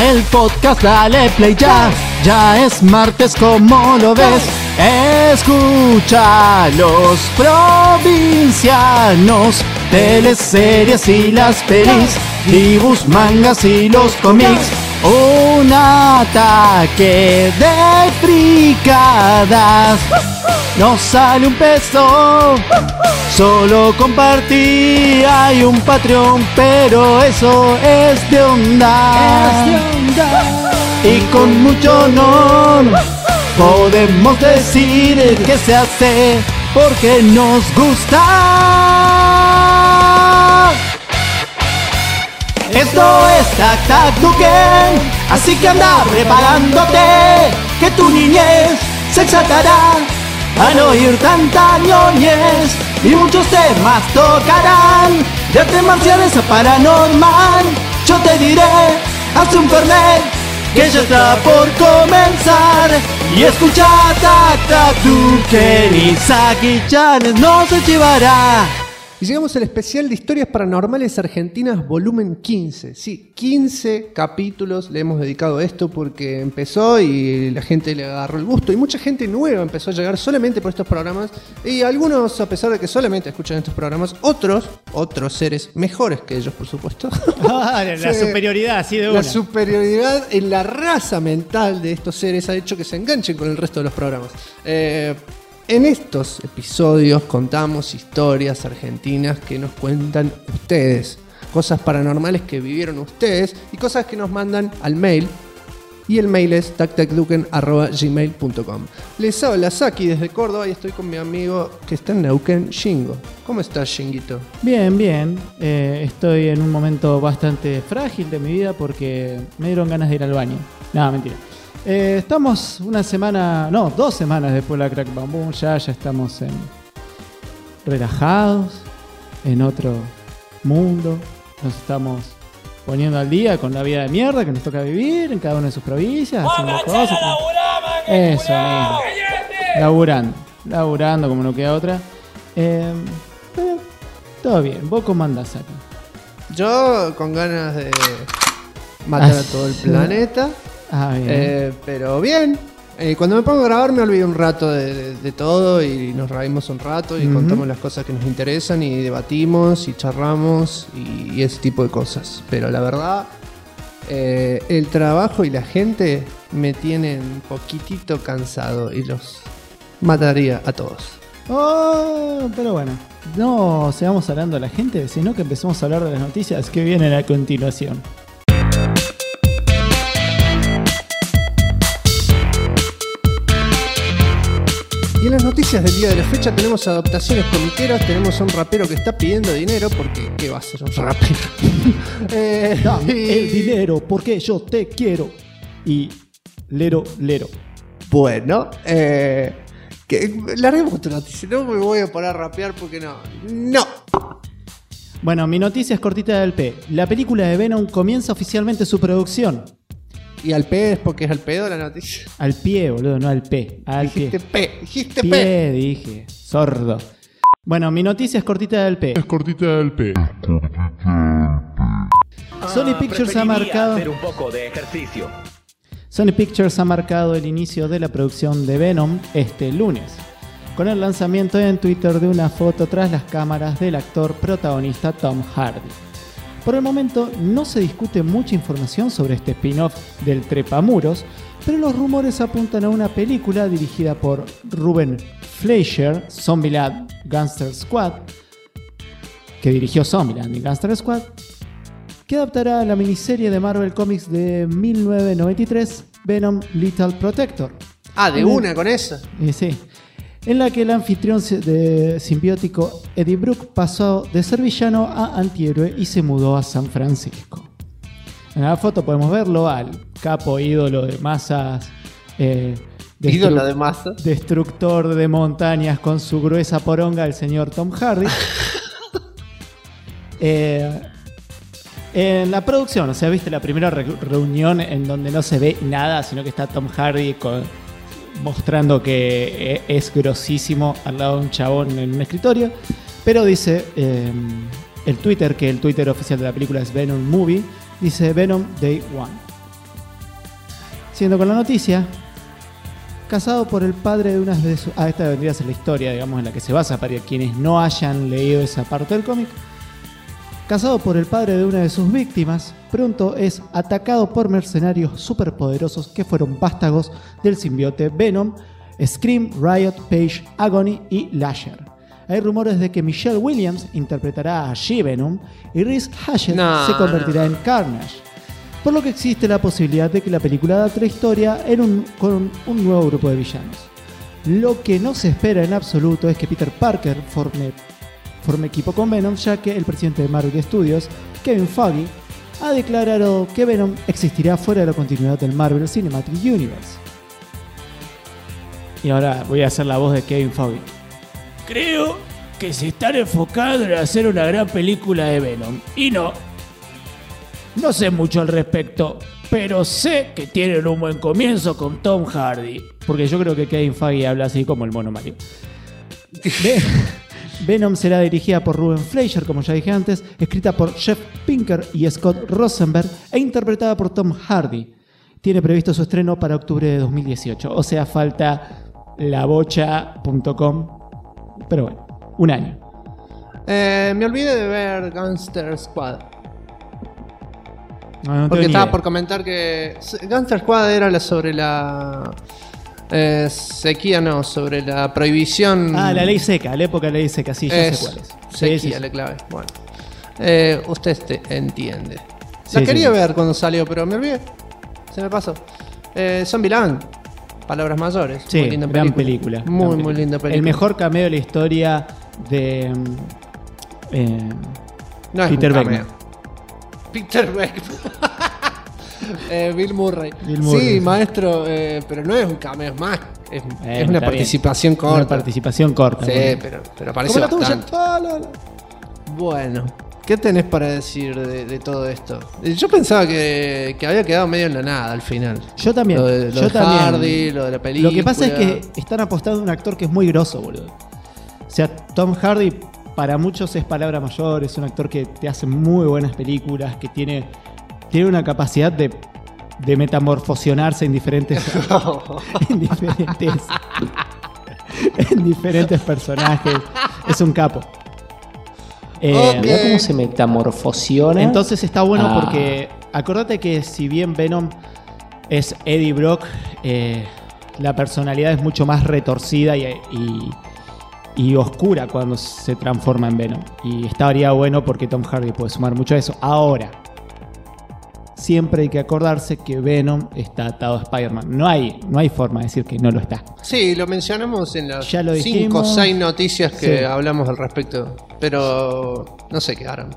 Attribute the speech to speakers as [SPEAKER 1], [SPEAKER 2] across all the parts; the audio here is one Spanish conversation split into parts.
[SPEAKER 1] el podcast, dale play ya. Ya es martes, como lo ves. Escucha los provincianos, teleseries y las pelis, dibujos, mangas y los cómics. Un ataque de fricadas. No sale un peso, solo compartí. Hay un Patreon, pero eso es de onda. Y con mucho honor podemos decir que se hace porque nos gusta. Esto es Tac Tac Duken, así que anda preparándote, que tu niñez se exaltará al oír tanta ñoñez, y muchos temas tocarán, de artes marciales a paranormal. Yo te diré, haz un fernet, que ya está por comenzar, y escucha Tac Tac Duken y Saki-chan no se llevará.
[SPEAKER 2] Y llegamos al especial de historias paranormales argentinas volumen 15. Sí, 15 capítulos le hemos dedicado a esto porque empezó y la gente le agarró el gusto. Y mucha gente nueva empezó a llegar solamente por estos programas. Y algunos, a pesar de que solamente escuchan estos programas, otros seres mejores que ellos, por supuesto.
[SPEAKER 3] La superioridad, así de una.
[SPEAKER 2] La superioridad en la raza mental de estos seres ha hecho que se enganchen con el resto de los programas. En estos episodios contamos historias argentinas que nos cuentan ustedes, cosas paranormales que vivieron ustedes y cosas que nos mandan al mail. Y el mail es tactacduken@gmail.com. Les habla Saki desde Córdoba y estoy con mi amigo que está en Neuquén, Shingo. ¿Cómo estás, Shinguito?
[SPEAKER 3] Bien, bien. Estoy en un momento bastante frágil de mi vida porque me dieron ganas de ir al baño. No, mentira. Estamos 2 semanas después de la Crack Bam Boom. Ya estamos relajados, en otro mundo. Nos estamos poniendo al día con la vida de mierda que nos toca vivir en cada una de sus provincias, haciendo cosas. Eso mismo. Laburando como no queda otra. Todo bien. ¿Vos cómo andás aquí?
[SPEAKER 2] Yo con ganas de matar a todo el planeta.
[SPEAKER 3] Bien.
[SPEAKER 2] Pero bien. Cuando me pongo a grabar me olvido un rato de todo y nos reímos un rato y contamos las cosas que nos interesan y debatimos y charramos y ese tipo de cosas. Pero la verdad, el trabajo y la gente me tienen un poquitito cansado y los mataría a todos.
[SPEAKER 3] Pero bueno, no sigamos hablando de la gente, sino que empecemos a hablar de las noticias que vienen a continuación.
[SPEAKER 2] Y en las noticias del día de la fecha tenemos adaptaciones comiqueras, tenemos a un rapero que está pidiendo dinero porque ¿qué va a ser un rapero?
[SPEAKER 3] Dame el dinero porque yo te quiero. Y lero.
[SPEAKER 2] Bueno, larguemos con tu noticia, no me voy a poner a rapear porque no.
[SPEAKER 3] Bueno, mi noticia es cortita del P. La película de Venom comienza oficialmente su producción.
[SPEAKER 2] ¿Y al P es porque es al pedo la noticia?
[SPEAKER 3] Al pie, boludo, no al P.
[SPEAKER 2] Dijiste P.
[SPEAKER 3] Dije, sordo. Bueno, mi noticia es cortita del P. Sony Pictures ha marcado
[SPEAKER 4] hacer un poco de ejercicio.
[SPEAKER 3] Sony Pictures ha marcado el inicio de la producción de Venom este lunes, con el lanzamiento en Twitter de una foto tras las cámaras del actor protagonista Tom Hardy. Por el momento no se discute mucha información sobre este spin-off del Trepamuros, pero los rumores apuntan a una película dirigida por Ruben Fleischer, Zombieland Gangster Squad, que dirigió Zombieland y Gangster Squad, que adaptará la miniserie de Marvel Comics de 1993, Venom Lethal Protector.
[SPEAKER 2] De una con esa.
[SPEAKER 3] Sí. En la que el anfitrión de simbiótico Eddie Brock pasó de ser villano a antihéroe y se mudó a San Francisco. En la foto podemos verlo al capo ídolo de masas,
[SPEAKER 2] ídolo de masas,
[SPEAKER 3] destructor de montañas con su gruesa poronga, el señor Tom Hardy. En la producción, o sea, viste la primera reunión en donde no se ve nada, sino que está Tom Hardy mostrando que es grosísimo al lado de un chabón en un escritorio. Pero dice el Twitter, que el Twitter oficial de la película es Venom Movie, dice Venom Day One. Siguiendo con la noticia, casado por el padre de una de sus... esta vendría a ser la historia, digamos, en la que se basa para quienes no hayan leído esa parte del cómic. Casado por el padre de una de sus víctimas, pronto es atacado por mercenarios superpoderosos que fueron vástagos del simbionte Venom, Scream, Riot, Page, Agony y Lasher. Hay rumores de que Michelle Williams interpretará a She-Venom y Reese Hachette se convertirá en Carnage. Por lo que existe la posibilidad de que la película adapte la historia con un nuevo grupo de villanos. Lo que no se espera en absoluto es que Peter Parker forme equipo con Venom, ya que el presidente de Marvel Studios, Kevin Feige, ha declarado que Venom existirá fuera de la continuidad del Marvel Cinematic Universe. Y ahora voy a hacer la voz de Kevin Feige.
[SPEAKER 4] Creo que se están enfocando en hacer una gran película de Venom. Y no sé mucho al respecto, pero sé que tienen un buen comienzo con Tom Hardy.
[SPEAKER 3] Porque yo creo que Kevin Feige habla así como el mono Mario. Venom será dirigida por Ruben Fleischer, como ya dije antes, escrita por Jeff Pinker y Scott Rosenberg e interpretada por Tom Hardy. Tiene previsto su estreno para octubre de 2018, o sea, falta labocha.com, pero bueno, un año.
[SPEAKER 2] Me olvidé de ver Gangster Squad.
[SPEAKER 3] No
[SPEAKER 2] porque estaba por comentar que Gangster Squad era sobre la... sequía no, sobre la prohibición.
[SPEAKER 3] La ley seca, la época de la ley seca, sí, ya sé cuál es.
[SPEAKER 2] Sequía,
[SPEAKER 3] sí.
[SPEAKER 2] la clave. Bueno, usted entiende.
[SPEAKER 3] Sí,
[SPEAKER 2] La quería
[SPEAKER 3] sí.
[SPEAKER 2] ver cuando salió, pero me olvidé. Se me pasó. Zombieland, palabras mayores.
[SPEAKER 3] Sí,
[SPEAKER 2] muy linda
[SPEAKER 3] gran película.
[SPEAKER 2] Muy linda película.
[SPEAKER 3] El mejor cameo de la historia de
[SPEAKER 2] no es
[SPEAKER 3] Peter
[SPEAKER 2] un cameo.
[SPEAKER 3] Beckman.
[SPEAKER 2] Peter Beckman. Bill Murray.
[SPEAKER 3] Sí,
[SPEAKER 2] maestro, pero no es un cameo, es más. Es una
[SPEAKER 3] está
[SPEAKER 2] participación
[SPEAKER 3] bien.
[SPEAKER 2] corta.
[SPEAKER 3] Una participación corta.
[SPEAKER 2] Sí,
[SPEAKER 3] bueno.
[SPEAKER 2] pero aparece
[SPEAKER 3] Como la tuya.
[SPEAKER 2] bastante. Bueno, ¿qué tenés para decir de todo esto? Yo pensaba que había quedado medio en la nada al final.
[SPEAKER 3] Yo también.
[SPEAKER 2] Lo de Hardy, lo de la película.
[SPEAKER 3] Lo que pasa es que están apostando a un actor que es muy grosso, boludo. O sea, Tom Hardy para muchos es palabra mayor, es un actor que te hace muy buenas películas, que tiene una capacidad de metamorfosionarse en diferentes en diferentes personajes. Es un capo.
[SPEAKER 5] Mirá cómo se metamorfosiona.
[SPEAKER 3] Entonces está bueno porque acordate que si bien Venom es Eddie Brock, la personalidad es mucho más retorcida y oscura cuando se transforma en Venom. Y estaría bueno porque Tom Hardy puede sumar mucho a eso. Ahora, siempre hay que acordarse que Venom está atado a Spider-Man. No hay forma de decir que no lo está.
[SPEAKER 2] Sí, lo mencionamos en las
[SPEAKER 3] Ya lo
[SPEAKER 2] 5 o 6 noticias que
[SPEAKER 3] Sí.
[SPEAKER 2] hablamos al respecto. Pero no se quedaron.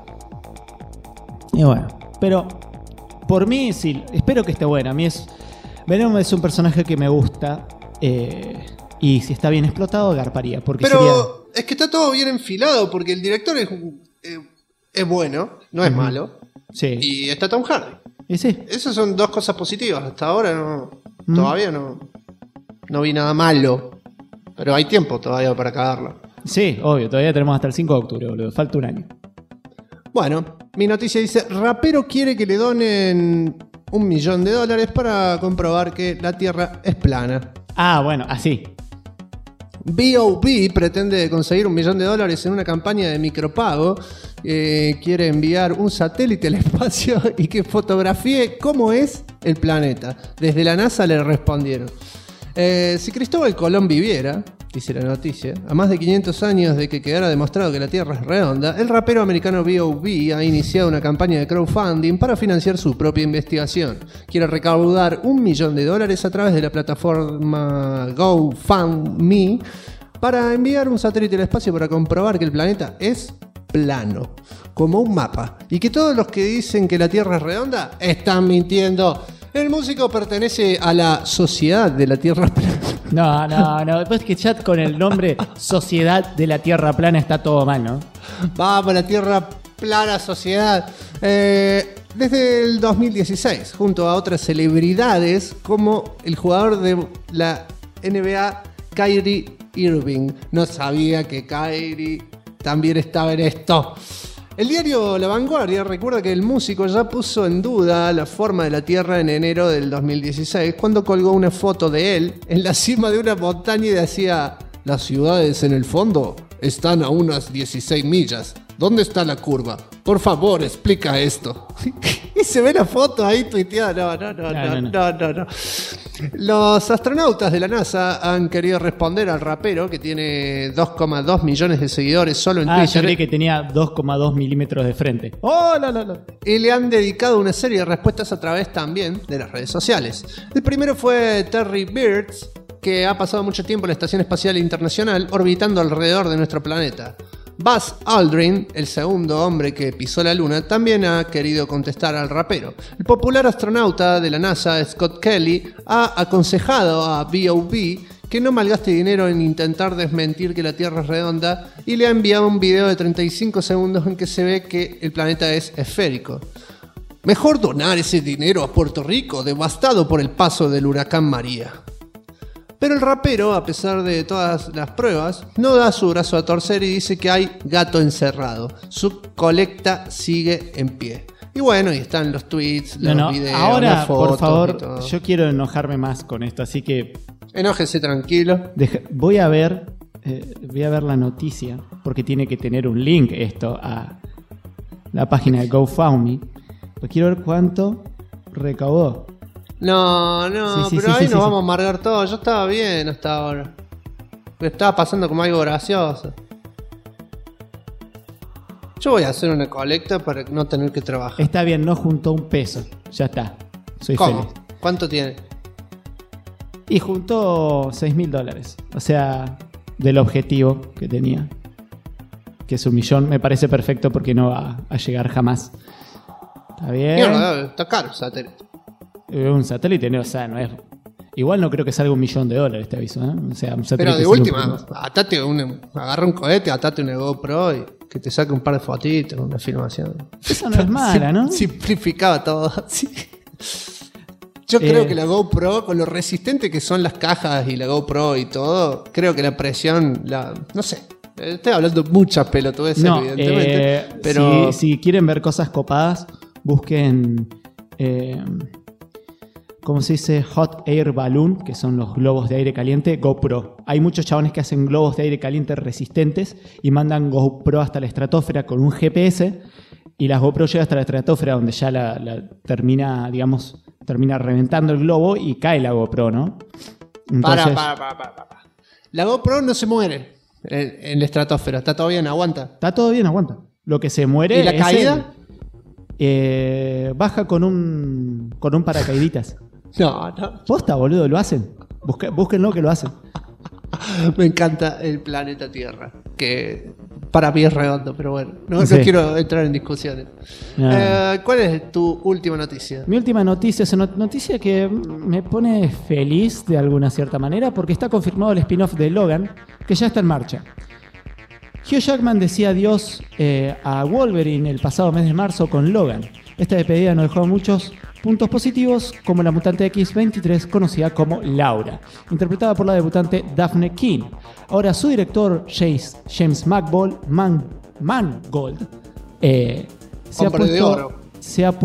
[SPEAKER 3] Y bueno, pero por mí sí, espero que esté buena. A mí Venom es un personaje que me gusta. Y si está bien explotado, garparía. Porque
[SPEAKER 2] Pero es que está todo bien enfilado porque el director es bueno, no es malo.
[SPEAKER 3] Sí.
[SPEAKER 2] Y está Tom Hardy.
[SPEAKER 3] Y sí.
[SPEAKER 2] Esas son dos cosas positivas. Hasta ahora todavía no vi nada malo. Pero hay tiempo todavía para cagarlo.
[SPEAKER 3] Sí, obvio, todavía tenemos hasta el 5 de octubre, boludo. Falta un año.
[SPEAKER 2] Bueno, mi noticia dice: rapero quiere que le donen $1 millón para comprobar que la Tierra es plana.
[SPEAKER 3] Bueno, así.
[SPEAKER 2] B.O.B. pretende conseguir $1 millón en una campaña de micropago. Quiere enviar un satélite al espacio y que fotografíe cómo es el planeta. Desde la NASA le respondieron: si Cristóbal Colón viviera, dice la noticia, a más de 500 años de que quedara demostrado que la Tierra es redonda, el rapero americano B.O.B. ha iniciado una campaña de crowdfunding para financiar su propia investigación. Quiere recaudar $1 millón a través de la plataforma GoFundMe para enviar un satélite al espacio para comprobar que el planeta es plano, como un mapa, y que todos los que dicen que la Tierra es redonda están mintiendo. El músico pertenece a la Sociedad de la Tierra Plana.
[SPEAKER 3] No. Después que ya con el nombre Sociedad de la Tierra Plana está todo mal, ¿no?
[SPEAKER 2] Vamos, la Tierra Plana Sociedad. Desde el 2016, junto a otras celebridades como el jugador de la NBA, Kyrie Irving. No sabía que Kyrie también estaba en esto. El diario La Vanguardia recuerda que el músico ya puso en duda la forma de la Tierra en enero del 2016 cuando colgó una foto de él en la cima de una montaña y decía: las ciudades en el fondo están a unas 16 millas. ¿Dónde está la curva? Por favor, explica esto. Y se ve la foto ahí tuiteada. No. Los astronautas de la NASA han querido responder al rapero que tiene 2,2 millones de seguidores solo en Twitter.
[SPEAKER 3] Yo creí que tenía 2,2 milímetros de frente.
[SPEAKER 2] Y le han dedicado una serie de respuestas a través también de las redes sociales. El primero fue Terry Birds, que ha pasado mucho tiempo en la Estación Espacial Internacional orbitando alrededor de nuestro planeta. Buzz Aldrin, el segundo hombre que pisó la luna, también ha querido contestar al rapero. El astronauta de la NASA, Scott Kelly, ha aconsejado a B.O.B. que no malgaste dinero en intentar desmentir que la Tierra es redonda y le ha enviado un video de 35 segundos en que se ve que el planeta es esférico. Mejor donar ese dinero a Puerto Rico, devastado por el paso del huracán María. Pero el rapero, a pesar de todas las pruebas, no da su brazo a torcer y dice que hay gato encerrado. Su colecta sigue en pie. Y bueno, y están los tweets, los videos,
[SPEAKER 3] ahora,
[SPEAKER 2] las fotos.
[SPEAKER 3] por favor, yo quiero enojarme más con esto, así que...
[SPEAKER 2] Enójese tranquilo.
[SPEAKER 3] Voy a ver la noticia, porque tiene que tener un link esto a la página de GoFundMe. Pues quiero ver cuánto recaudó.
[SPEAKER 2] No,
[SPEAKER 3] Sí,
[SPEAKER 2] pero ahí nos vamos
[SPEAKER 3] sí.
[SPEAKER 2] a amargar todo. Yo estaba bien hasta ahora. Me estaba pasando como algo gracioso. Yo voy a hacer una colecta para no tener que trabajar.
[SPEAKER 3] Está bien, no juntó un peso. Ya está. Soy
[SPEAKER 2] ¿Cómo?
[SPEAKER 3] feliz.
[SPEAKER 2] ¿Cuánto tiene?
[SPEAKER 3] Y juntó $6.000. O sea, del objetivo que tenía. Que es 1 millón. Me parece perfecto porque no va a llegar jamás. Está bien.
[SPEAKER 2] Mierda, está caro el satélite.
[SPEAKER 3] Un satélite, no, o sea, no es. Igual no creo que salga $1 millón, te aviso, ¿eh? O sea, un satélite.
[SPEAKER 2] Pero de
[SPEAKER 3] sale
[SPEAKER 2] última, agarra un cohete, atate una GoPro y que te saque un par de fotitos, una filmación.
[SPEAKER 3] Eso no es mala, ¿no?
[SPEAKER 2] Simplificaba todo. Sí. Yo creo que la GoPro, con lo resistente que son las cajas y la GoPro y todo, creo que la presión, no sé. Estoy hablando muchas pelotudeces, evidentemente. Pero
[SPEAKER 3] si quieren ver cosas copadas, busquen. ¿Cómo se dice? Hot Air Balloon, que son los globos de aire caliente, GoPro. Hay muchos chabones que hacen globos de aire caliente resistentes y mandan GoPro hasta la estratosfera con un GPS y la GoPro llega hasta la estratosfera donde ya la termina reventando el globo y cae la GoPro, ¿no? Entonces,
[SPEAKER 2] para. La GoPro no se muere en la estratosfera, está todo bien, aguanta.
[SPEAKER 3] está todo bien, aguanta. Lo que se muere
[SPEAKER 2] ¿Y la
[SPEAKER 3] es
[SPEAKER 2] caída?
[SPEAKER 3] baja con un paracaíditas.
[SPEAKER 2] No.
[SPEAKER 3] Posta, boludo, lo hacen. Búsquenlo que lo hacen.
[SPEAKER 2] Me encanta el planeta Tierra, que para mí es redondo, pero bueno, no
[SPEAKER 3] Sí.
[SPEAKER 2] quiero entrar en discusiones.
[SPEAKER 3] No.
[SPEAKER 2] ¿Cuál es tu última noticia?
[SPEAKER 3] Mi última noticia es una noticia que me pone feliz de alguna cierta manera porque está confirmado el spin-off de Logan, que ya está en marcha. Hugh Jackman decía adiós a Wolverine el pasado mes de marzo con Logan. Esta despedida nos dejó muchos puntos positivos, como la mutante X-23 conocida como Laura, interpretada por la debutante Daphne Keane. Ahora su director James Mangold se ha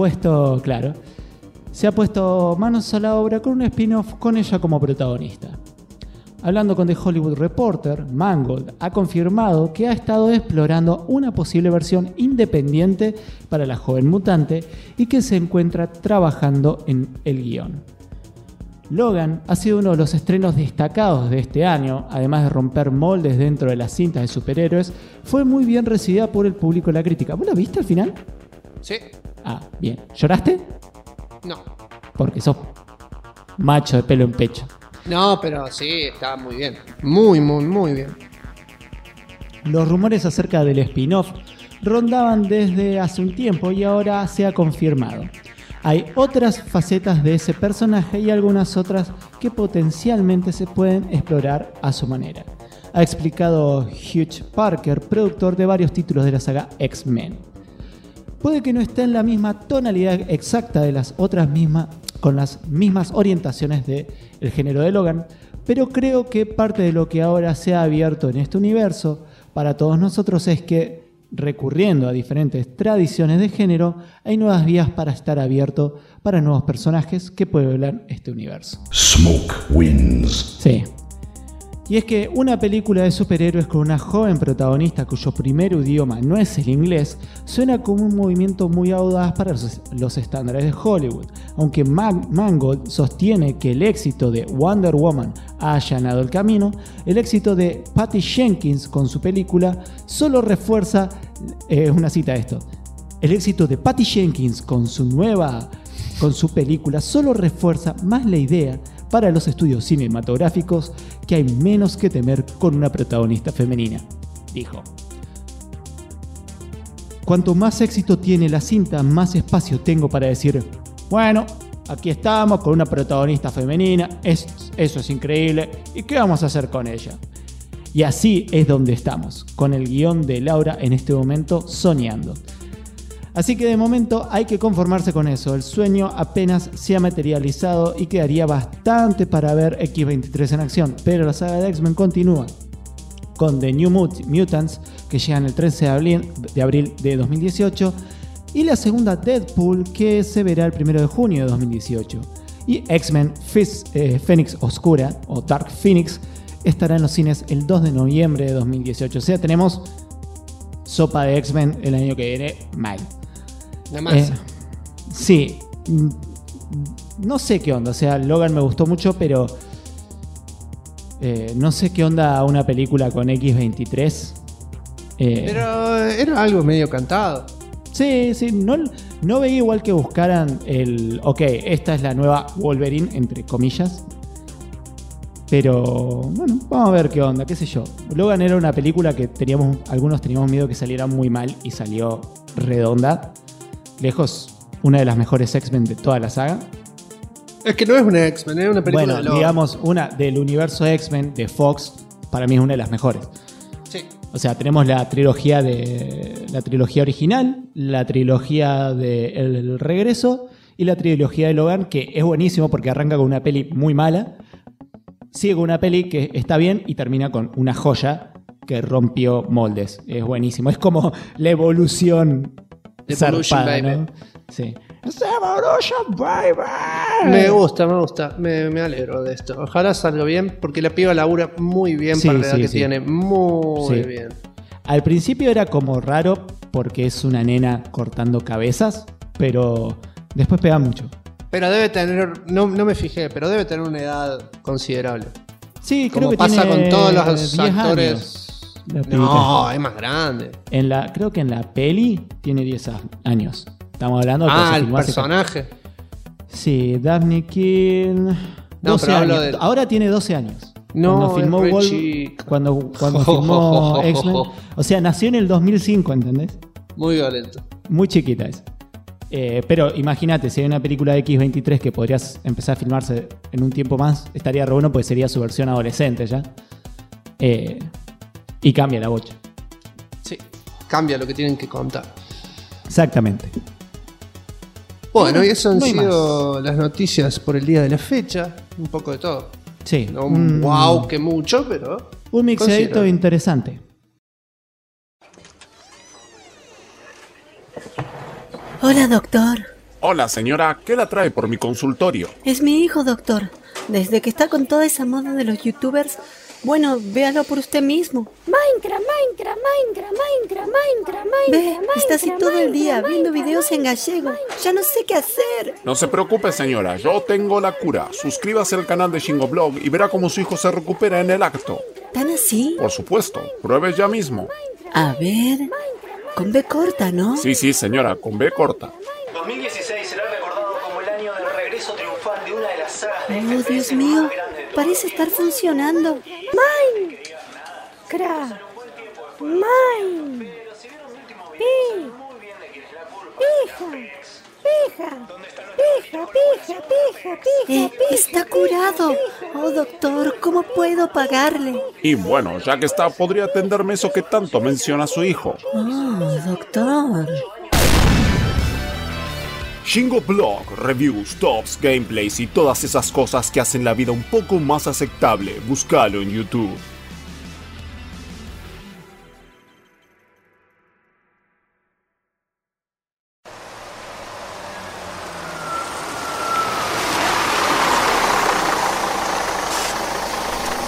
[SPEAKER 3] puesto manos a la obra con un spin-off con ella como protagonista. Hablando con The Hollywood Reporter, Mangold ha confirmado que ha estado explorando una posible versión independiente para la joven mutante y que se encuentra trabajando en el guión. Logan ha sido uno de los estrenos destacados de este año, además de romper moldes dentro de las cintas de superhéroes, fue muy bien recibida por el público y la crítica. ¿Vos la viste al final?
[SPEAKER 2] Sí.
[SPEAKER 3] Ah, bien. ¿Lloraste?
[SPEAKER 2] No.
[SPEAKER 3] Porque sos macho de pelo en pecho.
[SPEAKER 2] No, pero sí, está muy bien. Muy bien.
[SPEAKER 3] Los rumores acerca del spin-off rondaban desde hace un tiempo y ahora se ha confirmado. Hay otras facetas de ese personaje y algunas otras que potencialmente se pueden explorar a su manera, ha explicado Hugh Parker, productor de varios títulos de la saga X-Men. Puede que no esté en la misma tonalidad exacta de las otras mismas, con las mismas orientaciones del género de Logan, pero creo que parte de lo que ahora se ha abierto en este universo para todos nosotros es que recurriendo a diferentes tradiciones de género, hay nuevas vías para estar abierto para nuevos personajes que pueblan este universo.
[SPEAKER 6] Smoke wins.
[SPEAKER 3] Sí. Y es que una película de superhéroes con una joven protagonista cuyo primer idioma no es el inglés suena como un movimiento muy audaz para los estándares de Hollywood, aunque Mangold sostiene que el éxito de Wonder Woman ha allanado el camino. El éxito de Patty Jenkins con su película solo refuerza, una cita de esto, el éxito de Patty Jenkins con su película solo refuerza más la idea para los estudios cinematográficos que hay menos que temer con una protagonista femenina, dijo. Cuanto más éxito tiene la cinta, más espacio tengo para decir, bueno, aquí estamos con una protagonista femenina, eso es increíble, ¿y qué vamos a hacer con ella? Y así es donde estamos, con el guión de Laura en este momento soñando. Así que de momento hay que conformarse con eso. El sueño apenas se ha materializado y quedaría bastante para ver X-23 en acción. Pero la saga de X-Men continúa con The New Mutants, que llegan el 13 de abril de 2018, y la segunda Deadpool, que se verá el 1 de junio de 2018. Y X-Men Phoenix Oscura, o Dark Phoenix, estará en los cines el 2 de noviembre de 2018. O sea, tenemos sopa de X-Men el año que viene, mal.
[SPEAKER 2] La masa.
[SPEAKER 3] Sí. No sé qué onda. O sea, Logan me gustó mucho, pero no sé qué onda una película con X-23.
[SPEAKER 2] Pero era algo medio cantado.
[SPEAKER 3] Sí. No veía igual que buscaran el... Ok, esta es la nueva Wolverine, entre comillas. Pero, bueno, vamos a ver qué onda, qué sé yo. Logan era una película que algunos teníamos miedo que saliera muy mal y salió redonda. Lejos, una de las mejores X-Men de toda la saga.
[SPEAKER 2] Es que no es una X-Men, es una película de Logan.
[SPEAKER 3] Digamos, una del universo X-Men de Fox, para mí es una de las mejores.
[SPEAKER 2] Sí.
[SPEAKER 3] O sea, tenemos la trilogía original, la trilogía de El Regreso y la trilogía de Logan, que es buenísimo porque arranca con una peli muy mala, sigue con una peli que está bien y termina con una joya que rompió moldes. Es buenísimo. Es como la evolución zarpada, ¿no? Sí. Evolution, baby.
[SPEAKER 2] Me gusta. Me alegro de esto. Ojalá salga bien, porque la piba labura muy bien para la edad que tiene. Muy bien.
[SPEAKER 3] Al principio era como raro porque es una nena cortando cabezas, pero después pega mucho.
[SPEAKER 2] Pero debe tener, no me fijé, pero debe tener una edad considerable.
[SPEAKER 3] Sí,
[SPEAKER 2] como
[SPEAKER 3] creo que
[SPEAKER 2] pasa
[SPEAKER 3] tiene
[SPEAKER 2] con todos los
[SPEAKER 3] 10
[SPEAKER 2] actores.
[SPEAKER 3] años,
[SPEAKER 2] No, es más grande.
[SPEAKER 3] Creo que en la peli tiene 10 años. Estamos hablando de que
[SPEAKER 2] el personaje.
[SPEAKER 3] Sí, Daphne King.
[SPEAKER 2] No,
[SPEAKER 3] 12
[SPEAKER 2] pero
[SPEAKER 3] años.
[SPEAKER 2] hablo de...
[SPEAKER 3] Ahora tiene 12 años.
[SPEAKER 2] No,
[SPEAKER 3] cuando filmó cuando filmó X-Men. O sea, nació en el 2005, ¿entendés?
[SPEAKER 2] Muy violento.
[SPEAKER 3] Muy chiquita es. Pero imagínate, si hay una película de X-23 que podrías empezar a filmarse en un tiempo más, estaría re bueno, pues sería su versión adolescente ya. Y cambia la bocha.
[SPEAKER 2] Sí, cambia lo que tienen que contar.
[SPEAKER 3] Exactamente.
[SPEAKER 2] Bueno, y eso han
[SPEAKER 3] no hay
[SPEAKER 2] sido las noticias por el día de la fecha. Un poco de todo.
[SPEAKER 3] Sí.
[SPEAKER 2] No wow, que mucho, pero...
[SPEAKER 3] Un mixedito
[SPEAKER 2] considero.
[SPEAKER 3] interesante.
[SPEAKER 7] Hola, doctor.
[SPEAKER 8] Hola, señora. ¿Qué la trae por mi consultorio?
[SPEAKER 7] Es mi hijo, doctor. Desde que está con toda esa moda de los youtubers, bueno, véalo por usted mismo.
[SPEAKER 9] Minecraft.
[SPEAKER 7] Ve, está así todo el día viendo videos en gallego. Ya no sé qué hacer.
[SPEAKER 8] No se preocupe, señora. Yo tengo la cura. Suscríbase al canal de Shingoblog y verá cómo su hijo se recupera en el acto.
[SPEAKER 7] ¿Tan así?
[SPEAKER 8] Por supuesto. Pruebe ya mismo.
[SPEAKER 7] A ver... Con B corta, ¿no?
[SPEAKER 8] Sí, señora. Con B corta.
[SPEAKER 10] 2016 será recordado como el año del regreso triunfal de una de las sagas de FPS
[SPEAKER 7] Dios mío,
[SPEAKER 10] más grandes de todos
[SPEAKER 7] parece
[SPEAKER 10] los
[SPEAKER 7] estar
[SPEAKER 10] tiempos.
[SPEAKER 7] funcionando.
[SPEAKER 9] Minecraft.
[SPEAKER 7] Está curado. Oh, doctor, ¿cómo puedo pagarle?
[SPEAKER 8] Y bueno, ya que está, podría atenderme eso que tanto menciona su hijo.
[SPEAKER 7] Oh, doctor.
[SPEAKER 8] Shingoblog, reviews, tops, gameplays y todas esas cosas que hacen la vida un poco más aceptable. Búscalo en YouTube.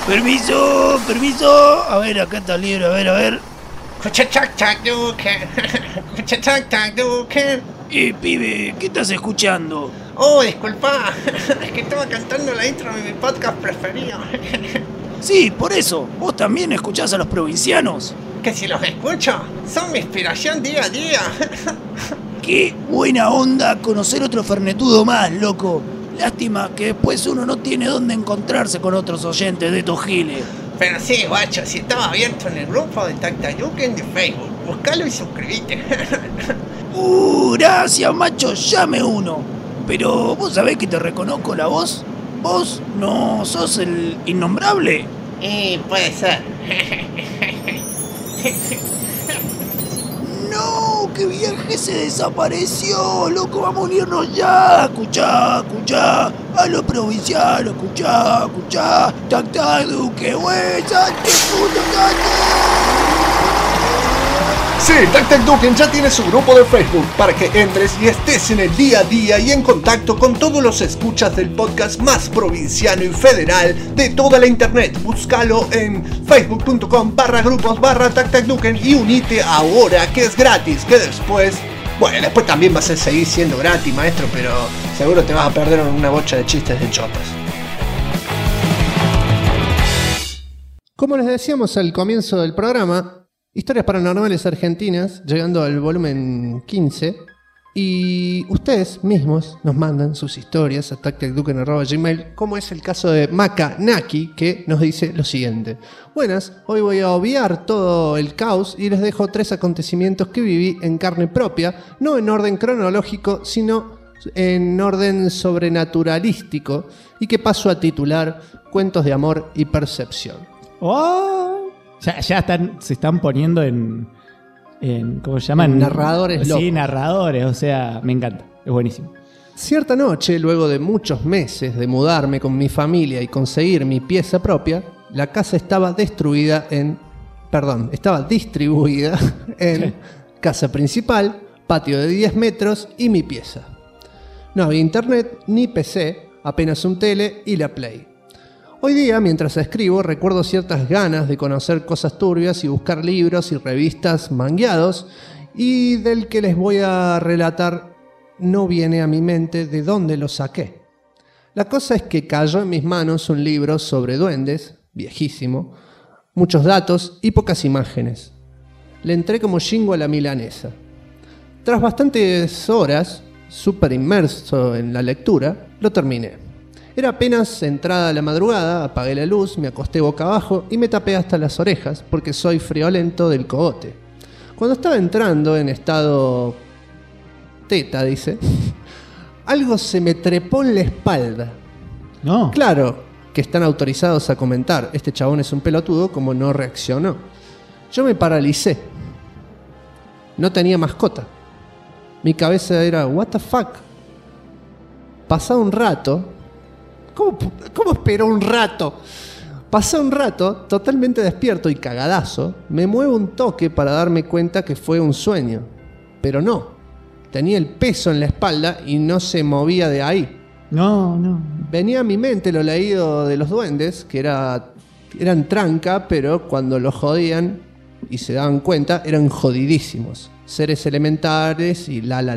[SPEAKER 4] Permiso, permiso. A ver, acá está el libro, a ver. Pibe, ¿qué estás escuchando?
[SPEAKER 2] Oh, disculpa, es que estaba cantando la intro de mi podcast preferido.
[SPEAKER 4] Sí, por eso. ¿Vos también escuchás a los provincianos?
[SPEAKER 2] Que si los escucho, son mi inspiración día a día.
[SPEAKER 4] Qué buena onda conocer otro fernetudo más, loco. Lástima que después uno no tiene dónde encontrarse con otros oyentes de estos giles.
[SPEAKER 2] Pero sí, guacho, si estaba abierto en el grupo de Tactayuken de Facebook, buscalo y suscribite.
[SPEAKER 4] Gracias, macho, llame uno. Pero vos sabés que te reconozco la voz. ¿Vos no sos el innombrable?
[SPEAKER 2] Puede ser.
[SPEAKER 4] ¡No! ¡Qué viaje se desapareció! ¡Loco, vamos a unirnos ya! Escuchá. A los provincianos, escuchá. ¡Tactaduque, güey! ¡Salte, puto,
[SPEAKER 1] Sí, Tactaduken ya tiene su grupo de Facebook para que entres y estés en el día a día y en contacto con todos los escuchas del podcast más provinciano y federal de toda la internet. Búscalo en facebook.com/grupos/Tactaduken y unite ahora, que es gratis, que después también vas a seguir siendo gratis, maestro, pero seguro te vas a perder una bocha de chistes de chotas. Como les decíamos al comienzo del programa, Historias Paranormales Argentinas, llegando al volumen 15, y ustedes mismos nos mandan sus historias a tactacduken@gmail.com, como es el caso de Maka Naki, que nos dice lo siguiente: buenas, hoy voy a obviar todo el caos y les dejo 3 acontecimientos que viví en carne propia, no en orden cronológico, sino en orden sobrenaturalístico, y que paso a titular Cuentos de Amor y Percepción.
[SPEAKER 3] ¡Oh! Ya se están poniendo en ¿cómo se llaman?
[SPEAKER 1] Narradores locos.
[SPEAKER 3] Sí, narradores, o sea, me encanta, es buenísimo.
[SPEAKER 1] Cierta noche, luego de muchos meses de mudarme con mi familia y conseguir mi pieza propia, la casa estaba distribuida en casa principal, patio de 10 metros y mi pieza. No había internet ni PC, apenas un tele y la Play. Hoy día, mientras escribo, recuerdo ciertas ganas de conocer cosas turbias y buscar libros y revistas mangueados, y del que les voy a relatar no viene a mi mente de dónde lo saqué. La cosa es que cayó en mis manos un libro sobre duendes, viejísimo, muchos datos y pocas imágenes. Le entré como Shingo a la milanesa. Tras bastantes horas, súper inmerso en la lectura, lo terminé. Era apenas entrada la madrugada, apagué la luz, me acosté boca abajo y me tapé hasta las orejas porque soy friolento del cogote. Cuando estaba entrando en estado teta, dice, algo se me trepó en la espalda.
[SPEAKER 3] No.
[SPEAKER 1] Claro que están autorizados a comentar, este chabón es un pelotudo, como no reaccionó. Yo me paralicé. No tenía mascota. Mi cabeza era, what the fuck. Pasado un rato... ¿Cómo esperó un rato? Pasó un rato, totalmente despierto y cagadazo, me muevo un toque para darme cuenta que fue un sueño. Pero no, tenía el peso en la espalda y no se movía de ahí.
[SPEAKER 3] No.
[SPEAKER 1] Venía a mi mente lo leído de los duendes, que eran tranca, pero cuando los jodían y se daban cuenta, eran jodidísimos. Seres elementales y la.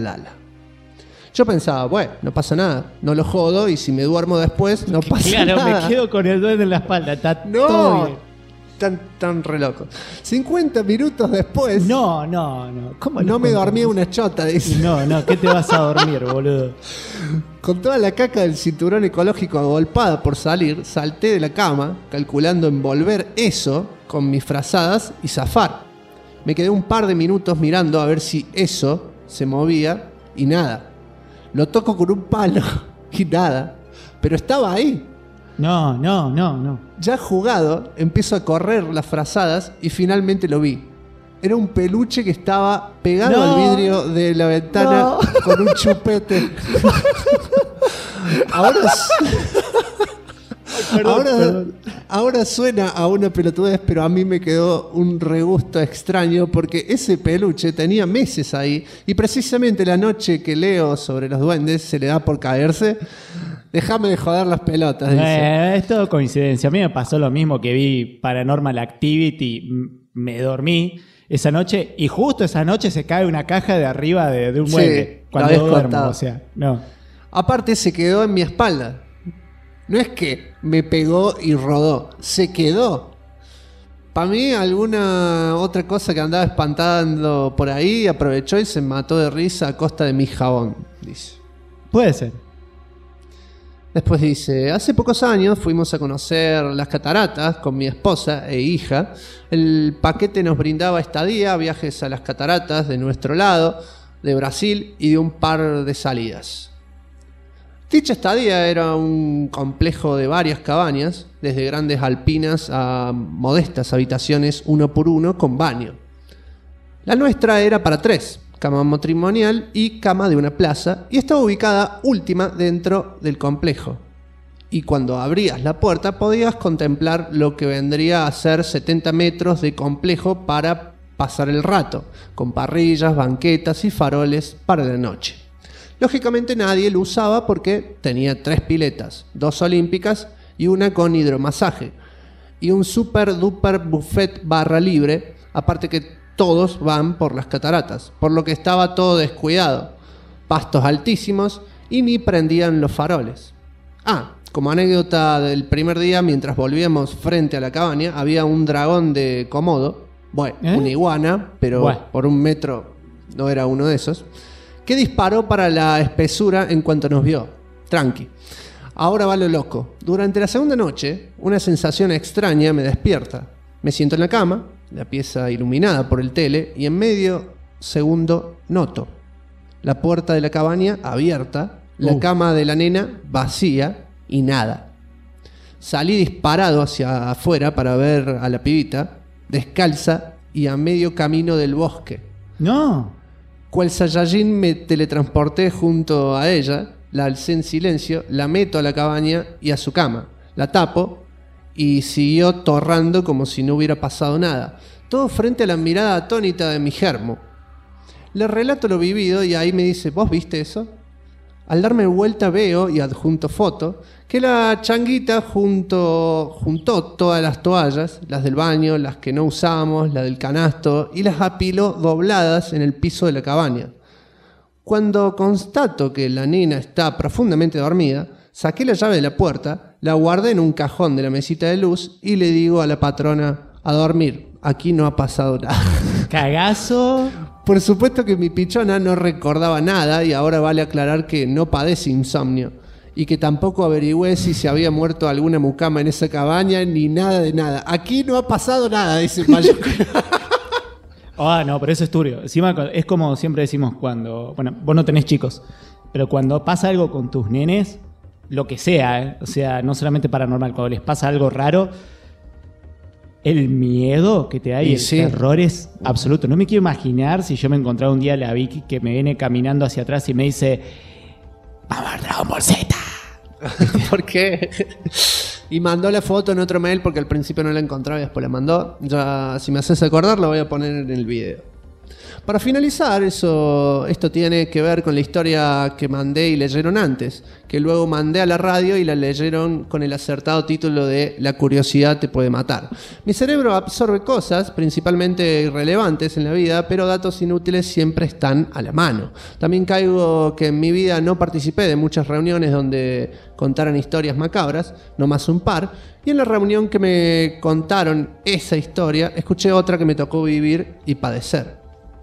[SPEAKER 1] Yo pensaba, bueno, no pasa nada, no lo jodo y si me duermo después no pasa nada.
[SPEAKER 3] Claro, me quedo con el duende en la espalda, está todo bien.
[SPEAKER 1] Tan re loco. 50 minutos después...
[SPEAKER 3] No. ¿Cómo
[SPEAKER 1] no me dormí una chota, dice.
[SPEAKER 3] No, ¿qué te vas a dormir, boludo?
[SPEAKER 1] Con toda la caca del cinturón ecológico agolpada por salir, salté de la cama, calculando envolver eso con mis frazadas y zafar. Me quedé un par de minutos mirando a ver si eso se movía y nada. Lo toco con un palo y nada. Pero estaba ahí.
[SPEAKER 3] No.
[SPEAKER 1] Ya jugado, empiezo a correr las frazadas y finalmente lo vi. Era un peluche que estaba pegado al vidrio de la ventana con un chupete. Ahora suena a una pelotudez, pero a mí me quedó un regusto extraño porque ese peluche tenía meses ahí y precisamente la noche que leo sobre los duendes se le da por caerse.
[SPEAKER 2] Déjame de joder las pelotas, dice.
[SPEAKER 3] Es todo coincidencia. A mí me pasó lo mismo que vi Paranormal Activity. Me dormí esa noche y justo esa noche se cae una caja de arriba de un mueble. Cuando duermo, contado. O sea, no.
[SPEAKER 2] Aparte se quedó en mi espalda. No es que me pegó y rodó. Se quedó. Para mí alguna otra cosa que andaba espantando por ahí aprovechó y se mató de risa a costa de mi jabón, dice.
[SPEAKER 3] Puede ser.
[SPEAKER 2] Después dice, hace pocos años fuimos a conocer las cataratas con mi esposa e hija. El paquete nos brindaba estadía, viajes a las cataratas de nuestro lado, de Brasil y de un par de salidas. Dicha estadía era un complejo de varias cabañas, desde grandes alpinas a modestas habitaciones 1 por 1 con baño. La nuestra era para 3, cama matrimonial y cama de una plaza, y estaba ubicada última dentro del complejo. Y cuando abrías la puerta podías contemplar lo que vendría a ser 70 metros de complejo para pasar el rato, con parrillas, banquetas y faroles para la noche. Lógicamente nadie lo usaba porque tenía 3 piletas, 2 olímpicas y una con hidromasaje, y un super duper buffet barra libre, aparte que todos van por las cataratas, por lo que estaba todo descuidado, pastos altísimos y ni prendían los faroles. Como anécdota del primer día, mientras volvíamos frente a la cabaña, había un dragón de Komodo, una iguana, pero por 1 metro no era uno de esos, que disparó para la espesura en cuanto nos vio. Tranqui. Ahora va lo loco. Durante la segunda noche, una sensación extraña me despierta. Me siento en la cama, la pieza iluminada por el tele, y en medio segundo noto la puerta de la cabaña abierta, la cama de la nena vacía y nada. Salí disparado hacia afuera para ver a la pibita, descalza y a medio camino del bosque.
[SPEAKER 3] ¡No!
[SPEAKER 2] Cual Saiyajin me teletransporté junto a ella, la alcé en silencio, la meto a la cabaña y a su cama, la tapo y siguió torrando como si no hubiera pasado nada, todo frente a la mirada atónita de mi germo. Le relato lo vivido y ahí me dice, ¿vos viste eso? Al darme vuelta veo, y adjunto foto, que la changuita juntó todas las toallas, las del baño, las que no usamos, la del canasto, y las apiló dobladas en el piso de la cabaña. Cuando constato que la nena está profundamente dormida, saqué la llave de la puerta, la guardé en un cajón de la mesita de luz y le digo a la patrona, a dormir, aquí no ha pasado nada.
[SPEAKER 3] Cagazo.
[SPEAKER 2] Por supuesto que mi pichona no recordaba nada y ahora vale aclarar que no padece insomnio y que tampoco averigüé si se había muerto alguna mucama en esa cabaña ni nada de nada. Aquí no ha pasado nada, dice Mayo.
[SPEAKER 3] No, pero eso es turbio. Encima es como siempre decimos cuando... Bueno, vos no tenés chicos, pero cuando pasa algo con tus nenes, lo que sea, o sea, no solamente paranormal, cuando les pasa algo raro... El miedo que te da y el terror es absoluto. No me quiero imaginar si yo me encontraba un día a la Vicky que me viene caminando hacia atrás y me dice vamos al Dragon Ball Z.
[SPEAKER 2] ¿Por qué? Y mandó la foto en otro mail porque al principio no la encontraba y después la mandó. Ya, si me haces acordar, la voy a poner en el video. Para finalizar, esto tiene que ver con la historia que mandé y leyeron antes, que luego mandé a la radio y la leyeron con el acertado título de La curiosidad te puede matar. Mi cerebro absorbe cosas, principalmente irrelevantes en la vida, pero datos inútiles siempre están a la mano. También caigo que en mi vida no participé de muchas reuniones donde contaran historias macabras, no más un par, y en la reunión que me contaron esa historia, escuché otra que me tocó vivir y padecer.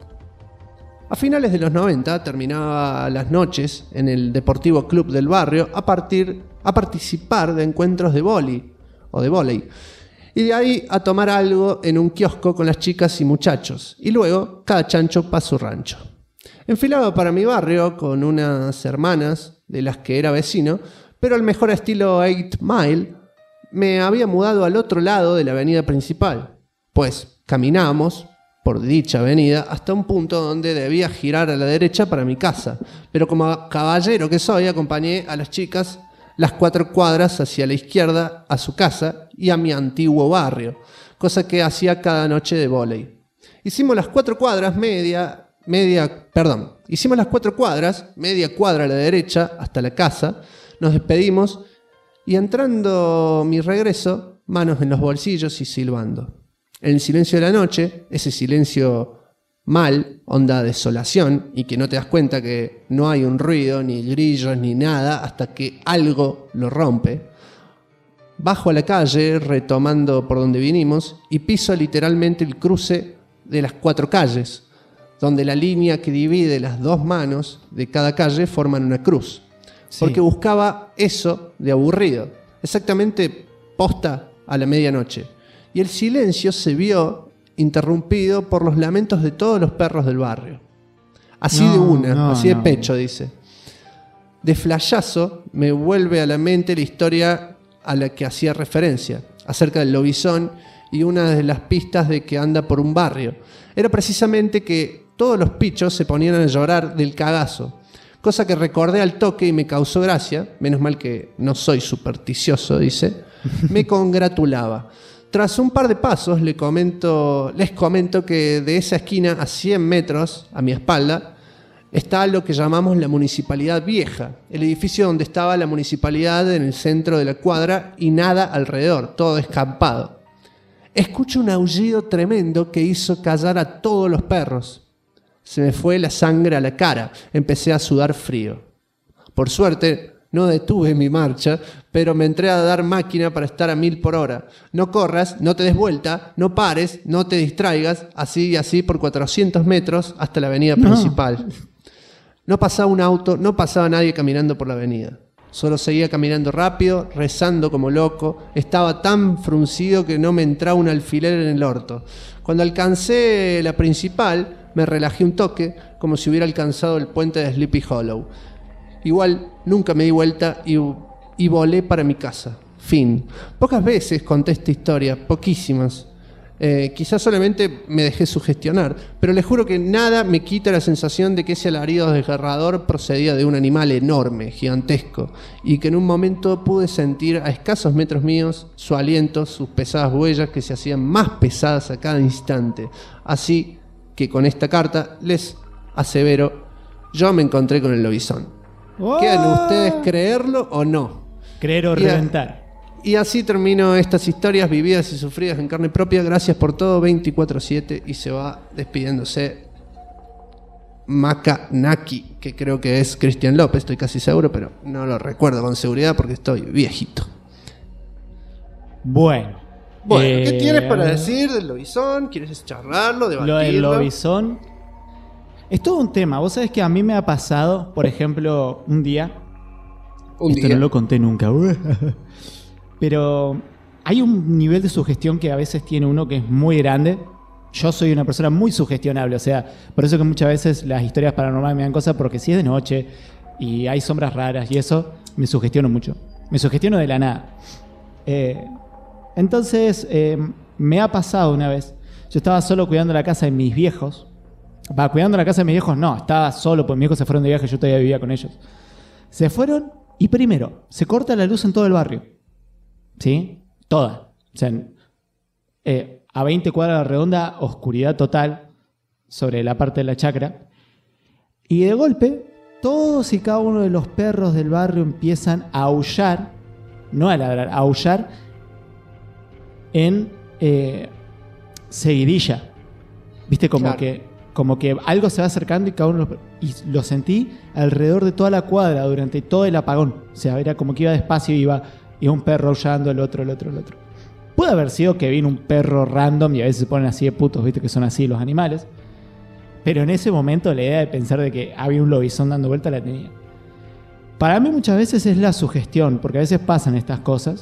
[SPEAKER 2] A finales de los 90 terminaba las noches en el Deportivo Club del barrio a participar de encuentros de vóley o de vóley. Y de ahí a tomar algo en un kiosco con las chicas y muchachos. Y luego cada chancho pa' su rancho. Enfilaba para mi barrio con unas hermanas de las que era vecino, pero al mejor estilo 8 Mile me había mudado al otro lado de la avenida principal. Pues caminábamos por dicha avenida hasta un punto donde debía girar a la derecha para mi casa. Pero como caballero que soy, acompañé a las chicas las 4 cuadras hacia la izquierda a su casa y a mi antiguo barrio, cosa que hacía cada noche de vóley. Hicimos las 4 cuadras, media cuadra a la derecha hasta la casa. Nos despedimos y entrando mi regreso, manos en los bolsillos y silbando. En el silencio de la noche, ese silencio mal, onda desolación, y que no te das cuenta que no hay un ruido, ni grillos, ni nada, hasta que algo lo rompe. Bajo a la calle, retomando por donde vinimos, y piso literalmente el cruce de las 4 calles, donde la línea que divide las 2 manos de cada calle forman una cruz. Sí. Porque buscaba eso de aburrido, exactamente posta a la medianoche. Y el silencio se vio interrumpido por los lamentos de todos los perros del barrio. Así de pecho, dice. De flashazo me vuelve a la mente la historia a la que hacía referencia, acerca del lobizón y una de las pistas de que anda por un barrio. Era precisamente que todos los pichos se ponían a llorar del cagazo, cosa que recordé al toque y me causó gracia, menos mal que no soy supersticioso, dice. Me congratulaba. Tras un par de pasos les comento que de esa esquina a 100 metros a mi espalda está lo que llamamos la Municipalidad Vieja, el edificio donde estaba la municipalidad en el centro de la cuadra y nada alrededor, todo descampado. Escucho un aullido tremendo que hizo callar a todos los perros. Se me fue la sangre a la cara, empecé a sudar frío. Por suerte, no detuve mi marcha, pero me entré a dar máquina para estar a 1000 por hora. No corras, no te des vuelta, no pares, no te distraigas, así y así por 400 metros hasta la avenida principal. No pasaba un auto, no pasaba nadie caminando por la avenida. Solo seguía caminando rápido, rezando como loco. Estaba tan fruncido que no me entraba un alfiler en el orto. Cuando alcancé la principal, me relajé un toque, como si hubiera alcanzado el puente de Sleepy Hollow. Igual nunca me di vuelta y volé para mi casa. Fin. Pocas veces conté esta historia, poquísimas. Quizás solamente me dejé sugestionar, pero les juro que nada me quita la sensación de que ese alarido desgarrador procedía de un animal enorme, gigantesco, y que en un momento pude sentir a escasos metros míos su aliento, sus pesadas huellas que se hacían más pesadas a cada instante. Así que con esta carta les asevero, yo me encontré con el lobizón. ¿Quieran ustedes creerlo o no?
[SPEAKER 3] Creer o reventar.
[SPEAKER 2] Y así termino estas historias vividas y sufridas en carne propia. Gracias por todo, 24/7. Y se va despidiéndose Maca Naki, que creo que es Cristian López, estoy casi seguro, pero no lo recuerdo con seguridad porque estoy viejito.
[SPEAKER 3] Bueno,
[SPEAKER 2] ¿qué tienes para decir del lobizón? ¿Quieres charlarlo, debatirlo?
[SPEAKER 3] Lo del lobizón es todo un tema. Vos sabés que a mí me ha pasado, por ejemplo, un día. Esto no lo conté nunca. Pero hay un nivel de sugestión que a veces tiene uno que es muy grande. Yo soy una persona muy sugestionable, o sea, por eso que muchas veces las historias paranormales me dan cosas, porque si es de noche y hay sombras raras y eso, me sugestiono mucho. Me sugestiono de la nada. Entonces, me ha pasado una vez. Yo estaba solo cuidando la casa de mis viejos. Cuidando la casa de mis viejos, no, estaba solo, porque mis viejos se fueron de viaje, yo todavía vivía con ellos. Se fueron y primero, se corta la luz en todo el barrio. ¿Sí? Toda. O sea, a 20 cuadras a la redonda, oscuridad total sobre la parte de la chacra. Y de golpe, todos y cada uno de los perros del barrio empiezan a aullar, no a ladrar, a aullar en seguidilla. ¿Viste? Como que algo se va acercando y cada uno y lo sentí alrededor de toda la cuadra durante todo el apagón. O sea, era como que iba despacio y iba un perro aullando, el otro. Puede haber sido que vino un perro random y a veces se ponen así de putos, viste que son así los animales. Pero en ese momento la idea de pensar de que había un lobizón dando vuelta la tenía. Para mí muchas veces es la sugestión, porque a veces pasan estas cosas.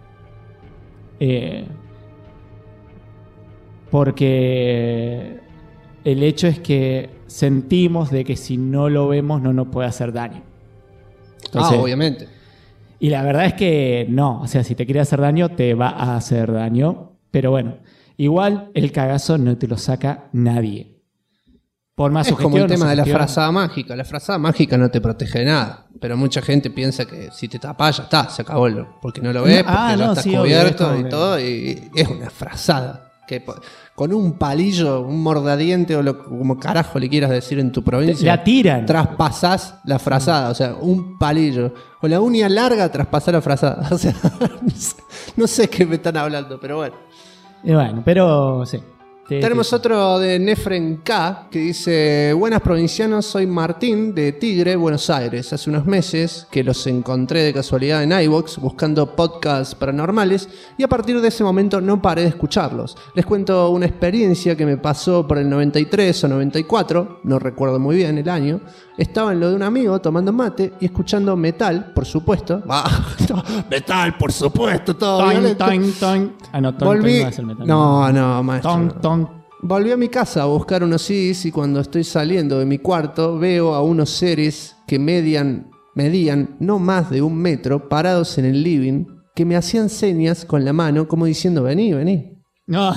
[SPEAKER 3] Porque el hecho es que sentimos de que si no lo vemos no nos puede hacer daño. Entonces,
[SPEAKER 2] obviamente.
[SPEAKER 3] Y la verdad es que no, o sea, si te quiere hacer daño, te va a hacer daño. Pero bueno, igual el cagazo no te lo saca nadie. Por más sugestión.
[SPEAKER 2] Es como el tema de la frazada mágica. La frazada mágica no te protege de nada. Pero mucha gente piensa que si te tapas ya está, se acabó porque no lo ves, porque ya está cubierto y todo. Y es una frazada. que con un palillo, un mordadiente o como carajo le quieras decir en tu provincia,
[SPEAKER 3] la tiran.
[SPEAKER 2] Traspasás la frazada, o sea, un palillo. Con la uña larga traspasás la frazada. O sea, no sé qué me están hablando, pero bueno.
[SPEAKER 3] Bueno, pero sí.
[SPEAKER 2] Tenemos otro de Nefren K que dice: buenas provincianos, soy Martín de Tigre, Buenos Aires. Hace unos meses que los encontré de casualidad en iVoox buscando podcasts paranormales y a partir de ese momento no paré de escucharlos. Les cuento una experiencia que me pasó por el 93 o 94, no recuerdo muy bien el año. Estaba en lo de un amigo tomando mate y escuchando metal, por supuesto. Metal, por supuesto, todo violento. Volví. No, maestro. Volví a mi casa a buscar unos CDs y cuando estoy saliendo de mi cuarto veo a unos seres que medían no más de 1 metro parados en el living que me hacían señas con la mano como diciendo vení.
[SPEAKER 3] No.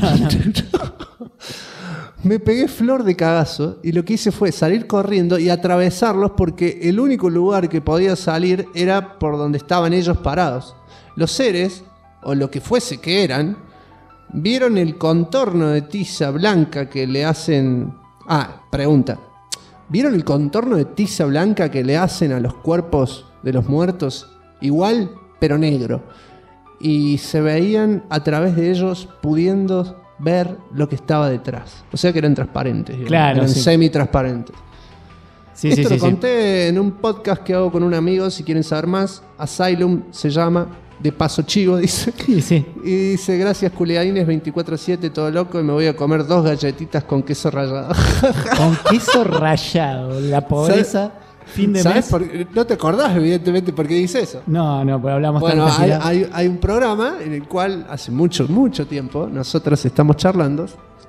[SPEAKER 2] Me pegué flor de cagazo y lo que hice fue salir corriendo y atravesarlos porque el único lugar que podía salir era por donde estaban ellos parados. Los seres, o lo que fuese que eran, vieron el contorno de tiza blanca que le hacen... pregunta. ¿Vieron el contorno de tiza blanca que le hacen a los cuerpos de los muertos? Igual, pero negro. Y se veían a través de ellos pudiendo ver lo que estaba detrás. O sea que eran transparentes.
[SPEAKER 3] Claro,
[SPEAKER 2] eran
[SPEAKER 3] sí.
[SPEAKER 2] semi-transparentes.
[SPEAKER 3] Sí,
[SPEAKER 2] Esto lo conté en un podcast que hago con un amigo, si quieren saber más. Asylum se llama, de paso chivo, dice.
[SPEAKER 3] Sí.
[SPEAKER 2] Y dice: gracias culiadines 24/7, todo loco, y me voy a comer 2 galletitas con queso rallado.
[SPEAKER 3] Con queso rallado, la pobreza, fin de mes.
[SPEAKER 2] No te acordás, evidentemente, por qué dice eso.
[SPEAKER 3] No, pues hablamos
[SPEAKER 2] bueno,
[SPEAKER 3] tan
[SPEAKER 2] hay un programa en el cual hace mucho tiempo nosotros estamos charlando.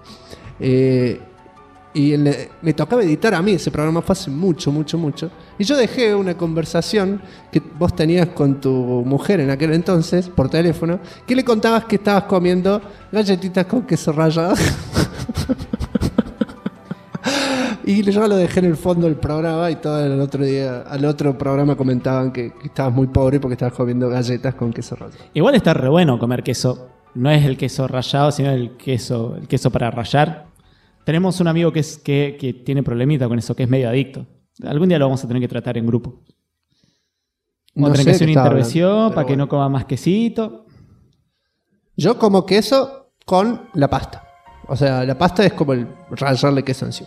[SPEAKER 2] Y me tocaba editar a mí ese programa, fue hace mucho. Y yo dejé una conversación que vos tenías con tu mujer en aquel entonces, por teléfono, que le contabas que estabas comiendo galletitas con queso rallado. Y yo lo dejé en el fondo del programa y todo el otro día, al otro programa comentaban que estabas muy pobre porque estabas comiendo galletas con queso rallado.
[SPEAKER 3] Igual está re bueno comer queso. No es el queso rallado, sino el queso para rallar. Tenemos un amigo que tiene problemita con eso, que es medio adicto. Algún día lo vamos a tener que tratar en grupo. Vamos a tener que hacer una intervención para que no coma más quesito.
[SPEAKER 2] Yo como queso con la pasta. O sea, la pasta es como el rallarle queso encima.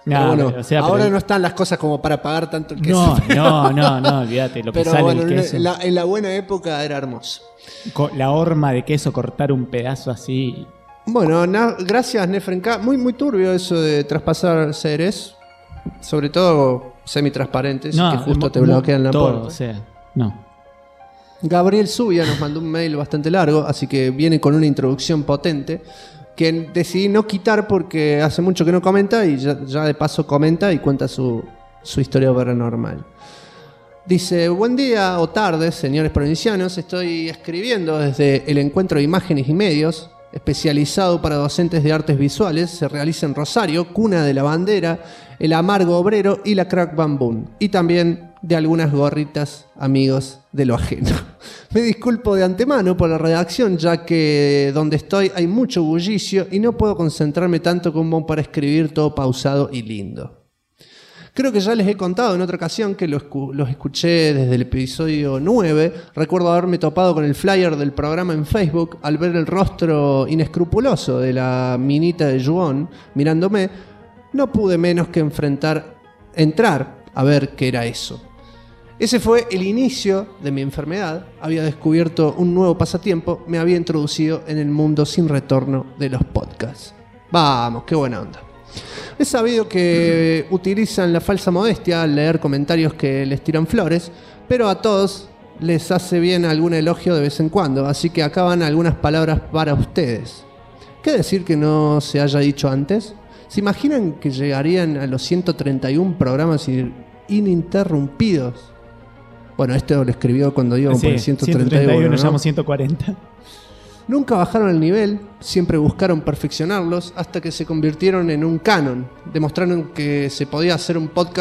[SPEAKER 2] Ahora no están las cosas como para pagar tanto el queso.
[SPEAKER 3] No, olvídate. Lo que
[SPEAKER 2] pero
[SPEAKER 3] sale
[SPEAKER 2] bueno,
[SPEAKER 3] el queso.
[SPEAKER 2] En la buena época era hermoso.
[SPEAKER 3] La horma de queso, cortar un pedazo así.
[SPEAKER 2] Bueno, gracias Nefren K. Muy turbio eso de traspasar seres. Sobre todo semi-transparentes que justo te bloquean la puerta.
[SPEAKER 3] O sea, no.
[SPEAKER 2] Gabriel Zubia nos mandó un mail bastante largo, así que viene con una introducción potente que decidí no quitar porque hace mucho que no comenta y ya de paso comenta y cuenta su historia paranormal. Dice: buen día o tarde, señores provincianos. Estoy escribiendo desde el Encuentro de Imágenes y Medios, especializado para docentes de artes visuales. Se realiza en Rosario, cuna de la bandera, el amargo obrero y la crack bamboo. Y también de algunas gorritas, amigos de lo ajeno. Me disculpo de antemano por la redacción, ya que donde estoy hay mucho bullicio y no puedo concentrarme tanto como para escribir todo pausado y lindo. Creo que ya les he contado en otra ocasión que los escuché desde el episodio 9. Recuerdo haberme topado con el flyer del programa en Facebook al ver el rostro inescrupuloso de la minita de Juon mirándome. No pude menos que entrar a ver qué era eso. Ese fue el inicio de mi enfermedad. Había descubierto un nuevo pasatiempo. Me había introducido en el mundo sin retorno de los podcasts. Vamos, qué buena onda. He sabido que utilizan la falsa modestia al leer comentarios que les tiran flores, pero a todos les hace bien algún elogio de vez en cuando, así que acá van algunas palabras para ustedes. ¿Qué decir que no se haya dicho antes? ¿Se imaginan que llegarían a los 131 programas ininterrumpidos? Bueno, esto lo escribió cuando íbamos por el 131, ¿no?
[SPEAKER 3] Llamamos 140.
[SPEAKER 2] Nunca bajaron el nivel, siempre buscaron perfeccionarlos hasta que se convirtieron en un canon. Demostraron que se podía hacer un podcast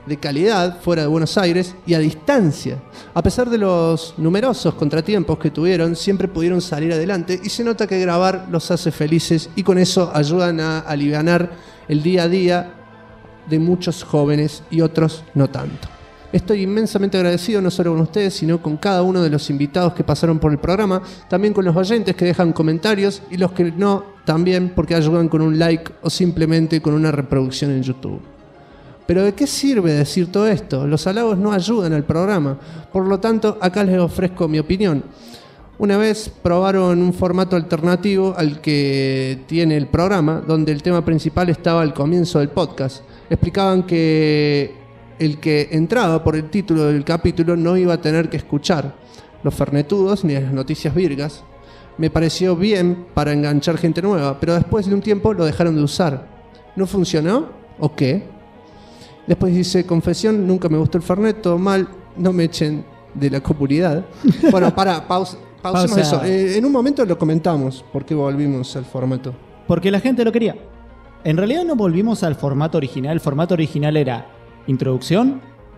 [SPEAKER 2] de calidad fuera de Buenos Aires y a distancia. A pesar de los numerosos contratiempos que tuvieron, siempre pudieron salir adelante y se nota que grabar los hace felices y con eso ayudan a alivianar el día a día de muchos jóvenes y otros no tanto. Estoy inmensamente agradecido no solo con ustedes, sino con cada uno de los invitados que pasaron por el programa, también con los oyentes que dejan comentarios y los que no, también porque ayudan con un like o simplemente con una reproducción en YouTube. Pero ¿de qué sirve decir todo esto? Los halagos no ayudan al programa, por lo tanto acá les ofrezco mi opinión. Una vez probaron un formato alternativo al que tiene el programa, donde el tema principal estaba al comienzo del podcast. Explicaban que el que entraba por el título del capítulo no iba a tener que escuchar los fernetudos ni las noticias virgas. Me pareció bien para enganchar gente nueva, pero después de un tiempo lo dejaron de usar. ¿No funcionó? ¿O qué? Después dice, confesión, nunca me gustó el fernet, todo mal, no me echen de la comunidad. Bueno, pausemos eso. En un momento lo comentamos, por qué volvimos al formato.
[SPEAKER 3] Porque la gente lo quería. En realidad no volvimos al formato original. El formato original era introducción,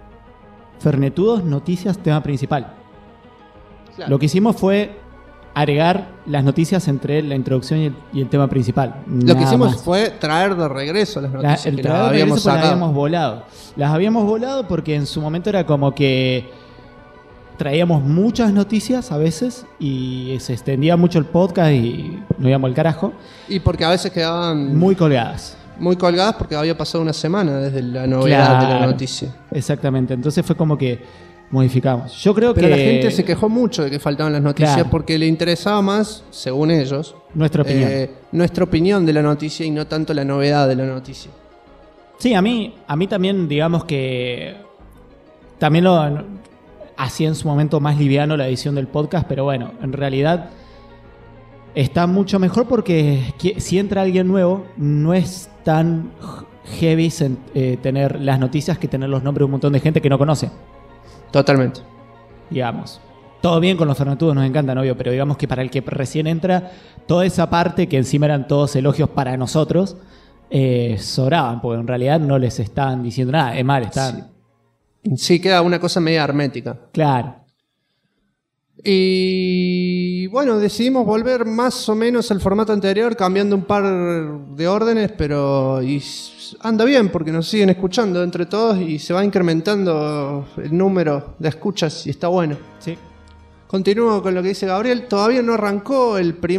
[SPEAKER 3] fernetudos, noticias, tema principal. Claro. Lo que hicimos fue agregar las noticias entre la introducción y el tema principal.
[SPEAKER 2] Lo que hicimos fue traer de regreso las noticias.
[SPEAKER 3] El traer de regreso porque las habíamos volado. Las habíamos volado porque en su momento era como que traíamos muchas noticias a veces y se extendía mucho el podcast y nos íbamos al carajo.
[SPEAKER 2] Y porque a veces quedaban
[SPEAKER 3] muy colgadas.
[SPEAKER 2] Muy colgadas porque había pasado una semana desde la novedad de la noticia.
[SPEAKER 3] Exactamente, entonces fue como que modificamos. Yo creo
[SPEAKER 2] Pero
[SPEAKER 3] que
[SPEAKER 2] la gente se quejó mucho de que faltaban las noticias porque le interesaba más, según ellos, nuestra opinión de la noticia y no tanto la novedad de la noticia.
[SPEAKER 3] Sí, a mí también, digamos que también lo hacía en su momento más liviano la edición del podcast, pero bueno, en realidad está mucho mejor porque si entra alguien nuevo, no es tan heavy tener las noticias que tener los nombres de un montón de gente que no conoce.
[SPEAKER 2] Totalmente.
[SPEAKER 3] Digamos. Todo bien con los fernetudos, nos encantan, obvio, pero digamos que para el que recién entra, toda esa parte que encima eran todos elogios para nosotros, sobraban, porque en realidad no les estaban diciendo nada. Es mal, están...
[SPEAKER 2] Sí, queda una cosa media hermética.
[SPEAKER 3] Claro.
[SPEAKER 2] Y bueno, decidimos volver más o menos al formato anterior, cambiando un par de órdenes, pero anda bien porque nos siguen escuchando entre todos y se va incrementando el número de escuchas y está bueno.
[SPEAKER 3] Sí.
[SPEAKER 2] Continúo con lo que dice Gabriel. Todavía no arrancó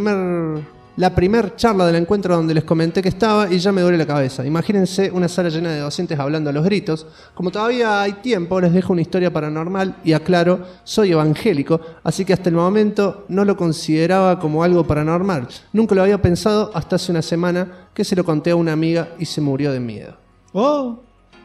[SPEAKER 2] la primer charla del encuentro donde les comenté que estaba y ya me duele la cabeza. Imagínense una sala llena de docentes hablando a los gritos. Como todavía hay tiempo, les dejo una historia paranormal y aclaro, soy evangélico, así que hasta el momento no lo consideraba como algo paranormal. Nunca lo había pensado hasta hace una semana que se lo conté a una amiga y se murió de miedo.
[SPEAKER 3] Oh.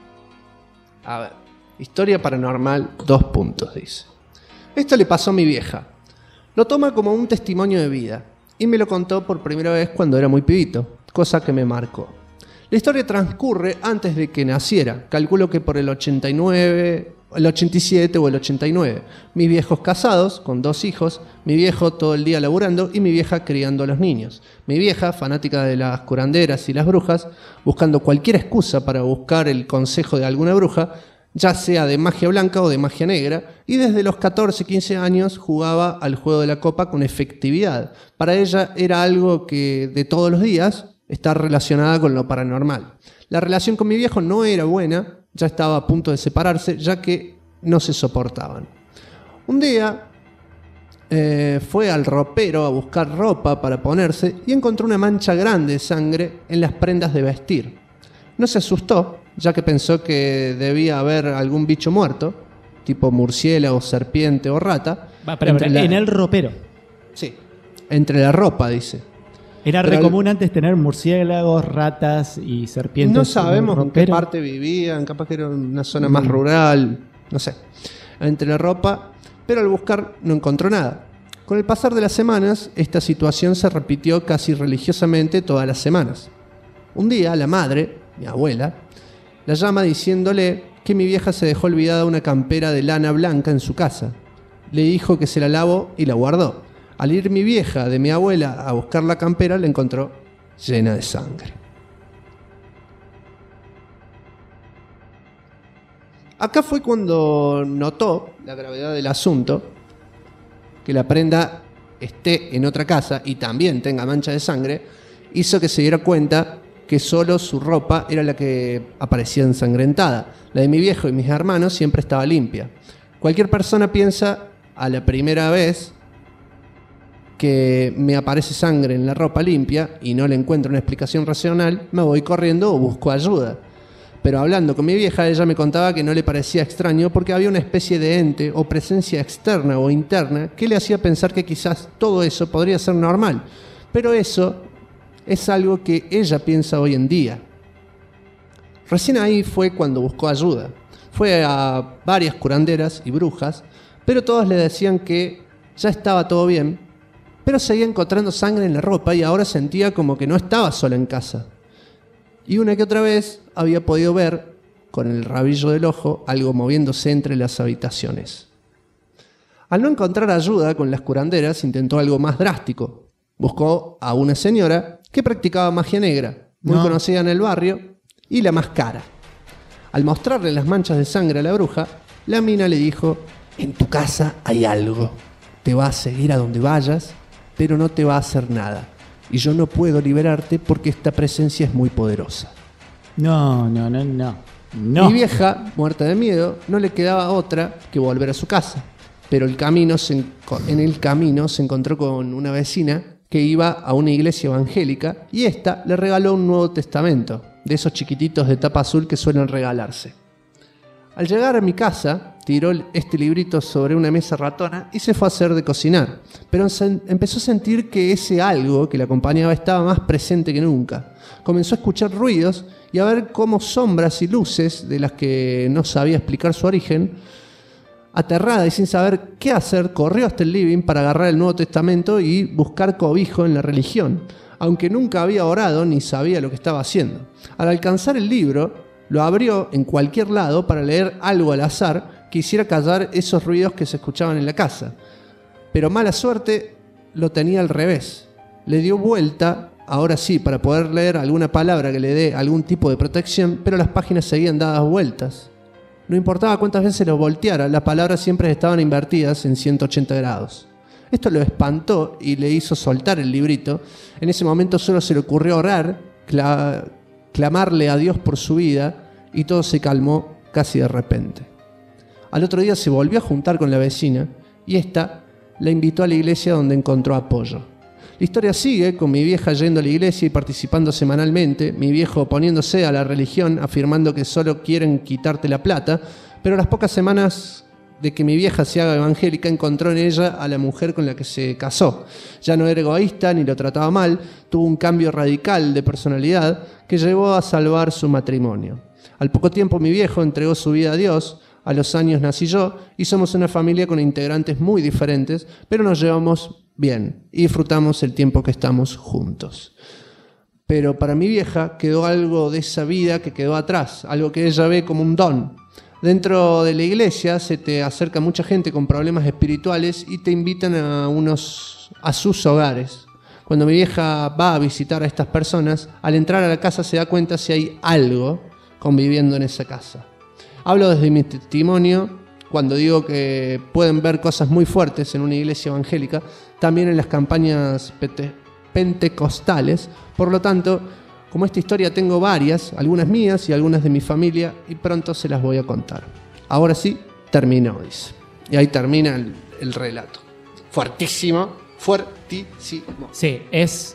[SPEAKER 2] A ver, historia paranormal, 2 puntos, dice. Esto le pasó a mi vieja. Lo toma como un testimonio de vida. Y me lo contó por primera vez cuando era muy pibito, cosa que me marcó. La historia transcurre antes de que naciera, calculo que por el 89, el 87 o el 89. Mis viejos casados, con 2 hijos, mi viejo todo el día laburando y mi vieja criando a los niños. Mi vieja, fanática de las curanderas y las brujas, buscando cualquier excusa para buscar el consejo de alguna bruja, ya sea de magia blanca o de magia negra, y desde los 14, 15 años jugaba al juego de la copa con efectividad. Para ella era algo que de todos los días está relacionada con lo paranormal. La relación con mi viejo no era buena, ya estaba a punto de separarse, ya que no se soportaban. Un día fue al ropero a buscar ropa para ponerse y encontró una mancha grande de sangre en las prendas de vestir. No se asustó, ya que pensó que debía haber algún bicho muerto, tipo murciélago, serpiente o rata.
[SPEAKER 3] En el ropero.
[SPEAKER 2] Sí, entre la ropa, dice.
[SPEAKER 3] Era re común antes tener murciélagos, ratas y serpientes.
[SPEAKER 2] No sabemos en qué parte vivían, capaz que era una zona más rural, no sé. Entre la ropa, pero al buscar no encontró nada. Con el pasar de las semanas, esta situación se repitió casi religiosamente todas las semanas. Un día, la madre, mi abuela, la llama diciéndole que mi vieja se dejó olvidada una campera de lana blanca en su casa. Le dijo que se la lavó y la guardó. Al ir mi vieja de mi abuela a buscar la campera, la encontró llena de sangre. Acá fue cuando notó la gravedad del asunto, que la prenda esté en otra casa y también tenga mancha de sangre, hizo que se diera cuenta que solo su ropa era la que aparecía ensangrentada. La de mi viejo y mis hermanos siempre estaba limpia. Cualquier persona piensa a la primera vez que me aparece sangre en la ropa limpia y no le encuentro una explicación racional, me voy corriendo o busco ayuda. Pero hablando con mi vieja, ella me contaba que no le parecía extraño porque había una especie de ente o presencia externa o interna que le hacía pensar que quizás todo eso podría ser normal. Pero eso es algo que ella piensa hoy en día. Recién ahí fue cuando buscó ayuda. Fue a varias curanderas y brujas, pero todas le decían que ya estaba todo bien, pero seguía encontrando sangre en la ropa y ahora sentía como que no estaba sola en casa. Y una que otra vez había podido ver, con el rabillo del ojo, algo moviéndose entre las habitaciones. Al no encontrar ayuda con las curanderas, intentó algo más drástico. Buscó a una señora que practicaba magia negra, muy conocida en el barrio, y la más cara. Al mostrarle las manchas de sangre a la bruja, la mina le dijo: en tu casa hay algo. Te va a seguir a donde vayas, pero no te va a hacer nada. Y yo no puedo liberarte porque esta presencia es muy poderosa.
[SPEAKER 3] No.
[SPEAKER 2] Mi vieja, muerta de miedo, no le quedaba otra que volver a su casa. Pero en el camino se encontró con una vecina que iba a una iglesia evangélica y esta le regaló un Nuevo Testamento, de esos chiquititos de tapa azul que suelen regalarse. Al llegar a mi casa, tiró este librito sobre una mesa ratona y se fue a hacer de cocinar. Pero empezó a sentir que ese algo que la acompañaba estaba más presente que nunca. Comenzó a escuchar ruidos y a ver cómo sombras y luces, de las que no sabía explicar su origen. Aterrada y sin saber qué hacer, corrió hasta el living para agarrar el Nuevo Testamento y buscar cobijo en la religión, aunque nunca había orado ni sabía lo que estaba haciendo. Al alcanzar el libro, lo abrió en cualquier lado para leer algo al azar que hiciera callar esos ruidos que se escuchaban en la casa. Pero mala suerte, lo tenía al revés. Le dio vuelta, ahora sí, para poder leer alguna palabra que le dé algún tipo de protección, pero las páginas seguían dadas vueltas. No importaba cuántas veces lo volteara, las palabras siempre estaban invertidas en 180 grados. Esto lo espantó y le hizo soltar el librito. En ese momento solo se le ocurrió orar, clamarle a Dios por su vida, y todo se calmó casi de repente. Al otro día se volvió a juntar con la vecina y esta la invitó a la iglesia donde encontró apoyo. La historia sigue con mi vieja yendo a la iglesia y participando semanalmente, mi viejo oponiéndose a la religión, afirmando que solo quieren quitarte la plata, pero a las pocas semanas de que mi vieja se haga evangélica encontró en ella a la mujer con la que se casó. Ya no era egoísta ni lo trataba mal, tuvo un cambio radical de personalidad que llevó a salvar su matrimonio. Al poco tiempo mi viejo entregó su vida a Dios, a los años nací yo y somos una familia con integrantes muy diferentes, pero nos llevamos bien y disfrutamos el tiempo que estamos juntos. Pero para mi vieja quedó algo de esa vida que quedó atrás, algo que ella ve como un don. Dentro de la iglesia se te acerca mucha gente con problemas espirituales y te invitan a sus hogares. Cuando mi vieja va a visitar a estas personas, al entrar a la casa se da cuenta si hay algo conviviendo en esa casa. Hablo desde mi testimonio cuando digo que pueden ver cosas muy fuertes en una iglesia evangélica, también en las campañas pentecostales. Por lo tanto, como esta historia tengo varias, algunas mías y algunas de mi familia, y pronto se las voy a contar. Ahora sí, terminó, dice. Y ahí termina el relato. Fuertísimo.
[SPEAKER 3] Sí, es...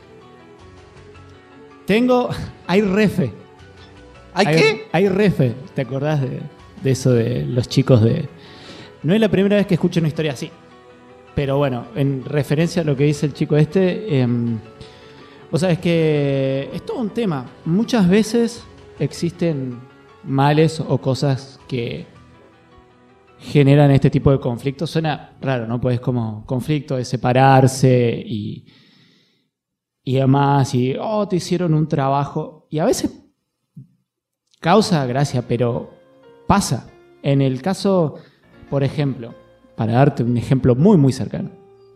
[SPEAKER 3] Hay refe.
[SPEAKER 2] ¿Hay qué?
[SPEAKER 3] Hay refe. ¿Te acordás de eso de los chicos de...? No es la primera vez que escucho una historia así. Pero bueno, en referencia a lo que dice el chico este... vos sabés que es todo un tema. Muchas veces existen males o cosas que generan este tipo de conflictos. Suena raro, ¿no? Pues como conflicto de separarse y demás. Y, te hicieron un trabajo. Y a veces causa gracia, pero pasa. En el caso, por ejemplo, para darte un ejemplo muy, muy cercano.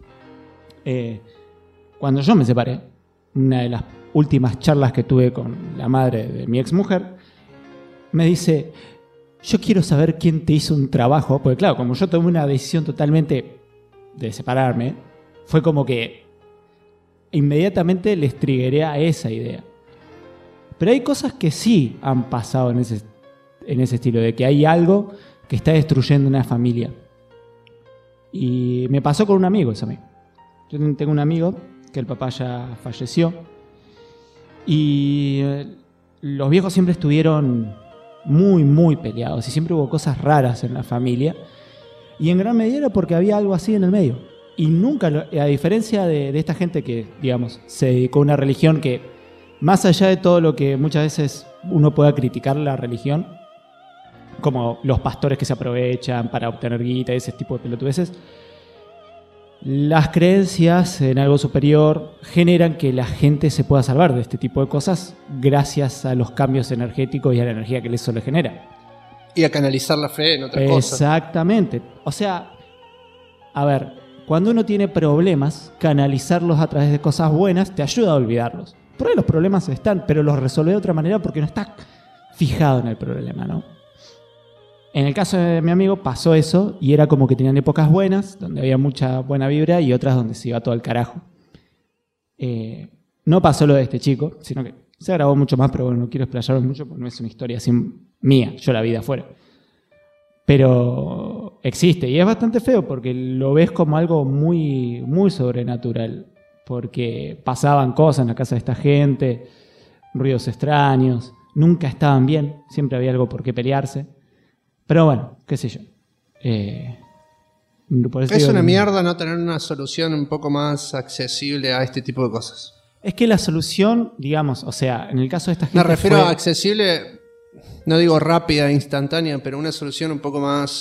[SPEAKER 3] Cuando yo me separé, una de las últimas charlas que tuve con la madre de mi exmujer, me dice: yo quiero saber quién te hizo un trabajo, porque claro, como yo tomé una decisión totalmente de separarme, fue como que inmediatamente les triggeré a esa idea. Pero hay cosas que sí han pasado en ese estilo, de que hay algo que está destruyendo una familia. Y me pasó con un amigo eso a mí. Yo tengo un amigo que el papá ya falleció y los viejos siempre estuvieron muy, muy peleados y siempre hubo cosas raras en la familia y en gran medida era porque había algo así en el medio. Y nunca, a diferencia de esta gente que, digamos, se dedicó a una religión que, más allá de todo lo que muchas veces uno pueda criticar la religión, como los pastores que se aprovechan para obtener guita y ese tipo de pelotudeces, las creencias en algo superior generan que la gente se pueda salvar de este tipo de cosas gracias a los cambios energéticos y a la energía que eso le genera.
[SPEAKER 2] Y a canalizar la fe en otras cosas.
[SPEAKER 3] Exactamente. O sea, a ver, cuando uno tiene problemas, canalizarlos a través de cosas buenas te ayuda a olvidarlos. Por ahí los problemas están, pero los resolve de otra manera porque no está fijado en el problema, ¿no? En el caso de mi amigo pasó eso y era como que tenían épocas buenas, donde había mucha buena vibra y otras donde se iba todo al carajo. No pasó lo de este chico, sino que se agravó mucho más, pero bueno, no quiero explayarme mucho porque no es una historia así mía, yo la vi de afuera. Pero existe y es bastante feo porque lo ves como algo muy, muy sobrenatural. Porque pasaban cosas en la casa de esta gente, ruidos extraños, nunca estaban bien, siempre había algo por qué pelearse. Pero bueno, qué sé yo. Por eso
[SPEAKER 2] es una mierda no tener una solución un poco más accesible a este tipo de cosas.
[SPEAKER 3] Es que la solución, digamos, o sea, en el caso de esta gente...
[SPEAKER 2] Me refiero a accesible, no digo rápida, instantánea, pero una solución un poco más...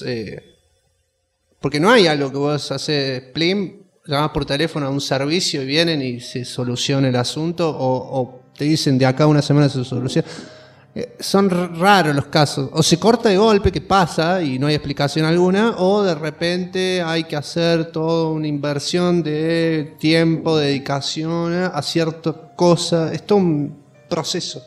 [SPEAKER 2] porque no hay algo que vos haces, plim, llamás por teléfono a un servicio y vienen y se soluciona el asunto o te dicen de acá a una semana se soluciona. Son raros los casos. O se corta de golpe, que pasa y no hay explicación alguna, o de repente hay que hacer toda una inversión de tiempo, dedicación a cierta cosa. Es todo un proceso.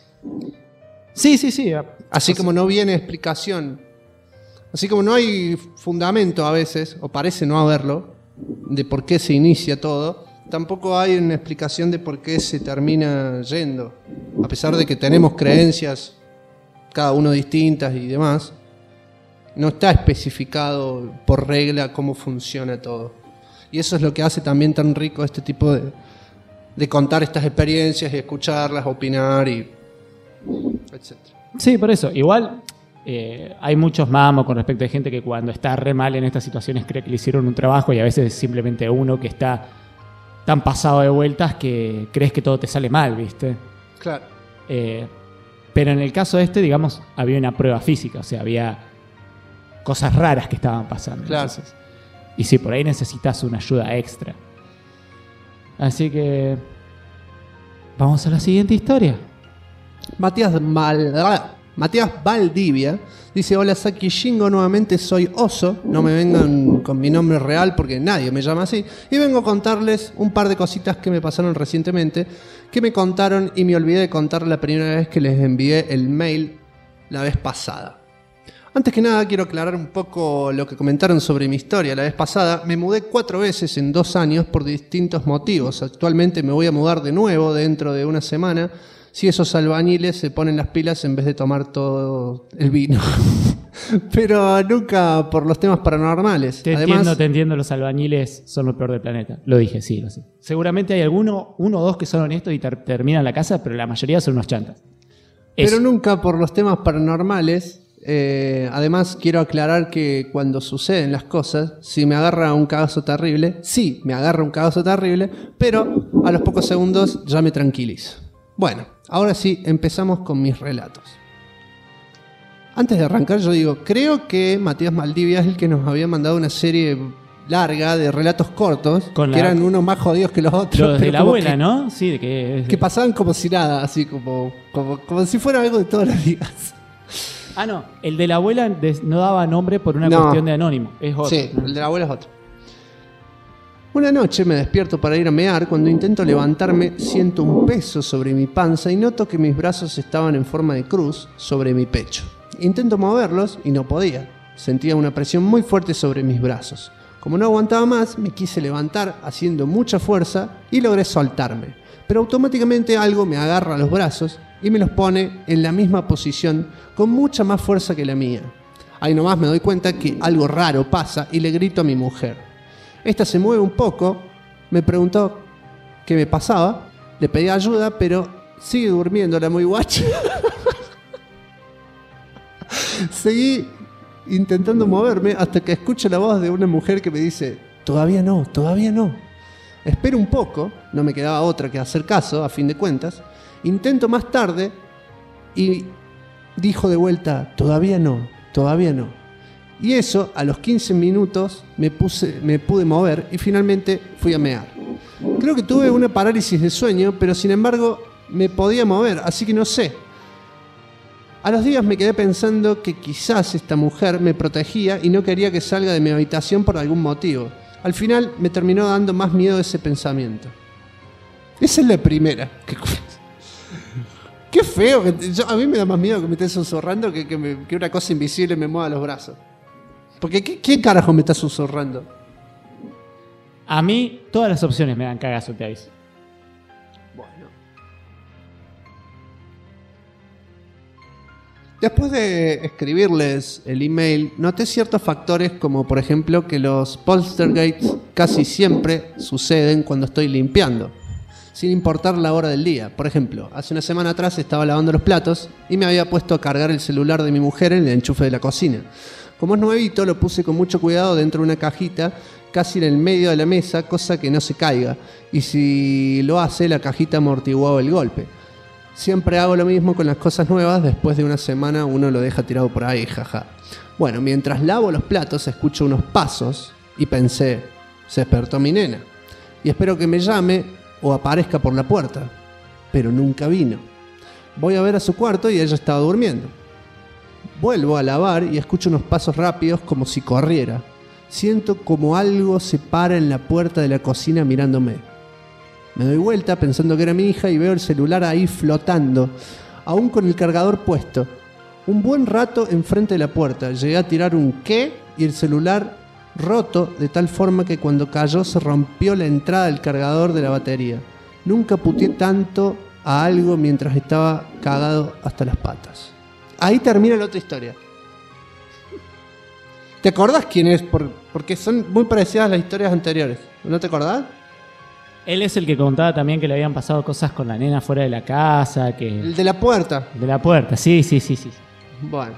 [SPEAKER 3] Sí.
[SPEAKER 2] Así como no viene explicación, así como no hay fundamento a veces, o parece no haberlo, de por qué se inicia todo, tampoco hay una explicación de por qué se termina yendo. A pesar de que tenemos creencias, cada uno distintas y demás, no está especificado por regla cómo funciona todo. Y eso es lo que hace también tan rico este tipo de contar estas experiencias y escucharlas, opinar y etc.
[SPEAKER 3] Sí, por eso. Igual hay muchos mamos con respecto a gente que cuando está re mal en estas situaciones cree que le hicieron un trabajo y a veces es simplemente uno que está tan pasado de vueltas que crees que todo te sale mal, ¿viste?
[SPEAKER 2] Claro.
[SPEAKER 3] Pero en el caso este, digamos, había una prueba física, o sea, había cosas raras que estaban pasando.
[SPEAKER 2] Claro.
[SPEAKER 3] Entonces, y sí, por ahí necesitas una ayuda extra. Así que vamos a la siguiente historia.
[SPEAKER 2] Matías Valdivia dice: hola Saki Shingo, nuevamente soy Oso. No me vengan con mi nombre real porque nadie me llama así. Y vengo a contarles un par de cositas que me pasaron recientemente, que me contaron y me olvidé de contar la primera vez que les envié el mail la vez pasada. Antes que nada quiero aclarar un poco lo que comentaron sobre mi historia la vez pasada. Me mudé 4 veces en 2 años por distintos motivos. Actualmente me voy a mudar de nuevo dentro de una semana, si esos albañiles se ponen las pilas en vez de tomar todo el vino. Pero nunca por los temas paranormales.
[SPEAKER 3] Te entiendo, los albañiles son lo peor del planeta. Lo dije, sí, lo sé. Seguramente hay uno o dos que son honestos y terminan la casa, pero la mayoría son unos chantas.
[SPEAKER 2] Pero nunca por los temas paranormales. Además quiero aclarar que cuando suceden las cosas, si me agarra un cagazo terrible, sí, me agarra un cagazo terrible, pero a los pocos segundos ya me tranquilizo. Bueno, ahora sí, empezamos con mis relatos. Antes de arrancar, yo digo, creo que Matías Valdivia es el que nos había mandado una serie larga de relatos cortos, que eran unos más jodidos que los otros.
[SPEAKER 3] Los de la abuela, ¿no? Sí,
[SPEAKER 2] que pasaban como si nada, así como si fuera algo de todos los días.
[SPEAKER 3] Ah, no, el de la abuela no daba nombre por una cuestión de anónimo, es otro.
[SPEAKER 2] Sí, el de la abuela es otro. Una noche me despierto para ir a mear. Cuando intento levantarme, siento un peso sobre mi panza y noto que mis brazos estaban en forma de cruz sobre mi pecho. Intento moverlos y no podía. Sentía una presión muy fuerte sobre mis brazos. Como no aguantaba más, me quise levantar haciendo mucha fuerza y logré soltarme. Pero automáticamente algo me agarra los brazos y me los pone en la misma posición con mucha más fuerza que la mía. Ahí nomás me doy cuenta que algo raro pasa y le grito a mi mujer. Esta se mueve un poco, me preguntó qué me pasaba, le pedí ayuda, pero sigue durmiendo la muy guacha. Seguí intentando moverme hasta que escucho la voz de una mujer que me dice: todavía no, todavía no. Espero un poco, no me quedaba otra que hacer caso, a fin de cuentas. Intento más tarde y dijo de vuelta: todavía no, todavía no. Y eso, a los 15 minutos me pude mover y finalmente fui a mear. Creo que tuve una parálisis de sueño, pero sin embargo me podía mover, así que no sé. A los días me quedé pensando que quizás esta mujer me protegía y no quería que salga de mi habitación por algún motivo. Al final me terminó dando más miedo ese pensamiento. Esa es la primera. Qué feo. A mí me da más miedo que me estés susurrando que una cosa invisible me mueva los brazos. Porque ¿qué carajo me está susurrando?
[SPEAKER 3] A mí todas las opciones me dan cagazo, te aviso.
[SPEAKER 2] Bueno. Después de escribirles el email, noté ciertos factores como por ejemplo que los poltergeists casi siempre suceden cuando estoy limpiando, sin importar la hora del día. Por ejemplo, hace una semana atrás estaba lavando los platos y me había puesto a cargar el celular de mi mujer en el enchufe de la cocina. Como es nuevito, lo puse con mucho cuidado dentro de una cajita, casi en el medio de la mesa, cosa que no se caiga. Y si lo hace, la cajita amortiguaba el golpe. Siempre hago lo mismo con las cosas nuevas, después de una semana uno lo deja tirado por ahí, jaja. Bueno, mientras lavo los platos escucho unos pasos y pensé: se despertó mi nena. Y espero que me llame o aparezca por la puerta. Pero nunca vino. Voy a ver a su cuarto y ella estaba durmiendo. Vuelvo a lavar y escucho unos pasos rápidos como si corriera. Siento como algo se para en la puerta de la cocina mirándome. Me doy vuelta pensando que era mi hija y veo el celular ahí flotando, aún con el cargador puesto. Un buen rato enfrente de la puerta. Llegué a tirar un ¿qué? Y el celular roto de tal forma que cuando cayó se rompió la entrada del cargador de la batería. Nunca puteé tanto a algo mientras estaba cagado hasta las patas. Ahí termina la otra historia. ¿Te acordás quién es? Porque son muy parecidas a las historias anteriores. ¿No te acordás?
[SPEAKER 3] Él es el que contaba también que le habían pasado cosas con la nena fuera de la casa.
[SPEAKER 2] El de la puerta.
[SPEAKER 3] De la puerta, sí.
[SPEAKER 2] Bueno.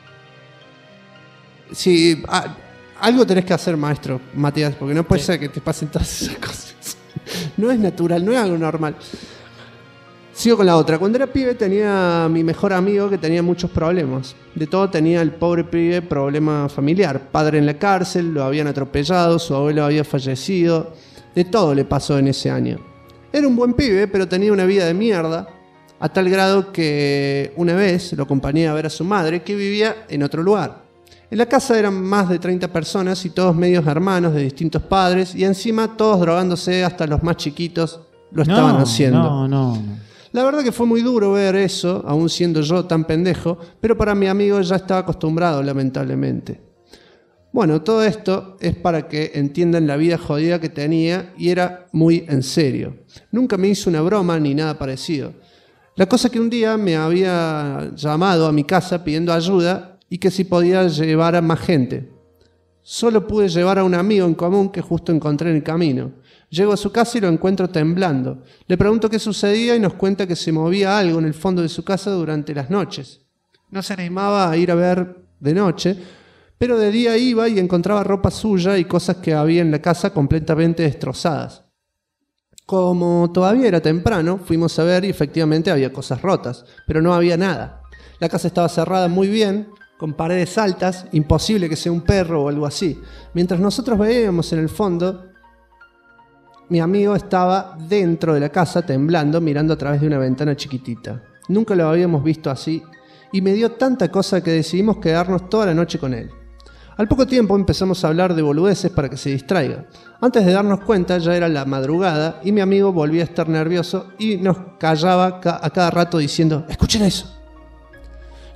[SPEAKER 2] Sí, algo tenés que hacer, maestro Matías, porque no puede ser que te pasen todas esas cosas. No es natural, no es algo normal. Sigo con la otra. Cuando era pibe tenía a mi mejor amigo que tenía muchos problemas. De todo tenía el pobre pibe problema familiar. Padre en la cárcel, lo habían atropellado, su abuelo había fallecido. De todo le pasó en ese año. Era un buen pibe, pero tenía una vida de mierda, a tal grado que una vez lo acompañé a ver a su madre, que vivía en otro lugar. En la casa eran más de 30 personas y todos medios hermanos de distintos padres, y encima todos drogándose, hasta los más chiquitos lo estaban haciendo.
[SPEAKER 3] No.
[SPEAKER 2] La verdad que fue muy duro ver eso, aún siendo yo tan pendejo, pero para mi amigo ya estaba acostumbrado, lamentablemente. Bueno, todo esto es para que entiendan la vida jodida que tenía y era muy en serio. Nunca me hizo una broma ni nada parecido. La cosa que un día me había llamado a mi casa pidiendo ayuda y que si podía llevar a más gente. Solo pude llevar a un amigo en común que justo encontré en el camino. Llego a su casa y lo encuentro temblando. Le pregunto qué sucedía y nos cuenta que se movía algo en el fondo de su casa durante las noches. No se animaba a ir a ver de noche, pero de día iba y encontraba ropa suya y cosas que había en la casa completamente destrozadas. Como todavía era temprano, fuimos a ver y efectivamente había cosas rotas, pero no había nada. La casa estaba cerrada muy bien, con paredes altas, imposible que sea un perro o algo así. Mientras nosotros veíamos en el fondo, mi amigo estaba dentro de la casa temblando, mirando a través de una ventana chiquitita. Nunca lo habíamos visto así y me dio tanta cosa que decidimos quedarnos toda la noche con él. Al poco tiempo empezamos a hablar de boludeces para que se distraiga. Antes de darnos cuenta ya era la madrugada y mi amigo volvía a estar nervioso y nos callaba a cada rato diciendo: «Escuchen eso».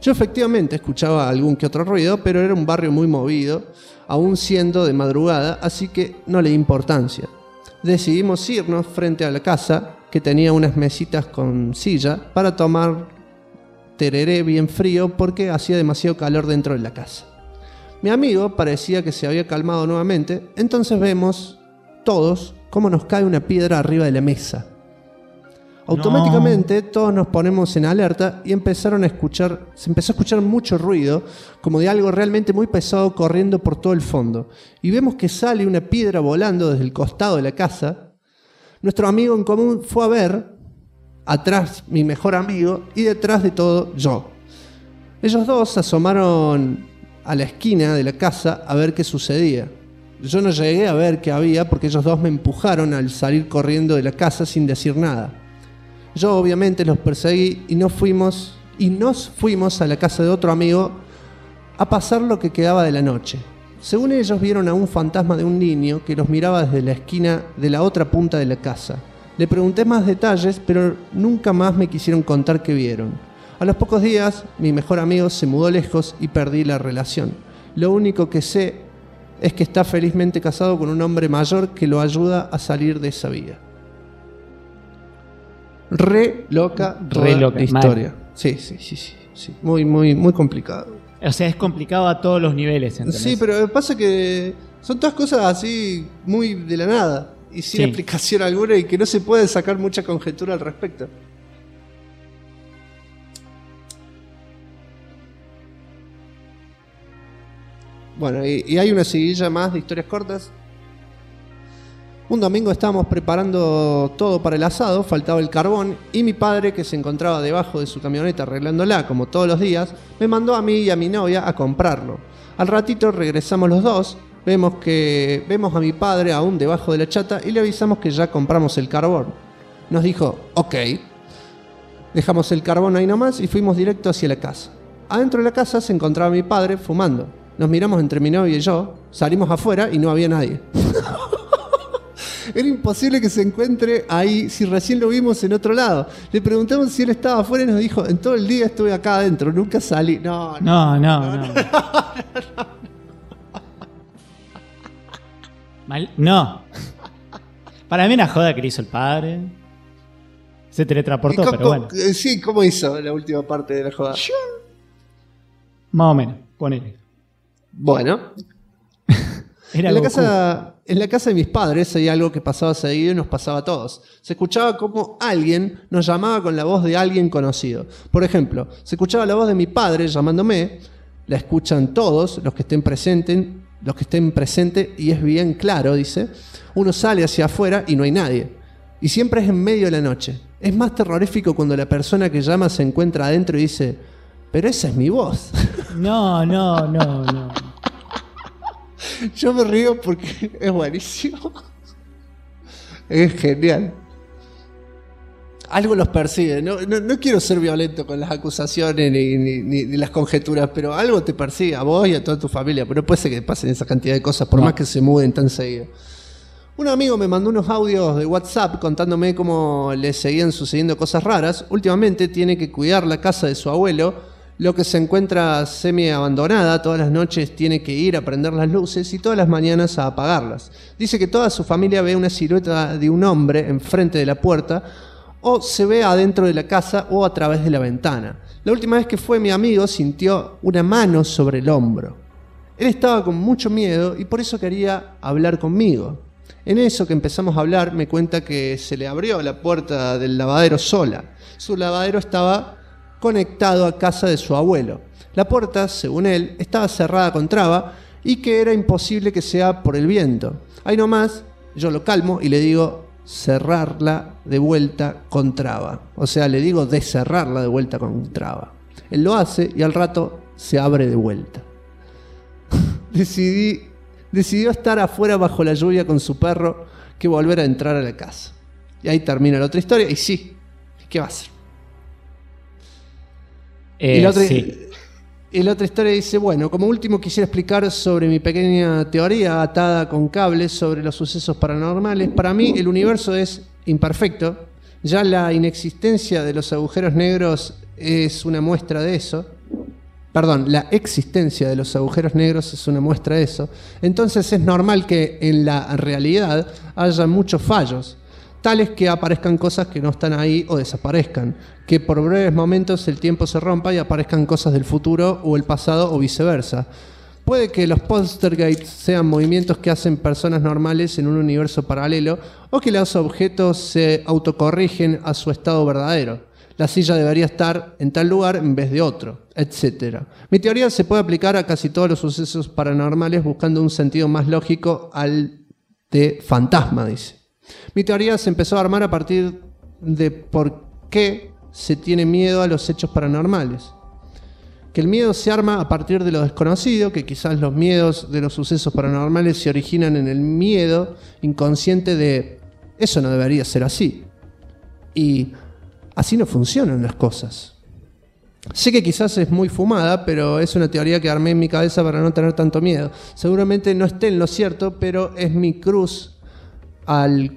[SPEAKER 2] Yo efectivamente escuchaba algún que otro ruido, pero era un barrio muy movido, aún siendo de madrugada, así que no le di importancia. Decidimos irnos frente a la casa, que tenía unas mesitas con silla, para tomar tereré bien frío porque hacía demasiado calor dentro de la casa. Mi amigo parecía que se había calmado nuevamente, entonces vemos todos cómo nos cae una piedra arriba de la mesa. Automáticamente todos nos ponemos en alerta y se empezó a escuchar mucho ruido, como de algo realmente muy pesado corriendo por todo el fondo. Y vemos que sale una piedra volando desde el costado de la casa. Nuestro amigo en común fue a ver, atrás mi mejor amigo y detrás de todo yo. Ellos dos se asomaron a la esquina de la casa a ver qué sucedía. Yo no llegué a ver qué había porque ellos dos me empujaron al salir corriendo de la casa sin decir nada. Yo obviamente los perseguí y nos fuimos a la casa de otro amigo a pasar lo que quedaba de la noche. Según ellos vieron a un fantasma de un niño que los miraba desde la esquina de la otra punta de la casa. Le pregunté más detalles, pero nunca más me quisieron contar qué vieron. A los pocos días, mi mejor amigo se mudó lejos y perdí la relación. Lo único que sé es que está felizmente casado con un hombre mayor que lo ayuda a salir de esa vida. Re loca la historia.
[SPEAKER 3] Mal.
[SPEAKER 2] Sí. Muy complicado.
[SPEAKER 3] O sea, es complicado a todos los niveles, ¿entendés?
[SPEAKER 2] Sí, pero pasa que son todas cosas así muy de la nada y sin explicación alguna y que no se puede sacar mucha conjetura al respecto. Bueno, y hay una seguidilla más de historias cortas. Un domingo estábamos preparando todo para el asado, faltaba el carbón y mi padre, que se encontraba debajo de su camioneta arreglándola como todos los días, me mandó a mí y a mi novia a comprarlo. Al ratito regresamos los dos, vemos a mi padre aún debajo de la chata y le avisamos que ya compramos el carbón. Nos dijo, ok. Dejamos el carbón ahí nomás y fuimos directo hacia la casa. Adentro de la casa se encontraba mi padre fumando. Nos miramos entre mi novia y yo, salimos afuera y no había nadie. Era imposible que se encuentre ahí si recién lo vimos en otro lado. Le preguntamos si él estaba afuera y nos dijo, en todo el día estuve acá adentro, nunca salí. No.
[SPEAKER 3] No. Para mí una joda que le hizo el padre. Se teletransportó, pero bueno.
[SPEAKER 2] Sí, ¿cómo hizo la última parte de la joda?
[SPEAKER 3] Más o menos, ponele.
[SPEAKER 2] Bueno. En la casa de mis padres hay algo que pasaba seguido y nos pasaba a todos. Se escuchaba como alguien nos llamaba con la voz de alguien conocido. Por ejemplo, se escuchaba la voz de mi padre llamándome, la escuchan todos los que estén presentes y es bien claro, dice. Uno sale hacia afuera y no hay nadie. Y siempre es en medio de la noche. Es más terrorífico cuando la persona que llama se encuentra adentro y dice, pero esa es mi voz.
[SPEAKER 3] No.
[SPEAKER 2] Yo me río porque es buenísimo. Es genial. Algo los persigue. No quiero ser violento con las acusaciones ni las conjeturas, pero algo te persigue a vos y a toda tu familia. Pero no puede ser que pasen esa cantidad de cosas, por más que se muden tan seguido. Un amigo me mandó unos audios de WhatsApp contándome cómo le seguían sucediendo cosas raras. Últimamente tiene que cuidar la casa de su abuelo, lo que se encuentra semi abandonada. Todas las noches tiene que ir a prender las luces y todas las mañanas a apagarlas. Dice que toda su familia ve una silueta de un hombre enfrente de la puerta o se ve adentro de la casa o a través de la ventana. La última vez que fue, mi amigo sintió una mano sobre el hombro. Él estaba con mucho miedo y por eso quería hablar conmigo. En eso que empezamos a hablar me cuenta que se le abrió la puerta del lavadero sola. Su lavadero estaba conectado a casa de su abuelo. La puerta, según él, estaba cerrada con traba y que era imposible que sea por el viento. Ahí nomás, yo lo calmo y le digo cerrarla de vuelta con traba. O sea, le digo descerrarla de vuelta con traba. Él lo hace y al rato se abre de vuelta. Decidió estar afuera bajo la lluvia con su perro que volver a entrar a la casa. Y ahí termina la otra historia. Y sí, ¿qué va a hacer? Y la otra historia dice, bueno, como último quisiera explicar sobre mi pequeña teoría atada con cables sobre los sucesos paranormales. Para mí el universo es imperfecto. Ya la inexistencia de los agujeros negros es una muestra de eso. la existencia de los agujeros negros es una muestra de eso. Entonces es normal que en la realidad haya muchos fallos, tales que aparezcan cosas que no están ahí o desaparezcan, que por breves momentos el tiempo se rompa y aparezcan cosas del futuro o el pasado o viceversa. Puede que los poltergeists sean movimientos que hacen personas normales en un universo paralelo, o que los objetos se autocorrigen a su estado verdadero. La silla debería estar en tal lugar en vez de otro, etc. Mi teoría se puede aplicar a casi todos los sucesos paranormales buscando un sentido más lógico al de fantasma, dice. Mi teoría se empezó a armar a partir de por qué se tiene miedo a los hechos paranormales. Que el miedo se arma a partir de lo desconocido, que quizás los miedos de los sucesos paranormales se originan en el miedo inconsciente de eso no debería ser así. Y así no funcionan las cosas. Sé que quizás es muy fumada, pero es una teoría que armé en mi cabeza para no tener tanto miedo. Seguramente no esté en lo cierto, pero es mi cruz a la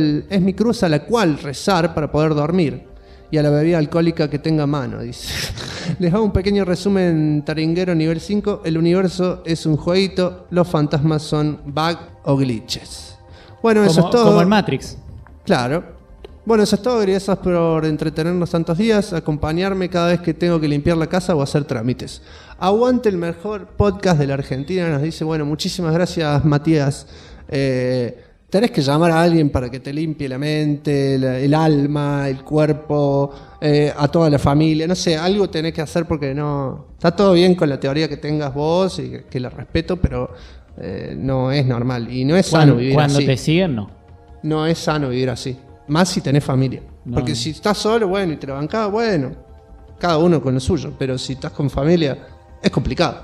[SPEAKER 2] cual rezar para poder dormir. Y a la bebida alcohólica que tenga a mano, dice. Les hago un pequeño resumen taringuero nivel 5. El universo es un jueguito, los fantasmas son bugs o glitches. Bueno, eso es todo.
[SPEAKER 3] Como el Matrix.
[SPEAKER 2] Claro. Bueno, eso es todo. Gracias por entretenernos tantos días, acompañarme cada vez que tengo que limpiar la casa o hacer trámites. Aguante el mejor podcast de la Argentina, nos dice. Bueno, muchísimas gracias, Matías. Tenés que llamar a alguien para que te limpie la mente, el alma, el cuerpo, a toda la familia. No sé, algo tenés que hacer porque no... Está todo bien con la teoría que tengas vos y que la respeto, pero no es normal. Y no es sano vivir así.
[SPEAKER 3] Cuando te siguen, no.
[SPEAKER 2] No es sano vivir así. Más si tenés familia.
[SPEAKER 3] No.
[SPEAKER 2] Porque si estás solo, bueno, y te la bancás, bueno, cada uno con lo suyo. Pero si estás con familia, es complicado.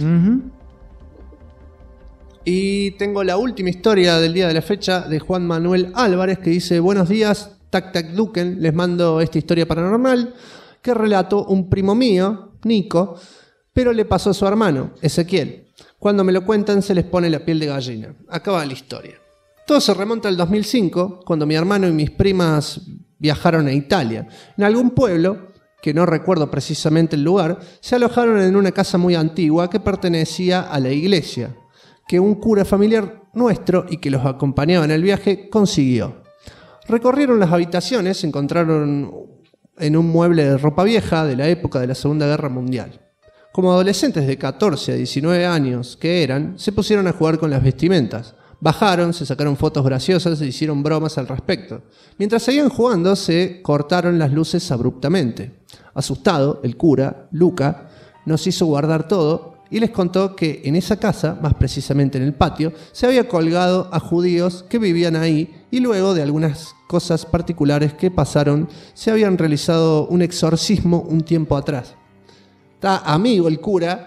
[SPEAKER 2] Y tengo la última historia del día de la fecha de Juan Manuel Álvarez, que dice: buenos días, Tac Tac Duken, les mando esta historia paranormal que relató un primo mío, Nico, pero le pasó a su hermano, Ezequiel. Cuando me lo cuentan se les pone la piel de gallina. Acaba la historia. Todo se remonta al 2005, cuando mi hermano y mis primas viajaron a Italia. En algún pueblo, que no recuerdo precisamente el lugar, se alojaron en una casa muy antigua que pertenecía a la iglesia, que un cura familiar nuestro y que los acompañaba en el viaje consiguió. Recorrieron las habitaciones, se encontraron en un mueble de ropa vieja de la época de la Segunda Guerra Mundial. Como adolescentes de 14 a 19 años que eran, se pusieron a jugar con las vestimentas. Bajaron, se sacaron fotos graciosas e hicieron bromas al respecto. Mientras seguían jugando, se cortaron las luces abruptamente. Asustado, el cura, Luca, nos hizo guardar todo y les contó que en esa casa, más precisamente en el patio, se había colgado a judíos que vivían ahí y luego de algunas cosas particulares que pasaron, se habían realizado un exorcismo un tiempo atrás. Está amigo el cura,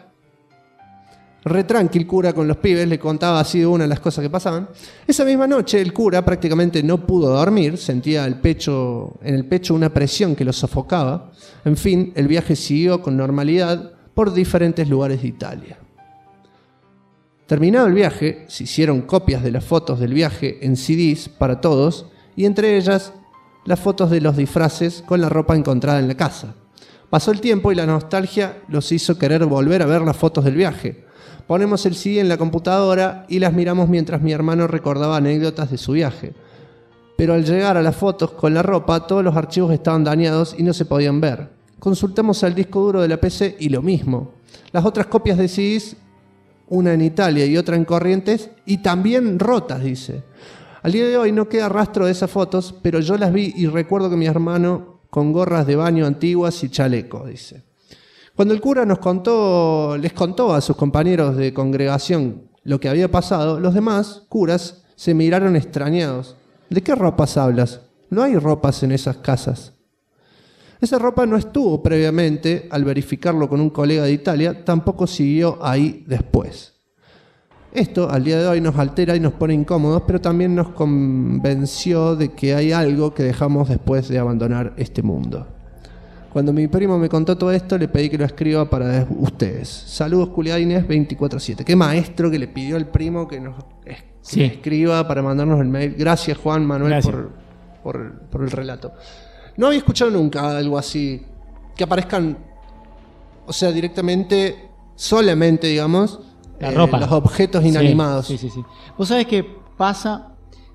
[SPEAKER 2] re tranqui el cura con los pibes, le contaba así de una de las cosas que pasaban. Esa misma noche el cura prácticamente no pudo dormir, sentía en el pecho una presión que lo sofocaba. En fin, el viaje siguió con normalidad por diferentes lugares de Italia. Terminado el viaje, se hicieron copias de las fotos del viaje en CDs para todos, y entre ellas las fotos de los disfraces con la ropa encontrada en la casa. Pasó el tiempo y la nostalgia los hizo querer volver a ver las fotos del viaje. Ponemos el CD en la computadora y las miramos mientras mi hermano recordaba anécdotas de su viaje. Pero al llegar a las fotos con la ropa, todos los archivos estaban dañados y no se podían ver. Consultamos el disco duro de la PC y lo mismo. Las otras copias de CDs, una en Italia y otra en Corrientes, y también rotas, dice. Al día de hoy no queda rastro de esas fotos, pero yo las vi y recuerdo que mi hermano con gorras de baño antiguas y chaleco, dice. Cuando el cura les contó a sus compañeros de congregación lo que había pasado, los demás curas se miraron extrañados. ¿De qué ropas hablas? No hay ropas en esas casas. Esa ropa no estuvo previamente, al verificarlo con un colega de Italia, tampoco siguió ahí después. Esto al día de hoy nos altera y nos pone incómodos, pero también nos convenció de que hay algo que dejamos después de abandonar este mundo. Cuando mi primo me contó todo esto, le pedí que lo escriba para ustedes. Saludos, Culiaines 24/7. Qué maestro que le pidió al primo que nos escriba para mandarnos el mail. Gracias, Juan Manuel, por el relato. No había escuchado nunca algo así, que aparezcan O sea, directamente, solamente, digamos,
[SPEAKER 3] la ropa.
[SPEAKER 2] Los objetos inanimados.
[SPEAKER 3] Sí. ¿Vos sabés qué pasa?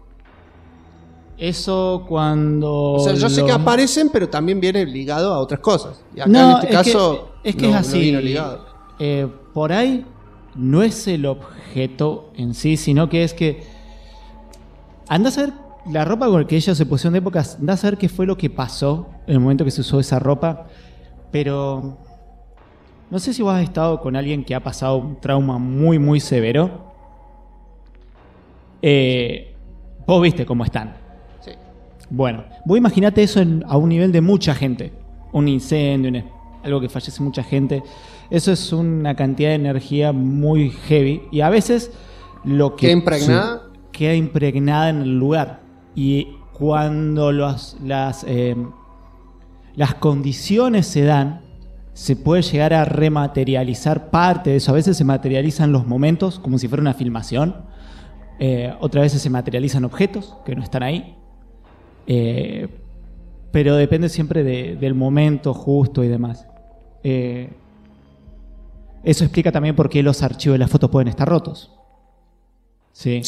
[SPEAKER 3] Eso cuando...
[SPEAKER 2] O sea, yo sé que aparecen, pero también viene ligado a otras cosas. Y acá
[SPEAKER 3] no,
[SPEAKER 2] en este caso
[SPEAKER 3] es
[SPEAKER 2] no
[SPEAKER 3] así.
[SPEAKER 2] vino ligado.
[SPEAKER 3] Por ahí no es el objeto en sí, sino que es que... Andá a saber la ropa con la que ellos se pusieron de épocas, andá a saber qué fue lo que pasó en el momento que se usó esa ropa, pero... No sé si vos has estado con alguien que ha pasado un trauma muy, muy severo. Vos viste cómo están.
[SPEAKER 2] Sí.
[SPEAKER 3] Bueno, vos imaginate eso a un nivel de mucha gente. Un incendio, algo que fallece mucha gente. Eso es una cantidad de energía muy heavy. Y a veces lo que... Queda impregnada en el lugar. Y cuando las condiciones se dan, se puede llegar a rematerializar parte de eso. A veces se materializan los momentos como si fuera una filmación. Otras veces se materializan objetos que no están ahí. Pero depende siempre del momento justo y demás. Eso explica también por qué los archivos de las fotos pueden estar rotos. Sí.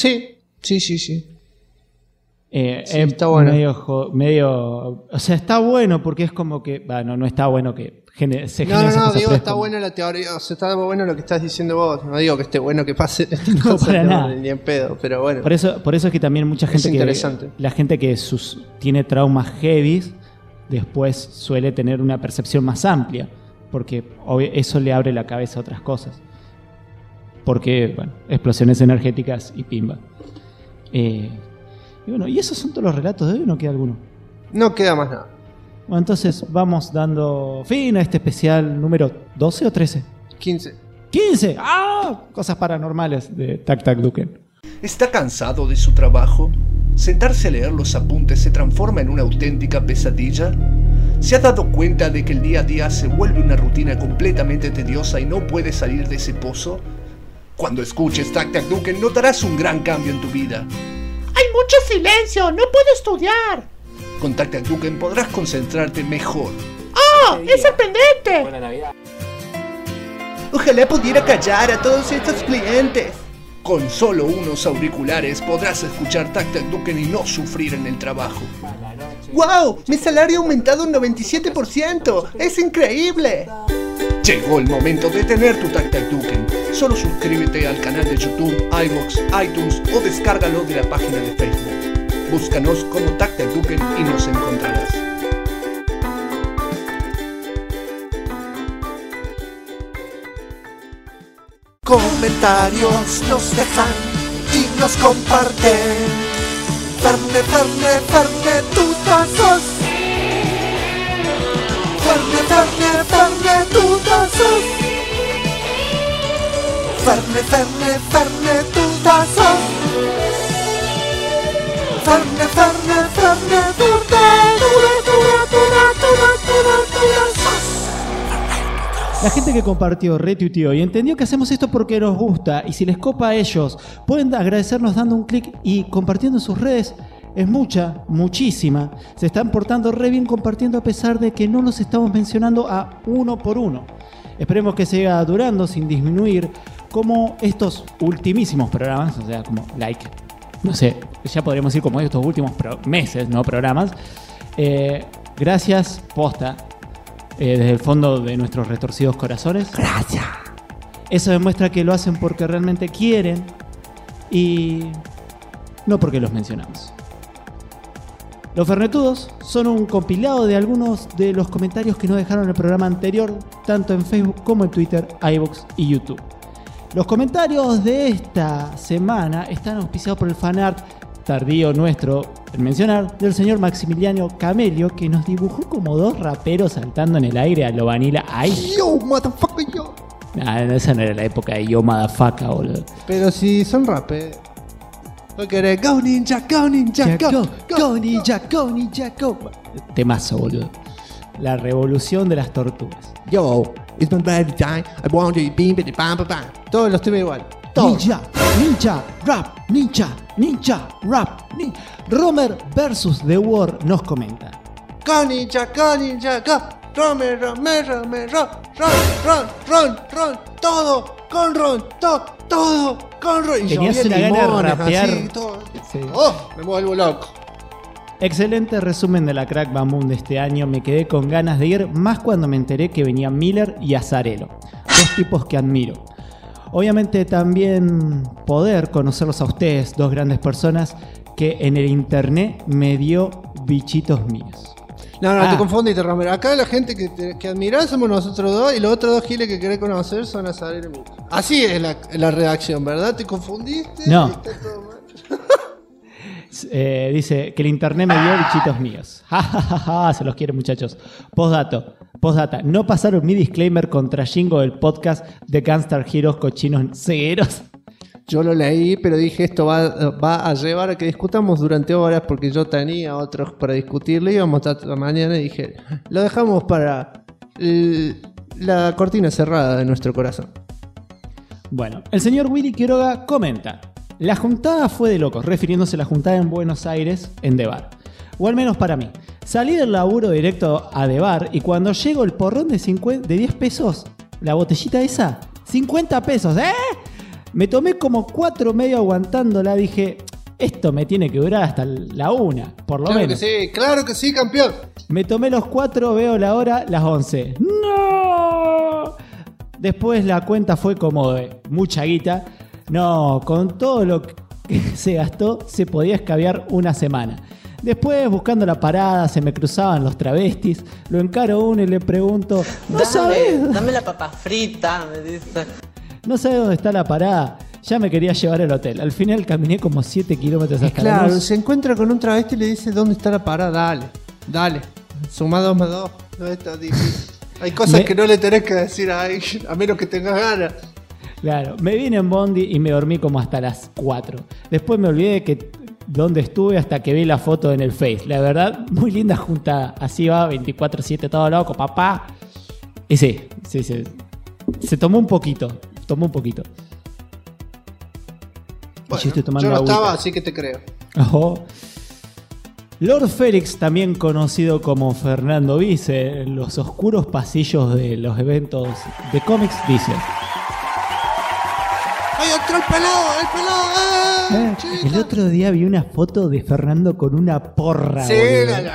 [SPEAKER 2] Está bueno.
[SPEAKER 3] Medio, o sea, está bueno porque es como que... Bueno, no está bueno que se genere esa cosa,
[SPEAKER 2] digo,
[SPEAKER 3] pero
[SPEAKER 2] está
[SPEAKER 3] como...
[SPEAKER 2] buena la teoría, o sea, está bueno lo que estás diciendo vos. No digo que esté bueno que pase
[SPEAKER 3] No, para nada.
[SPEAKER 2] ni en pedo, pero bueno.
[SPEAKER 3] Por eso es que también mucha gente la gente que tiene traumas heavies después suele tener una percepción más amplia, porque eso le abre la cabeza a otras cosas. Porque, bueno, explosiones energéticas y pimba. Y bueno, ¿y esos son todos los relatos de hoy o no queda alguno?
[SPEAKER 2] No queda más nada.
[SPEAKER 3] Bueno, entonces vamos dando fin a este especial número 12 o 13.
[SPEAKER 2] 15.
[SPEAKER 3] ¡15! ¡Ah! Cosas paranormales de Tac Tac Duken.
[SPEAKER 9] ¿Está cansado de su trabajo? ¿Sentarse a leer los apuntes se transforma en una auténtica pesadilla? ¿Se ha dado cuenta de que el día a día se vuelve una rutina completamente tediosa y no puede salir de ese pozo? Cuando escuches Tac Tac Duken notarás un gran cambio en tu vida.
[SPEAKER 11] ¡Hay mucho silencio! ¡No puedo estudiar!
[SPEAKER 9] Con Tac Tac Duken podrás concentrarte mejor.
[SPEAKER 11] ¡Oh! ¡Es sorprendente!
[SPEAKER 10] Buena Navidad.
[SPEAKER 9] Ojalá pudiera callar a todos estos clientes. Con solo unos auriculares podrás escuchar Tac Tac Duken y no sufrir en el trabajo. ¡Wow! Mi salario ha aumentado un 97%. ¡Es increíble! Llegó el momento de tener tu Tac Tac Duken. Solo suscríbete al canal de YouTube, iVoox, iTunes o descárgalo de la página de Facebook. Búscanos como Tac Tac Duken y nos encontrarás.
[SPEAKER 12] Comentarios nos dejan y nos comparten. Ferne, tú sos. Ferne, tú sos. Ferne, tú sos. Ferne, tú
[SPEAKER 3] La gente que compartió, retuiteó y entendió que hacemos esto porque nos gusta, y si les copa a ellos, pueden agradecernos dando un clic y compartiendo en sus redes. Es muchísima. Se están portando re bien compartiendo a pesar de que no los estamos mencionando a uno por uno. Esperemos que siga durando sin disminuir como estos ultimísimos programas, o sea, como no sé, ya podríamos decir como estos últimos meses, no programas. Gracias, posta. Desde el fondo de nuestros retorcidos corazones.
[SPEAKER 12] Gracias.
[SPEAKER 3] Eso demuestra que lo hacen porque realmente quieren y no porque los mencionamos. Los Fernetudos son un compilado de algunos de los comentarios que nos dejaron en el programa anterior, tanto en Facebook como en Twitter, iVoox y YouTube. Los comentarios de esta semana están auspiciados por el fanart tardío nuestro, en mencionar, del señor Maximiliano Camelio, que nos dibujó como dos raperos saltando en el aire a lo Vanilla Ice.
[SPEAKER 2] Yo, motherfucker, yo.
[SPEAKER 3] Esa no era la época de Yo, motherfucker, boludo.
[SPEAKER 2] Pero si son raperos. Okay, go ninja, go ninja, go ninja, go ninja, go.
[SPEAKER 3] Temazo, boludo. La revolución de las tortugas.
[SPEAKER 2] Yo, it's my bad time. I want to be bam, bam, bam. Todos los temas igual.
[SPEAKER 1] Ninja, ninja, rap, ninja, ninja, rap.
[SPEAKER 3] Romer versus The War nos comenta.
[SPEAKER 2] Go ninja, go ninja, go.
[SPEAKER 9] todo con ron, todo con ron. Y
[SPEAKER 3] tenías
[SPEAKER 9] llovía
[SPEAKER 3] una gana de
[SPEAKER 9] limones,
[SPEAKER 3] rapear.
[SPEAKER 9] así, todo.
[SPEAKER 3] Sí.
[SPEAKER 9] Me vuelvo loco.
[SPEAKER 3] Excelente resumen de la Crack Bam Boom de este año. Me quedé con ganas de ir, más cuando me enteré que venían Miller y Azzarello, dos tipos que admiro. Obviamente también poder conocerlos a ustedes, dos grandes personas que en el internet me dio bichitos míos.
[SPEAKER 9] No, te confundiste, Romero. Acá la gente que admirás somos nosotros dos y los otros dos giles que querés conocer son Azzarello y Miller. Así es la redacción, ¿verdad? ¿Te confundiste?
[SPEAKER 3] No. Dice que el internet me dio bichitos míos. Se los quiere, muchachos. Postdata. No pasaron mi disclaimer contra Jingo del podcast de Gunstar Heroes cochinos cegueros.
[SPEAKER 2] Yo lo leí, pero dije esto va a llevar a que discutamos durante horas porque yo tenía otros para discutirle. Íbamos hasta mañana y dije, lo dejamos para la cortina cerrada de nuestro corazón.
[SPEAKER 3] Bueno, el señor Willy Quiroga comenta: la juntada fue de locos, refiriéndose a la juntada en Buenos Aires en The Bar. O al menos para mí. Salí del laburo directo a The Bar y cuando llego el porrón de 10 pesos, la botellita esa, 50 pesos, me tomé como 4 medio aguantándola, dije, esto me tiene que durar hasta la 1, por lo menos.
[SPEAKER 9] Claro que sí, campeón.
[SPEAKER 3] Me tomé los 4, veo la hora, las 11. ¡No! Después la cuenta fue como de mucha guita. No, con todo lo que se gastó, se podía escabiar una semana. Después, buscando la parada, se me cruzaban los travestis. Lo encaro uno y le pregunto, ¿no sabes?
[SPEAKER 13] Dame la papa frita, me dice.
[SPEAKER 3] ¿No sabes dónde está la parada? Ya me quería llevar al hotel. Al final caminé como 7 kilómetros hasta la luz.
[SPEAKER 2] Se encuentra con un travesti y le dice, ¿dónde está la parada? Dale. Suma 2 más 2. No es tan difícil. Hay cosas que no le tenés que decir a menos que tengas ganas.
[SPEAKER 3] Claro, me vine en bondi y me dormí como hasta las 4. Después me olvidé de dónde estuve hasta que vi la foto en el Face. La verdad, muy linda juntada. Así va, 24/7, todo loco, papá. Y sí. Se tomó un poquito.
[SPEAKER 9] Bueno,
[SPEAKER 3] yo estoy tomando
[SPEAKER 9] yo no
[SPEAKER 3] agüita.
[SPEAKER 9] estaba, así que te creo.
[SPEAKER 3] Ojo. Lord Félix, también conocido como Fernando Vice, en los oscuros pasillos de los eventos de cómics, dice:
[SPEAKER 9] ¡Ay, otro el pelado!
[SPEAKER 3] El otro día vi una foto de Fernando con una porra.
[SPEAKER 9] Sí,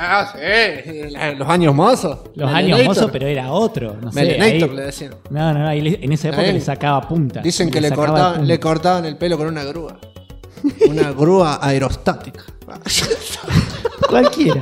[SPEAKER 9] los años mozos.
[SPEAKER 3] Los años mozos, pero era otro. No sé.
[SPEAKER 9] Melenator le decían.
[SPEAKER 3] No, en esa época le sacaba punta.
[SPEAKER 9] Dicen que le cortaban el pelo con una grúa. Una grúa aerostática.
[SPEAKER 3] Cualquiera.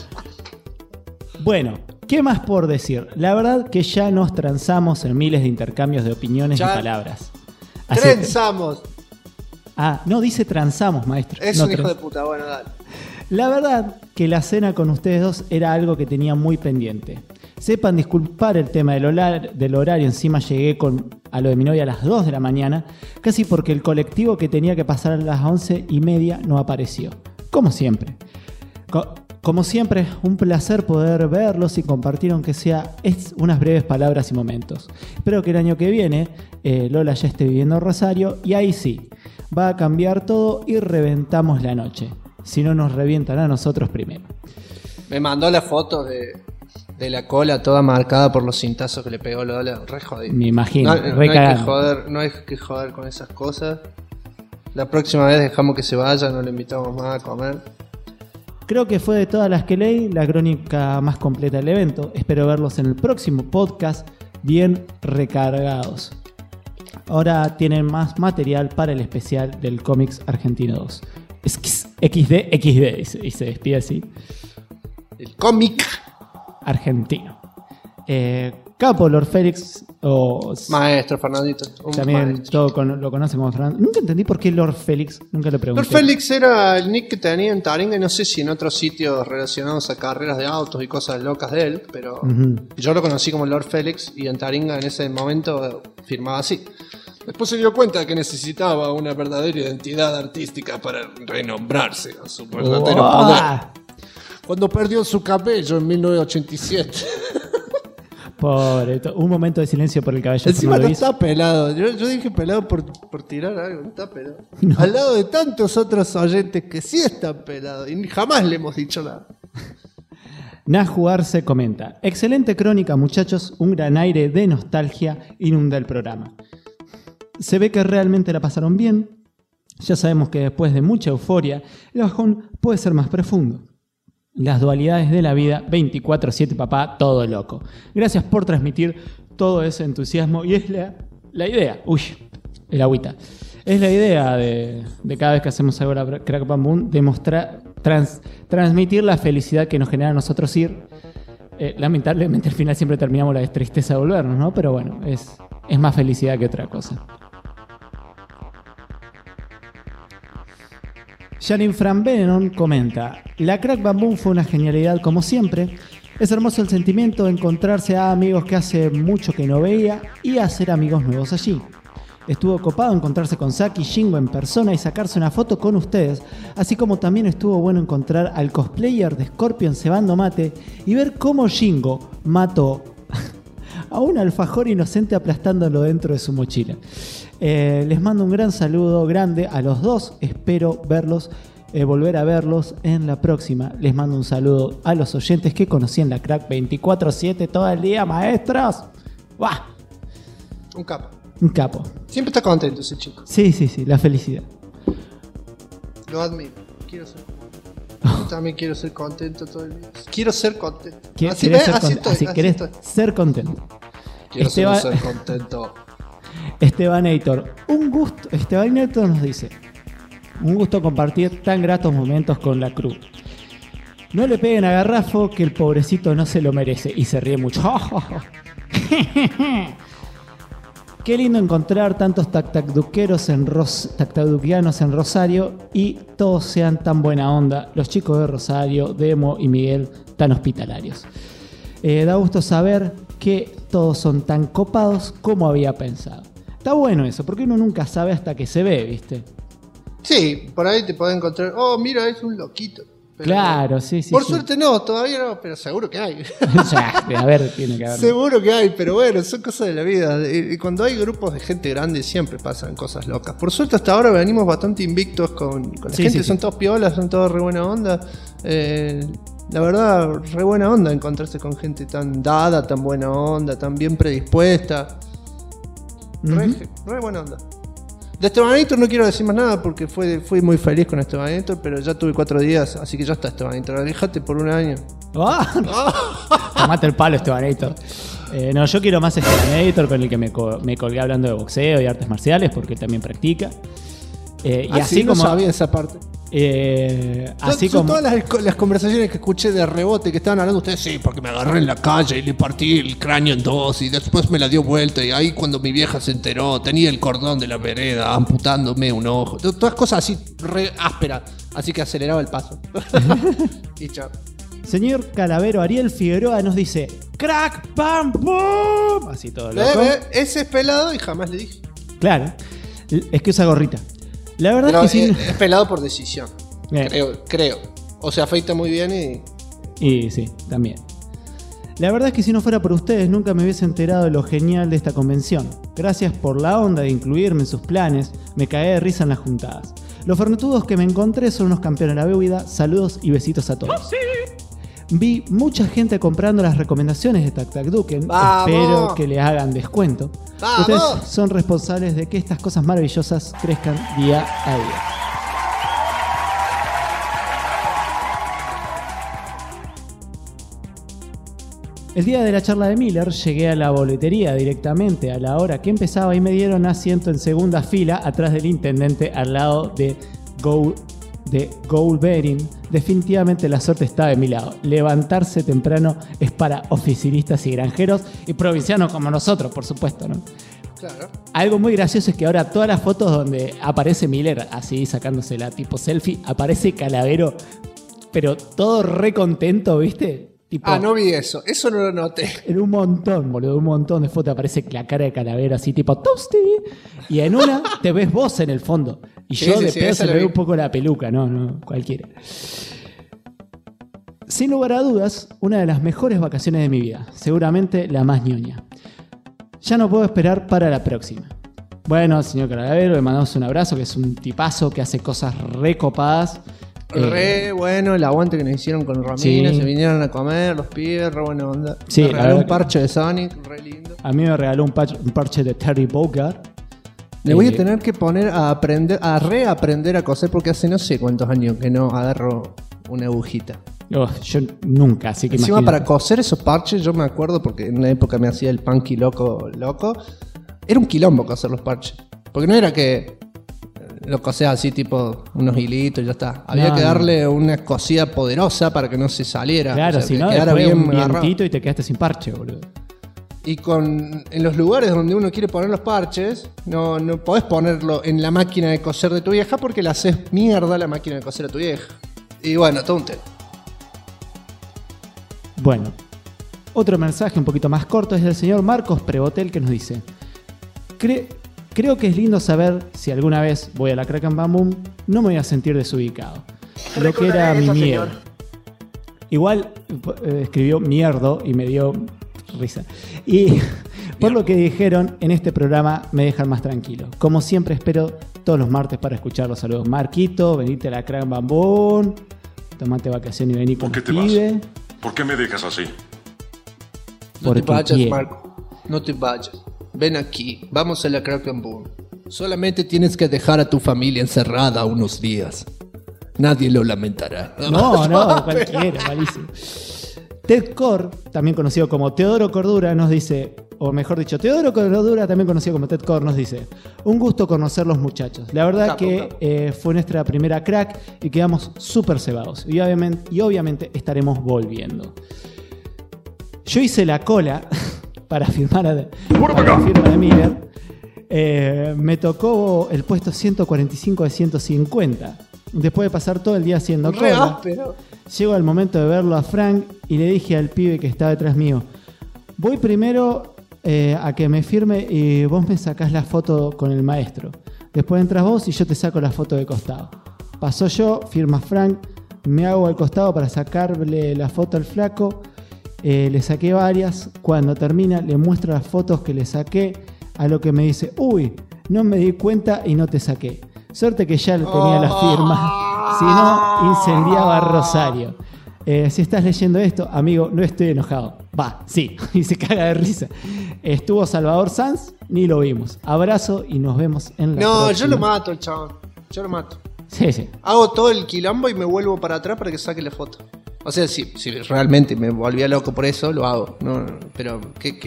[SPEAKER 3] Bueno, ¿qué más por decir? La verdad que ya nos transamos en miles de intercambios de opiniones y palabras.
[SPEAKER 9] Trenzamos.
[SPEAKER 3] No, dice transamos, maestro.
[SPEAKER 9] Es
[SPEAKER 3] no,
[SPEAKER 9] un hijo de puta, bueno, dale.
[SPEAKER 3] La verdad que la cena con ustedes dos era algo que tenía muy pendiente. Sepan disculpar el tema del horario, encima llegué a lo de mi novia a las 2 de la mañana, casi porque el colectivo que tenía que pasar a las 11:30 no apareció. Como siempre. Como siempre, un placer poder verlos y compartir, aunque sea unas breves palabras y momentos. Espero que el año que viene Lola ya esté viviendo en Rosario y ahí sí, va a cambiar todo y reventamos la noche. Si no, nos revientan a nosotros primero.
[SPEAKER 2] Me mandó la foto de la cola toda marcada por los cintazos que le pegó Lola. Re jodido.
[SPEAKER 3] Me imagino.
[SPEAKER 2] No hay que joder con esas cosas. La próxima vez dejamos que se vaya, no le invitamos más a comer.
[SPEAKER 3] Creo que fue de todas las que leí la crónica más completa del evento. Espero verlos en el próximo podcast bien recargados. Ahora tienen más material para el especial del Cómics Argentino 2. XD, y se despide así.
[SPEAKER 9] El cómic
[SPEAKER 3] argentino. Capo, Lord Félix o...
[SPEAKER 9] Maestro, Fernandito.
[SPEAKER 3] También todo lo conocen como Fernando. Nunca entendí por qué Lord Félix, nunca le pregunté.
[SPEAKER 9] Lord Félix era el nick que tenía en Taringa y no sé si en otros sitios relacionados a carreras de autos y cosas locas de él, pero yo lo conocí como Lord Félix y en Taringa en ese momento firmaba así. Después se dio cuenta de que necesitaba una verdadera identidad artística para renombrarse a su verdadero poder. Cuando perdió su cabello en 1987.
[SPEAKER 3] Pobre, un momento de silencio por el cabello.
[SPEAKER 9] Encima no está pelado. Yo dije pelado por tirar algo, no está pelado. No. Al lado de tantos otros oyentes que sí están pelados y jamás le hemos dicho nada.
[SPEAKER 3] Najugarse comenta: excelente crónica, muchachos, un gran aire de nostalgia inunda el programa. Se ve que realmente la pasaron bien. Ya sabemos que después de mucha euforia, el bajón puede ser más profundo. Las dualidades de la vida, 24/7 papá, todo loco. Gracias por transmitir todo ese entusiasmo y es la idea. Uy, el agüita. Es la idea de cada vez que hacemos algo la Crack Bam Boom, demostrar, transmitir la felicidad que nos genera a nosotros ir. Lamentablemente al final siempre terminamos la tristeza de volvernos, ¿no? Pero bueno, es más felicidad que otra cosa. Janine Fran Venon comenta: la Crack Bam Boom fue una genialidad como siempre. Es hermoso el sentimiento de encontrarse a amigos que hace mucho que no veía y hacer amigos nuevos allí. Estuvo copado encontrarse con Saki y Shingo en persona y sacarse una foto con ustedes, así como también estuvo bueno encontrar al cosplayer de Scorpion cebando mate y ver cómo Shingo mató a un alfajor inocente aplastándolo dentro de su mochila. Les mando un gran saludo grande a los dos, espero verlos, volver a verlos en la próxima. Les mando un saludo a los oyentes que conocí en la Crack 24/7 todo el día, maestros. ¡Buah!
[SPEAKER 2] Un capo.
[SPEAKER 3] Un capo.
[SPEAKER 2] Siempre está contento ese chico.
[SPEAKER 3] Sí, la felicidad.
[SPEAKER 2] Lo admiro. Quiero ser. Yo también quiero ser contento todo el día. Quiero ser contento.
[SPEAKER 3] Así querés ser contento.
[SPEAKER 2] Quiero ser contento.
[SPEAKER 3] Estebanator, un gusto. Estebanator nos dice: un gusto compartir tan gratos momentos con la crew. No le peguen a Garrafo, que el pobrecito no se lo merece. Y se ríe mucho. Qué lindo encontrar tantos tactaduqueanos en Rosario y todos sean tan buena onda. Los chicos de Rosario, Demo y Miguel, tan hospitalarios. Da gusto saber que todos son tan copados como había pensado. Está bueno eso, porque uno nunca sabe hasta que se ve, ¿viste?
[SPEAKER 2] Sí, por ahí te puede encontrar. Oh, mira, es un loquito. Pero
[SPEAKER 3] claro, sí.
[SPEAKER 2] Por suerte no, todavía no, pero seguro que hay.
[SPEAKER 3] A ver, tiene que haber.
[SPEAKER 2] Seguro que hay, pero bueno, son cosas de la vida. Y cuando hay grupos de gente grande siempre pasan cosas locas. Por suerte hasta ahora venimos bastante invictos con la gente. Son todos piolas, son todos re buena onda. La verdad, re buena onda encontrarse con gente tan dada, tan buena onda, tan bien predispuesta. Re buena onda. De Estebanator no quiero decir más nada porque fui muy feliz con Estebanator, pero ya tuve 4 días, así que ya está Estebanator. Aléjate por un año.
[SPEAKER 3] Tomate el palo, Estebanator. No, yo quiero más Estebanator, con el que me colgué hablando de boxeo y artes marciales, porque él también practica. Y así
[SPEAKER 2] no
[SPEAKER 3] como
[SPEAKER 2] sabía esa parte.
[SPEAKER 3] Así como
[SPEAKER 2] todas las conversaciones que escuché de rebote que estaban hablando ustedes, sí, porque me agarré en la calle y le partí el cráneo en dos y después me la dio vuelta y ahí cuando mi vieja se enteró tenía el cordón de la vereda amputándome un ojo, todas cosas así re ásperas, así que aceleraba el paso. Y chao.
[SPEAKER 3] Señor Calavero Ariel Figueroa nos dice: ¡Crack, pam, pum! Así todo loco.
[SPEAKER 2] Ese es pelado y jamás le dije.
[SPEAKER 3] Claro, es que usa gorrita. La verdad es que sí.
[SPEAKER 2] Es pelado por decisión. Creo. O se afeita muy bien
[SPEAKER 3] y sí, también. La verdad es que si no fuera por ustedes nunca me hubiese enterado de lo genial de esta convención. Gracias por la onda de incluirme en sus planes. Me cagué de risa en las juntadas. Los fernetudos que me encontré son unos campeones de la bebida. Saludos y besitos a todos. Vi mucha gente comprando las recomendaciones de Tactaduken. Espero que le hagan descuento. ¡Vamos! Ustedes son responsables de que estas cosas maravillosas crezcan día a día. El día de la charla de Miller llegué a la boletería directamente a la hora que empezaba y me dieron asiento en segunda fila atrás del intendente al lado de Goldberry. Definitivamente la suerte está de mi lado. Levantarse temprano es para oficinistas y granjeros y provincianos como nosotros, por supuesto, ¿no?
[SPEAKER 2] Claro.
[SPEAKER 3] Algo muy gracioso es que ahora todas las fotos donde aparece Miller así sacándosela tipo selfie, aparece Calavero, pero todo re contento, ¿viste? Tipo,
[SPEAKER 2] no vi eso no lo noté.
[SPEAKER 3] En un montón, boludo, un montón de fotos aparece la cara de Calavero así tipo Toasty. Y en una te ves vos en el fondo. Y yo de pedo se me ve un poco la peluca, no, cualquiera. Sin lugar a dudas, una de las mejores vacaciones de mi vida. Seguramente la más ñoña. Ya no puedo esperar para la próxima. Bueno, señor Calavero, le mandamos un abrazo, que es un tipazo que hace cosas recopadas.
[SPEAKER 2] Bueno, el aguante que nos hicieron con Romina,
[SPEAKER 3] Sí.
[SPEAKER 2] se vinieron a comer, los pibes, re buena onda.
[SPEAKER 3] Sí,
[SPEAKER 2] Me
[SPEAKER 3] la
[SPEAKER 2] regaló
[SPEAKER 3] verdad
[SPEAKER 2] un parche de Sonic, re lindo.
[SPEAKER 3] A mí me regaló un parche de Terry Bogard.
[SPEAKER 2] Le voy a tener que poner a reaprender a coser porque hace no sé cuántos años que no agarro una agujita.
[SPEAKER 3] Yo nunca, así que
[SPEAKER 2] Encima
[SPEAKER 3] imagínate.
[SPEAKER 2] para coser esos parches, yo me acuerdo porque en una época me hacía el punky loco. Era un quilombo coser los parches. Porque no era que lo cosea así tipo unos hilitos y ya está. Había que darle una cosida poderosa para que no se saliera.
[SPEAKER 3] Claro,
[SPEAKER 2] o sea,
[SPEAKER 3] si
[SPEAKER 2] que
[SPEAKER 3] no,
[SPEAKER 2] quedara
[SPEAKER 3] después un
[SPEAKER 2] agarrado.
[SPEAKER 3] vientito y te quedaste sin parche, boludo.
[SPEAKER 2] Y en los lugares donde uno quiere poner los parches, no podés ponerlo en la máquina de coser de tu vieja porque le haces mierda a la máquina de coser a tu vieja. Y bueno, todo un tema.
[SPEAKER 3] Bueno, otro mensaje un poquito más corto es del señor Marcos Prebotel que nos dice: Creo que es lindo saber si alguna vez voy a la Crack and Bam Boom, no me voy a sentir desubicado. Lo que era mi miedo. Igual escribió mierdo y me dio risa. Y por lo que dijeron en este programa me dejan más tranquilo. Como siempre espero todos los martes para escuchar los saludos. Marquito, venite a la Crack and Bam Boom, tomate vacación y vení con
[SPEAKER 6] ¿Por qué te
[SPEAKER 3] pibe.
[SPEAKER 6] vas? ¿Por qué me dejas así?
[SPEAKER 2] No te
[SPEAKER 3] Porque
[SPEAKER 2] vayas,
[SPEAKER 3] quiero.
[SPEAKER 2] Marco. No te vayas. Ven aquí. Vamos a la Crack and Boom. Solamente tienes que dejar a tu familia encerrada unos días. Nadie lo lamentará.
[SPEAKER 3] No, cualquiera, malísimo. Ted Core, también conocido como Teodoro Cordura, nos dice, o mejor dicho, Teodoro Cordura, también conocido como Ted Core, nos dice: un gusto conocer los muchachos. La verdad que fue nuestra primera crack y quedamos súper cebados. Y obviamente estaremos volviendo. Yo hice la cola para firmar la firma de Miller. Me tocó el puesto 145 de 150. Después de pasar todo el día haciendo
[SPEAKER 2] Re
[SPEAKER 3] cola,
[SPEAKER 2] áspero.
[SPEAKER 3] llegó el momento de verlo a Frank y le dije al pibe que estaba detrás mío: voy primero a que me firme y vos me sacás la foto con el maestro. Después entras vos y yo te saco la foto de costado. Paso yo, firma Frank, me hago al costado para sacarle la foto al flaco. Le saqué varias. Cuando termina le muestro las fotos que le saqué, a lo que me dice: uy, no me di cuenta y no te saqué. Suerte que ya tenía la firma, si no incendiaba Rosario. Si estás leyendo esto, amigo, no estoy enojado. Va, sí, y se caga de risa. Estuvo Salvador Sanz, ni lo vimos. Abrazo y nos vemos en la próxima.
[SPEAKER 2] Yo lo mato, el chabón. Yo lo mato.
[SPEAKER 3] Sí.
[SPEAKER 2] Hago todo el quilombo y me vuelvo para atrás para que saque la foto. O sea, si realmente me volvía loco por eso, lo hago. No, pero,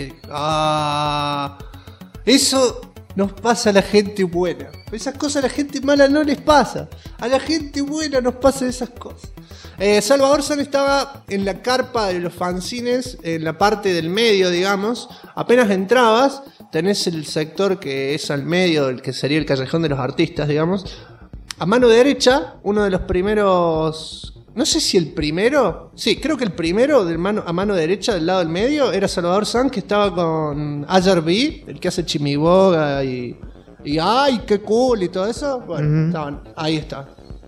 [SPEAKER 2] eso nos pasa a la gente buena. Esas cosas a la gente mala no les pasa. A la gente buena nos pasa esas cosas. Salvador San estaba en la carpa de los fanzines, en la parte del medio, digamos. Apenas entrabas, tenés el sector que es al medio, el que sería el callejón de los artistas, digamos. A mano derecha, uno de los primeros... No sé si el primero... Sí, creo que el primero a mano derecha, del lado del medio, era Salvador Sanz, que estaba con Ayer B, el que hace Chimiboga y ¡ay, qué cool! Y todo eso. Bueno, ahí está.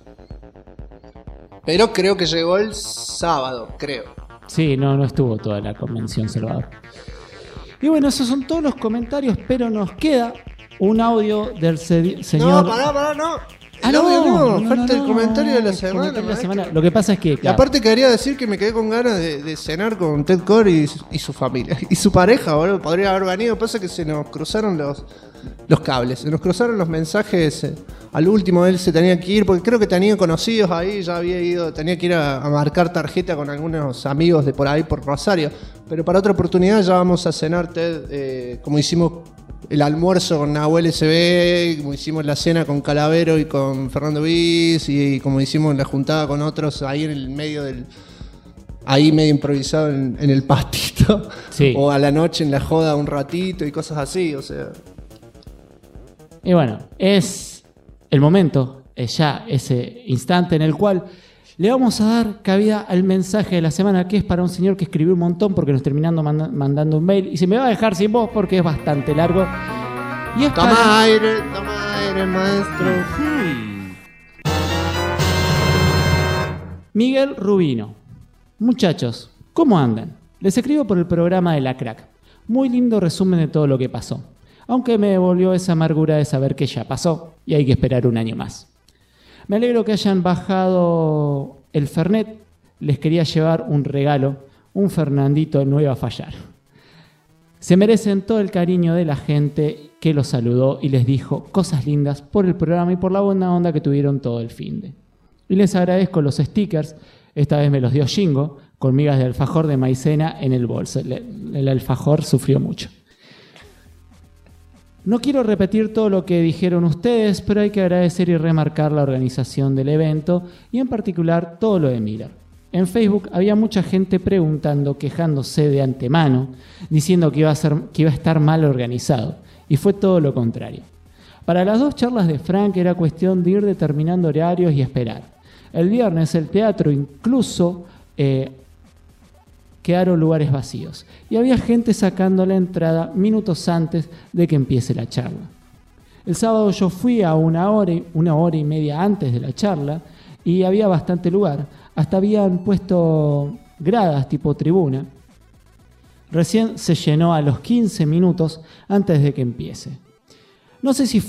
[SPEAKER 2] Pero creo que llegó el sábado, creo.
[SPEAKER 3] Sí, no estuvo toda la convención, Salvador. Y bueno, esos son todos los comentarios, pero nos queda un audio del señor...
[SPEAKER 2] No, pará, no. El audio no, falta el comentario de la semana.
[SPEAKER 3] Lo que pasa es que...
[SPEAKER 2] Y aparte quería decir que me quedé con ganas de cenar con Ted Core y su familia. Y su pareja, boludo, podría haber venido. Pasa que se nos cruzaron los cables, se nos cruzaron los mensajes. Al último él se tenía que ir, porque creo que tenía conocidos ahí, ya había ido, tenía que ir a marcar tarjeta con algunos amigos de por ahí, por Rosario. Pero para otra oportunidad ya vamos a cenar, Ted, como hicimos el almuerzo con Nahuel SB, como hicimos la cena con Calavero y con Fernando Bis, y como hicimos la juntada con otros ahí en el medio ahí medio improvisado en el pastito,
[SPEAKER 3] sí.
[SPEAKER 2] O a la noche en la joda un ratito y cosas así, o sea.
[SPEAKER 3] Y bueno, es el momento, es ya ese instante en el cual le vamos a dar cabida al mensaje de la semana, que es para un señor que escribió un montón porque nos terminando mandando un mail y se me va a dejar sin voz porque es bastante largo. Y es
[SPEAKER 2] toma aire, maestro.
[SPEAKER 3] Miguel Rubino. Muchachos, ¿cómo andan? Les escribo por el programa de La Crack. Muy lindo resumen de todo lo que pasó. Aunque me devolvió esa amargura de saber que ya pasó y hay que esperar un año más. Me alegro que hayan bajado el Fernet. Les quería llevar un regalo. Un Fernandito no iba a fallar. Se merecen todo el cariño de la gente que los saludó y les dijo cosas lindas por el programa y por la buena onda que tuvieron todo el finde. Y les agradezco los stickers. Esta vez me los dio Shingo, con migas de alfajor de maicena en el bolso. El alfajor sufrió mucho. No quiero repetir todo lo que dijeron ustedes, pero hay que agradecer y remarcar la organización del evento y en particular todo lo de Miller. En Facebook había mucha gente preguntando, quejándose de antemano, diciendo que iba a estar mal organizado. Y fue todo lo contrario. Para las 2 charlas de Frank era cuestión de ir determinando horarios y esperar. El viernes el teatro incluso quedaron lugares vacíos y había gente sacando la entrada minutos antes de que empiece la charla. El sábado yo fui a una hora y media antes de la charla y había bastante lugar. Hasta habían puesto gradas tipo tribuna. Recién se llenó a los 15 minutos antes de que empiece. No sé si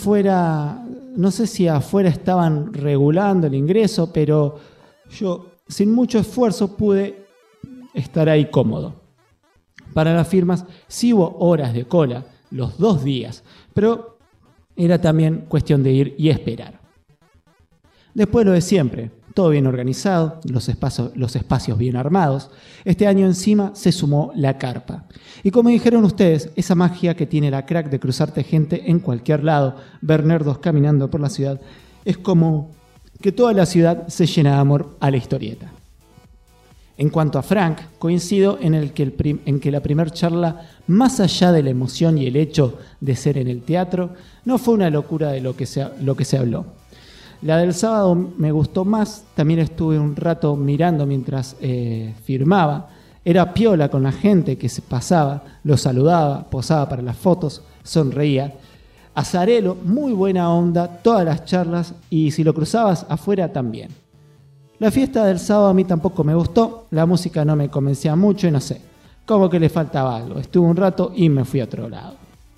[SPEAKER 3] afuera estaban regulando el ingreso, pero yo sin mucho esfuerzo pude estar ahí cómodo. Para las firmas sí hubo horas de cola, los 2 días, pero era también cuestión de ir y esperar. Después lo de siempre, todo bien organizado, los espacios bien armados. Este año encima se sumó la carpa. Y como dijeron ustedes, esa magia que tiene la crack de cruzarte gente en cualquier lado, ver nerdos caminando por la ciudad, es como que toda la ciudad se llena de amor a la historieta. En cuanto a Frank, coincido en que la primera charla, más allá de la emoción y el hecho de ser en el teatro, no fue una locura de lo que se habló. La del sábado me gustó más, también estuve un rato mirando mientras firmaba. Era piola con la gente que se pasaba, lo saludaba, posaba para las fotos, sonreía. Azarelo, muy buena onda, todas las charlas y si lo cruzabas afuera también. La fiesta del sábado a mí tampoco me gustó, la música no me convencía mucho y no sé, como que le faltaba algo. Estuve un rato y me fui a otro lado.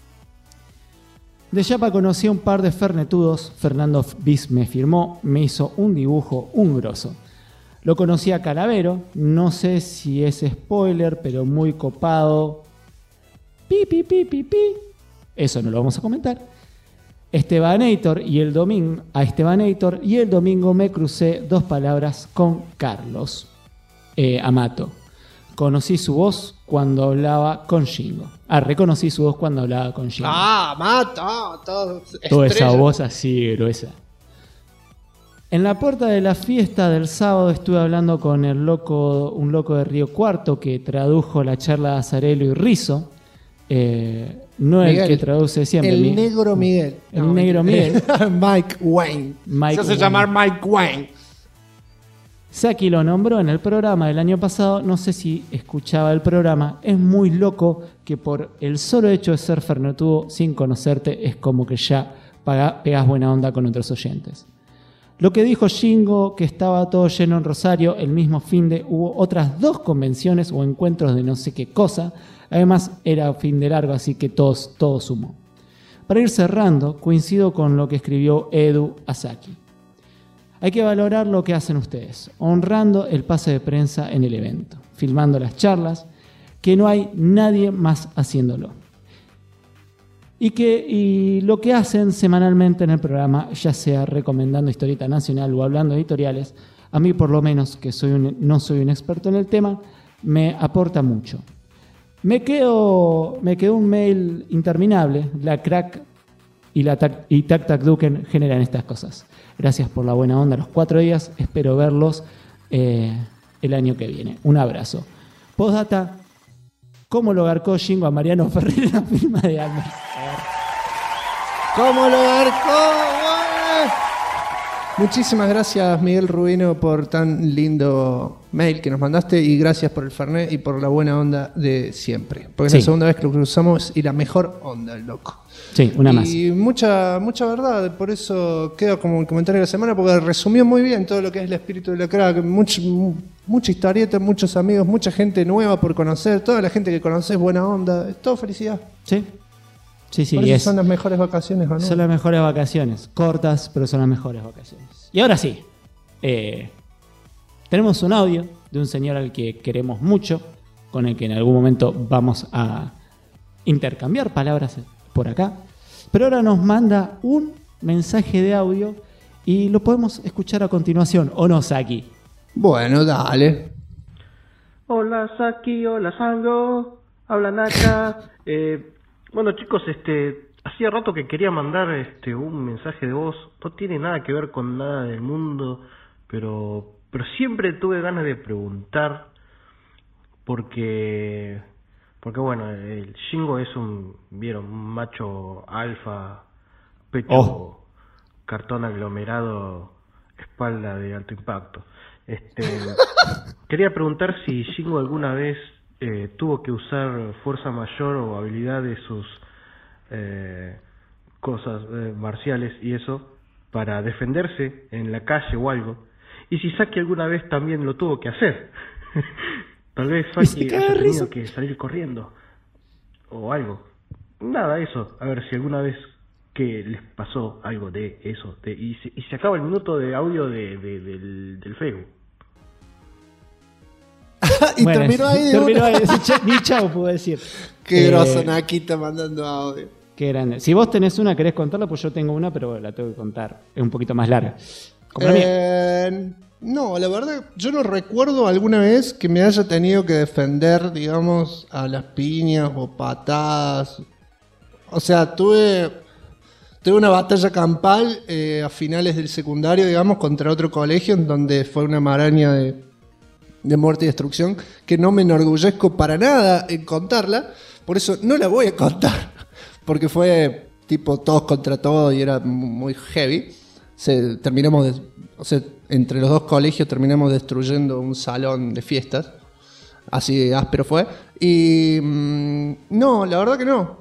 [SPEAKER 3] De Yapa conocí a un par de fernetudos, Fernando Bis me firmó, me hizo un dibujo, un grosso. Lo conocí a Calavero, no sé si es spoiler, pero muy copado. Pi. Eso no lo vamos a comentar. Estebanator y el domingo me crucé 2 palabras con Carlos Amato. Conocí su voz cuando hablaba con Shingo. Reconocí su voz cuando hablaba con Shingo.
[SPEAKER 2] Amato,
[SPEAKER 3] toda esa voz así gruesa. En la puerta de la fiesta del sábado estuve hablando con un loco de Río Cuarto que tradujo la charla de Azarelo y Rizzo. No Miguel, el que traduce siempre.
[SPEAKER 2] El negro Miguel.
[SPEAKER 3] El negro Miguel.
[SPEAKER 2] Mike Wayne. Se hace llamar Mike Wayne.
[SPEAKER 3] Saki lo nombró en el programa del año pasado. No sé si escuchaba el programa. Es muy loco que por el solo hecho de ser fernetudo sin conocerte es como que ya pegas buena onda con otros oyentes. Lo que dijo Shingo, que estaba todo lleno en Rosario, el mismo finde hubo otras 2 convenciones o encuentros de no sé qué cosa. Además era fin de largo, así que todo sumó. Para ir cerrando, coincido con lo que escribió Edu Asaki. Hay que valorar lo que hacen ustedes, honrando el pase de prensa en el evento, filmando las charlas, que no hay nadie más haciéndolo. Y lo que hacen semanalmente en el programa, ya sea recomendando historieta nacional o hablando de editoriales, a mí por lo menos, que no soy un experto en el tema, me aporta mucho. Me quedó un mail interminable. La crack y Tac Tac Duken generan estas cosas. Gracias por la buena onda los 4 días. Espero verlos el año que viene. Un abrazo. Postdata. ¿Cómo lo garcó Shingo a Mariano Ferrer en la firma de Almer?
[SPEAKER 2] ¿Cómo lo garcó? Muchísimas gracias, Miguel Rubino, por tan lindo mail que nos mandaste y gracias por el Fernet y por la buena onda de siempre. Porque es la segunda vez que lo cruzamos y la mejor onda, el loco.
[SPEAKER 3] Sí, una más.
[SPEAKER 2] Y mucha verdad, por eso queda como el comentario de la semana, porque resumió muy bien todo lo que es el espíritu de la crack. Mucha historieta, muchos amigos, mucha gente nueva por conocer, toda la gente que conoces, buena onda, es todo felicidad.
[SPEAKER 3] Sí. Sí,
[SPEAKER 2] por eso son las mejores vacaciones, ¿o no?
[SPEAKER 3] Son las mejores vacaciones, cortas, pero son las mejores vacaciones. Y ahora sí, tenemos un audio de un señor al que queremos mucho, con el que en algún momento vamos a intercambiar palabras por acá. Pero ahora nos manda un mensaje de audio y lo podemos escuchar a continuación, ¿o no, Saki?
[SPEAKER 2] Bueno, dale.
[SPEAKER 14] Hola Saki, hola Sango, hablan acá. Bueno chicos, hacía rato que quería mandar un mensaje de voz. No tiene nada que ver con nada del mundo, pero siempre tuve ganas de preguntar porque bueno, el Shingo es un macho alfa, pecho, cartón aglomerado, espalda de alto impacto. Quería preguntar si Shingo alguna vez tuvo que usar fuerza mayor o habilidad de sus cosas marciales y eso para defenderse en la calle o algo, y si Saki alguna vez también lo tuvo que hacer. Tal vez Saki haya tenido que salir corriendo o algo. Nada, eso. A ver si alguna vez que les pasó algo de eso. Y se acaba el minuto de audio del Facebook.
[SPEAKER 2] Y bueno, terminó ahí.
[SPEAKER 3] Ni chau puedo decir.
[SPEAKER 2] Qué groso, Nakita mandando audio.
[SPEAKER 3] Qué grande. Si vos tenés una, querés contarla, pues yo tengo una, pero la tengo que contar. Es un poquito más larga. Como la mía.
[SPEAKER 2] No, la verdad, yo no recuerdo alguna vez que me haya tenido que defender, digamos, a las piñas o patadas. O sea, tuve una batalla campal a finales del secundario, digamos, contra otro colegio en donde fue una maraña de muerte y destrucción que no me enorgullezco para nada en contarla. Por eso no la voy a contar, porque fue tipo todos contra todos y era muy heavy. Entre los dos colegios terminamos destruyendo un salón de fiestas. Así de áspero fue. Y no, la verdad que no.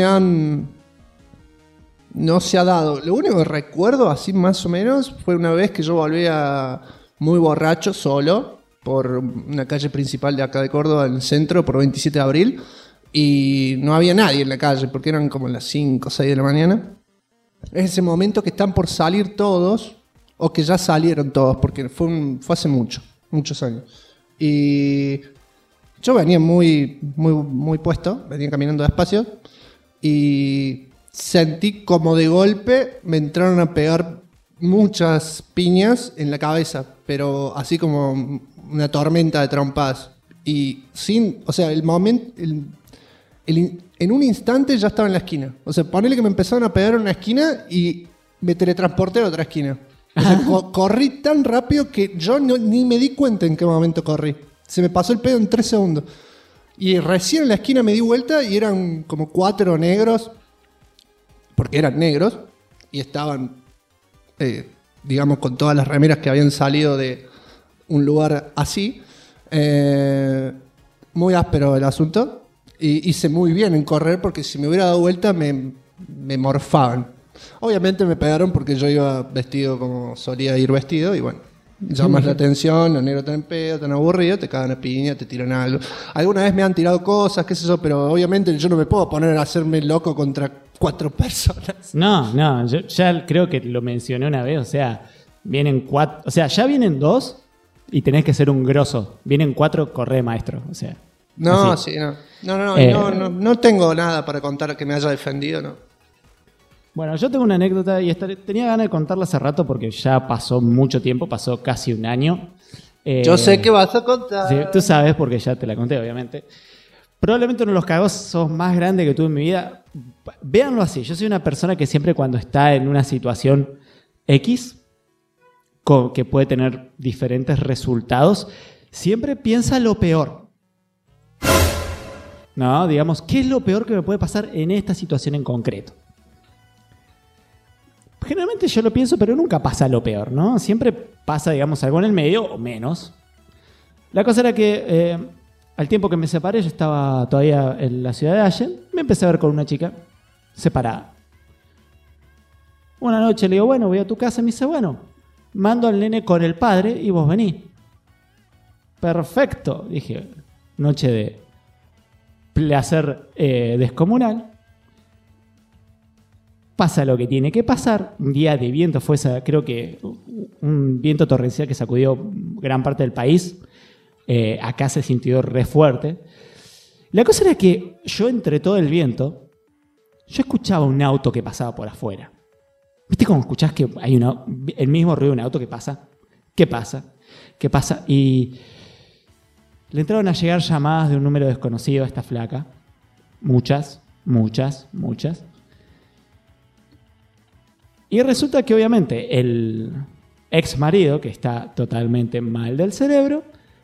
[SPEAKER 2] No se ha dado. Lo único que recuerdo, así más o menos, fue una vez que yo volvía muy borracho, solo, por una calle principal de acá de Córdoba, en el centro, por 27 de abril. Y no había nadie en la calle, porque eran como las 5 o 6 de la mañana. Es ese momento que están por salir todos, o que ya salieron todos, porque fue hace muchos años. Y yo venía muy puesto, venía caminando despacio, y sentí como de golpe me entraron a pegar muchas piñas en la cabeza, pero así como una tormenta de trompadas. Y el momento... en un instante ya estaba en la esquina. O sea, ponele que me empezaron a pegar en una esquina y me teletransporté a otra esquina. O sea, corrí tan rápido que yo ni me di cuenta en qué momento corrí. Se me pasó el pedo en 3 segundos. Y recién en la esquina me di vuelta y eran como 4 negros, porque eran negros, y estaban, digamos, con todas las remeras que habían salido de un lugar así. Muy áspero el asunto. Y hice muy bien en correr, porque si me hubiera dado vuelta me morfaban. Obviamente me pegaron porque yo iba vestido como solía ir vestido, y bueno, llamas la atención, los negros están en pedo, están aburridos, te cagan a piña, te tiran algo. Alguna vez me han tirado cosas, qué sé yo, pero obviamente yo no me puedo poner a hacerme loco contra 4 personas.
[SPEAKER 3] No, yo ya creo que lo mencioné una vez, o sea, vienen 4, o sea, ya vienen 2 y tenés que ser un grosso. Vienen 4, corre maestro, o sea.
[SPEAKER 2] No,
[SPEAKER 3] así.
[SPEAKER 2] sí, no tengo nada para contar que me haya defendido, no.
[SPEAKER 3] Bueno, yo tengo una anécdota y tenía ganas de contarla hace rato porque ya pasó mucho tiempo, pasó casi un año.
[SPEAKER 2] Yo sé que vas a contar.
[SPEAKER 3] Sí, tú sabes porque ya te la conté, obviamente. Probablemente uno de los cagazos más grandes que tuve en mi vida. Véanlo así, yo soy una persona que siempre cuando está en una situación X, que puede tener diferentes resultados, siempre piensa lo peor. No, digamos, ¿qué es lo peor que me puede pasar en esta situación en concreto? Generalmente yo lo pienso, pero nunca pasa lo peor, ¿no? Siempre pasa, digamos, algo en el medio o menos. La cosa era que al tiempo que me separé, yo estaba todavía en la ciudad de Allen, me empecé a ver con una chica separada. Una noche le digo, bueno, voy a tu casa, me dice, bueno, mando al nene con el padre y vos venís. Perfecto, dije, noche de placer descomunal. pasa lo que tiene que pasar. Un día de viento fue, creo que un viento torrencial que sacudió gran parte del país. Acá se sintió re fuerte. La cosa era que yo, entre todo el viento, yo escuchaba un auto que pasaba por afuera. ¿Viste cómo escuchás que hay el mismo ruido de un auto que pasa? ¿Qué pasa? ¿Qué pasa? Y le entraron a llegar llamadas de un número desconocido a esta flaca. Muchas. Y resulta que obviamente el ex marido, que está totalmente mal del cerebro,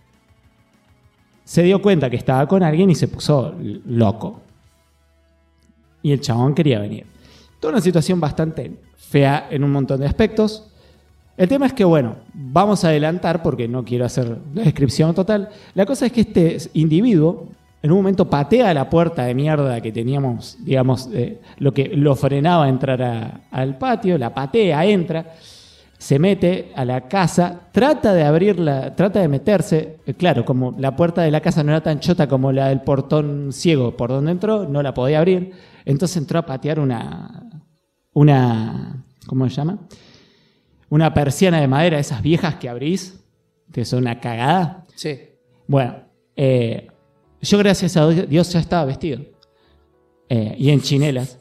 [SPEAKER 3] se dio cuenta que estaba con alguien y se puso loco. Y el chabón quería venir. Toda una situación bastante fea en un montón de aspectos. El tema es que, bueno, vamos a adelantar porque no quiero hacer la descripción total. La cosa es que este individuo en un momento patea la puerta de mierda que teníamos, digamos, lo que lo frenaba a entrar al patio, la patea, entra, se mete a la casa, trata de abrirla, trata de meterse. Claro, como la puerta de la casa no era tan chota como la del portón ciego por donde entró, no la podía abrir. Entonces entró a patear una ¿cómo se llama? Una persiana de madera, esas viejas que abrís, que son una cagada.
[SPEAKER 2] Sí.
[SPEAKER 3] Bueno, yo gracias a Dios ya estaba vestido. Y en chinelas.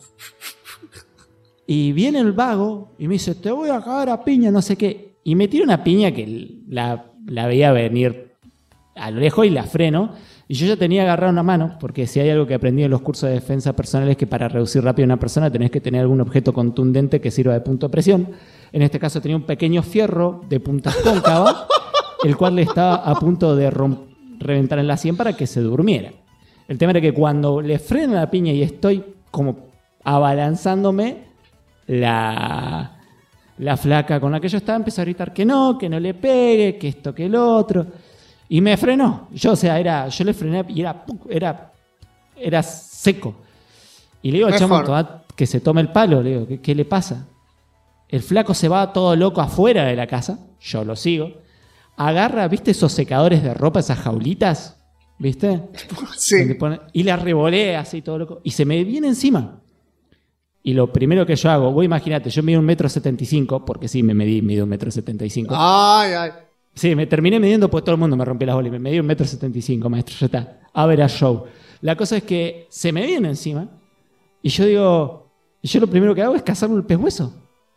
[SPEAKER 3] Y viene el vago y me dice, te voy a cagar a piña, no sé qué. Y me tira una piña que la veía venir a lo lejos y la freno. Y yo ya tenía agarrado una mano, porque si hay algo que aprendí en los cursos de defensa personal es que para reducir rápido a una persona tenés que tener algún objeto contundente que sirva de punto de presión. En este caso tenía un pequeño fierro de punta cóncava, el cual le estaba a punto de reventar en la sien para que se durmiera. El tema era que cuando le freno la piña y estoy como abalanzándome, la flaca con la que yo estaba empezó a gritar que no le pegue, que esto, que el otro. Y me frenó. Yo le frené y era seco. Y le digo al chamo que se tome el palo. Le digo, ¿qué le pasa? El flaco se va todo loco afuera de la casa. Yo lo sigo. Agarra, ¿viste esos secadores de ropa, esas jaulitas? ¿Viste?
[SPEAKER 2] Sí.
[SPEAKER 3] Y la revolea así todo loco. Y se me viene encima. Y lo primero que yo hago, vos imagínate, yo mido 1,75 m, porque sí, mido 1,75 m.
[SPEAKER 2] Ay.
[SPEAKER 3] Sí, me terminé midiendo porque todo el mundo me rompió las bolas y me medí 1,75 m, maestro, ya está. A ver a show. La cosa es que se me viene encima y yo digo, yo lo primero que hago es cazarme el pescuezo.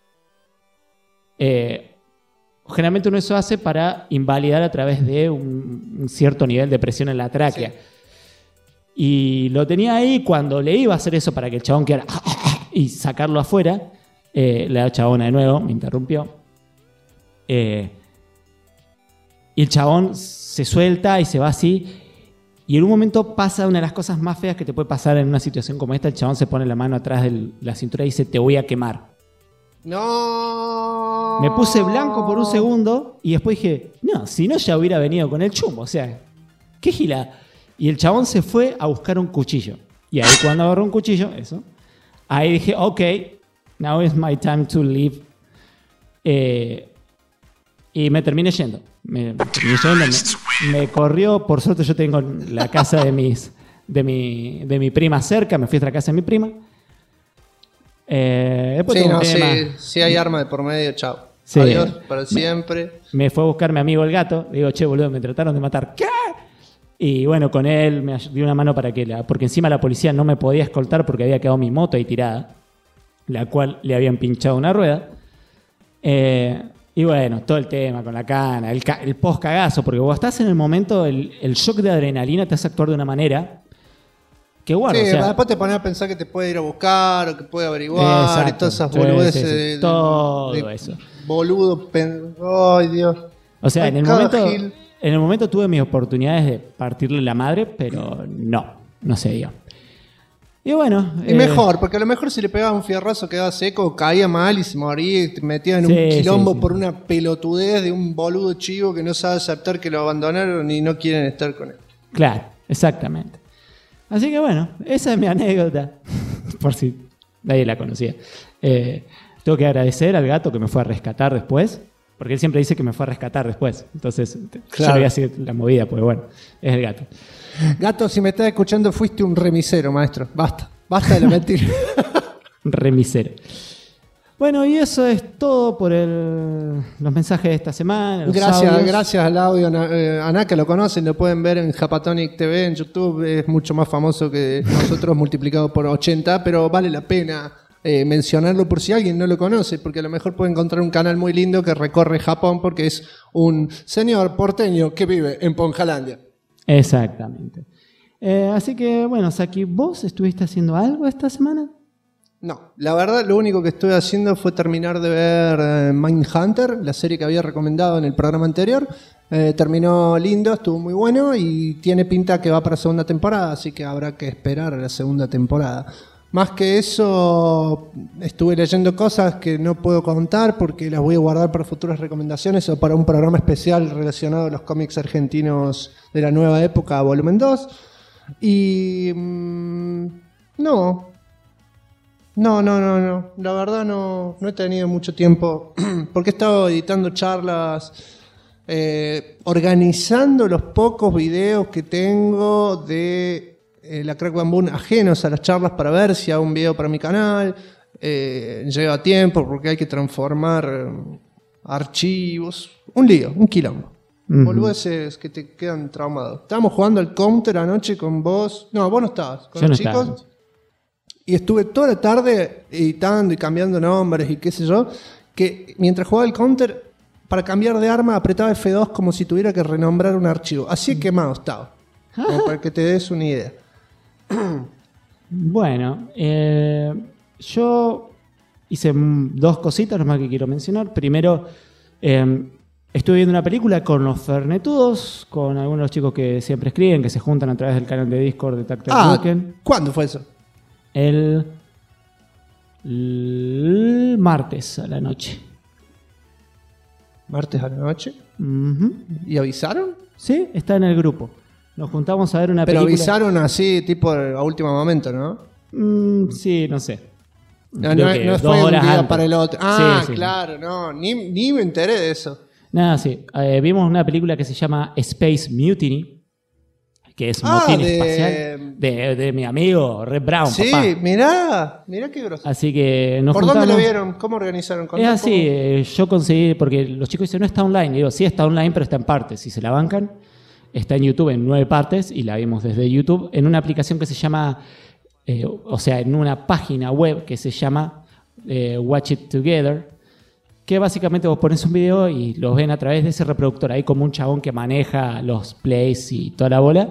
[SPEAKER 3] Generalmente uno eso hace para invalidar a través de un cierto nivel de presión en la tráquea. Sí. Y lo tenía ahí cuando le iba a hacer eso para que el chabón quedara y sacarlo afuera. La chabona de nuevo me interrumpió. Y el chabón se suelta y se va así. Y en un momento pasa una de las cosas más feas que te puede pasar en una situación como esta. El chabón se pone la mano atrás de la cintura y dice, te voy a quemar.
[SPEAKER 2] No.
[SPEAKER 3] Me puse blanco por un segundo y después dije, no, si no ya hubiera venido con el chumbo. O sea, qué gilada. Y el chabón se fue a buscar un cuchillo. Y ahí cuando agarró un cuchillo, ahí dije, ok, now is my time to leave. Y me terminé yendo. Me corrió, por suerte yo tengo la casa de mi prima cerca, me fui a la casa de mi prima.
[SPEAKER 2] Si hay arma de por medio, chao.
[SPEAKER 3] Sí,
[SPEAKER 2] adiós para siempre.
[SPEAKER 3] Me fue a buscar mi amigo el gato, le digo, che boludo, me trataron de matar. ¿Qué? Y bueno, con él me dio una mano para porque encima la policía no me podía escoltar porque había quedado mi moto ahí tirada, la cual le habían pinchado una rueda. Y bueno, todo el tema con la cana, el post-cagazo, porque vos estás en el momento, el shock de adrenalina te hace actuar de una manera que bueno.
[SPEAKER 2] Sí, después te pones a pensar que te puede ir a buscar o que puede averiguar. Exacto, y todas esas boludeces.
[SPEAKER 3] Todo eso.
[SPEAKER 2] Boludo, ay Dios.
[SPEAKER 3] O sea, en el momento tuve mis oportunidades de partirle la madre, pero no se dio. Y bueno.
[SPEAKER 2] Y mejor, porque a lo mejor si le pegaba un fierrazo quedaba seco, caía mal y se moría y te metía en un quilombo por una pelotudez de un boludo chivo que no sabe aceptar que lo abandonaron y no quieren estar con él.
[SPEAKER 3] Claro, exactamente. Así que bueno, esa es mi anécdota, por si nadie la conocía. Tengo que agradecer al gato que me fue a rescatar después, porque él siempre dice que me fue a rescatar después. Entonces, yo le voy a decir la movida, porque bueno, es el gato.
[SPEAKER 2] Gato, si me estás escuchando, fuiste un remisero, maestro. Basta de la mentira.
[SPEAKER 3] Remisero. Bueno, y eso es todo por los mensajes de esta semana.
[SPEAKER 2] Gracias al audio. Aná, que lo conocen, lo pueden ver en Japatonic TV en YouTube. Es mucho más famoso que nosotros, multiplicado por 80, pero vale la pena mencionarlo por si alguien no lo conoce, porque a lo mejor puede encontrar un canal muy lindo que recorre Japón, porque es un señor porteño que vive en Ponjalandia.
[SPEAKER 3] Exactamente. Así que, bueno, Saki, ¿vos estuviste haciendo algo esta semana?
[SPEAKER 2] No, la verdad lo único que estuve haciendo fue terminar de ver Mindhunter, la serie que había recomendado en el programa anterior. Terminó lindo, estuvo muy bueno y tiene pinta que va para segunda temporada, así que habrá que esperar a la segunda temporada. Más que eso, estuve leyendo cosas que no puedo contar porque las voy a guardar para futuras recomendaciones o para un programa especial relacionado a los cómics argentinos de la nueva época, volumen 2. Y... No. La verdad no he tenido mucho tiempo porque he estado editando charlas, organizando los pocos videos que tengo de la Crack Bamboo ajenos a las charlas para ver si hago un video para mi canal. Lleva tiempo porque hay que transformar archivos. Un lío, un quilombo. Boludeces que te quedan traumados. Estábamos jugando al Counter anoche con vos. No, vos no estabas. Con los chicos. Estaba. Y estuve toda la tarde editando y cambiando nombres y qué sé yo, que mientras jugaba el Counter, para cambiar de arma apretaba F2 como si tuviera que renombrar un archivo. Así quemado estaba. Para que te des una idea.
[SPEAKER 3] Bueno, yo hice dos cositas nomás que quiero mencionar. Primero, estuve viendo una película con los Fernetudos, con algunos de los chicos que siempre escriben, que se juntan a través del canal de Discord de Tactical Duken.
[SPEAKER 2] ¿Cuándo fue eso?
[SPEAKER 3] El martes a la noche.
[SPEAKER 2] ¿Martes a la noche?
[SPEAKER 3] Uh-huh.
[SPEAKER 2] ¿Y avisaron?
[SPEAKER 3] Sí, está en el grupo. Nos juntamos a ver una película.
[SPEAKER 2] Pero avisaron así, tipo a último momento, ¿no?
[SPEAKER 3] Sí, no sé.
[SPEAKER 2] No fue un día antes para el otro. Ah,
[SPEAKER 3] sí.
[SPEAKER 2] Claro, no. Ni me enteré de eso.
[SPEAKER 3] Nada, sí. Vimos una película que se llama Space Mutiny, que es motín espacial de mi amigo Red Brown.
[SPEAKER 2] Sí, papá. Mirá qué grosso.
[SPEAKER 3] Así que nos
[SPEAKER 2] ¿Por
[SPEAKER 3] juntamos.
[SPEAKER 2] dónde lo vieron? ¿Cómo organizaron?
[SPEAKER 3] Es así, yo conseguí, porque los chicos dicen no está online. Y digo, sí está online, pero está en partes. Si se la bancan, está en YouTube en 9 partes y la vimos desde YouTube en una aplicación que se llama, en una página web que se llama Watch It Together, que básicamente vos pones un video y los ven a través de ese reproductor. Hay como un chabón que maneja los plays y toda la bola.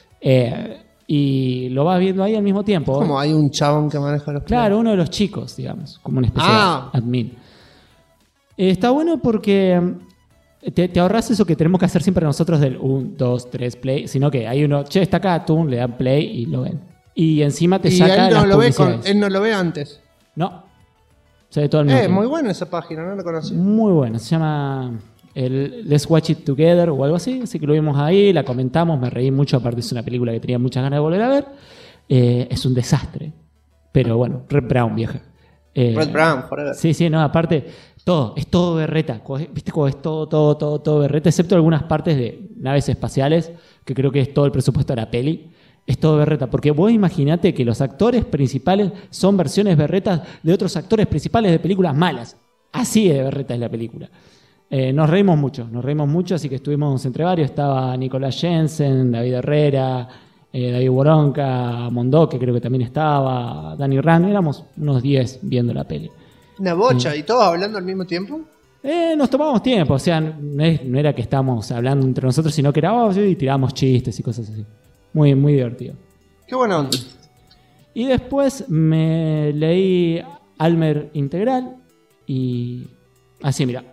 [SPEAKER 3] Y lo vas viendo ahí al mismo tiempo.
[SPEAKER 2] ¿Cómo hay un chabón que maneja los plays?
[SPEAKER 3] Claro, uno de los chicos, digamos, como una especie de admin. Está bueno porque te ahorras eso que tenemos que hacer siempre nosotros del 1, 2, 3 play, sino que hay uno, está acá, tú le dan play y lo ven. Y encima te saca las publicidades.
[SPEAKER 2] Él no lo ve antes.
[SPEAKER 3] No. Se ve todo el mismo.
[SPEAKER 2] Muy buena esa página, no la conocí.
[SPEAKER 3] Muy buena, se llama Let's Watch It Together o algo así que lo vimos ahí, la comentamos, me reí mucho, aparte es una película que tenía muchas ganas de volver a ver. Es un desastre, pero bueno, Red Brown, vieja.
[SPEAKER 2] Red Brown, forever.
[SPEAKER 3] Sí, no, aparte, es todo berreta, ¿viste cómo es todo berreta, excepto algunas partes de naves espaciales, que creo que es todo el presupuesto de la peli. Es todo berreta, porque vos imaginate que los actores principales son versiones berretas de otros actores principales de películas malas. Así de berreta es la película. Nos reímos mucho, así que estuvimos entre varios. Estaba Nicolás Jensen, David Herrera, David Boronca, Mondó, que creo que también estaba, Dani Ran. Éramos unos 10 viendo la peli.
[SPEAKER 2] Una bocha, ¿y todos hablando al mismo tiempo?
[SPEAKER 3] Nos tomamos tiempo, o sea, no era que estábamos hablando entre nosotros, sino que era y tirábamos chistes y cosas así. Muy, muy divertido.
[SPEAKER 2] Qué buena onda.
[SPEAKER 3] Y después me leí Almer Integral y así, mira.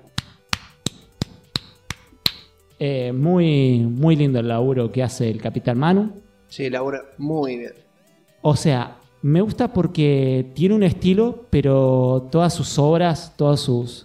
[SPEAKER 3] Muy, muy lindo el laburo que hace el Capitán Manu.
[SPEAKER 2] Sí, labura muy bien.
[SPEAKER 3] O sea, me gusta porque tiene un estilo, pero todas sus obras, todos sus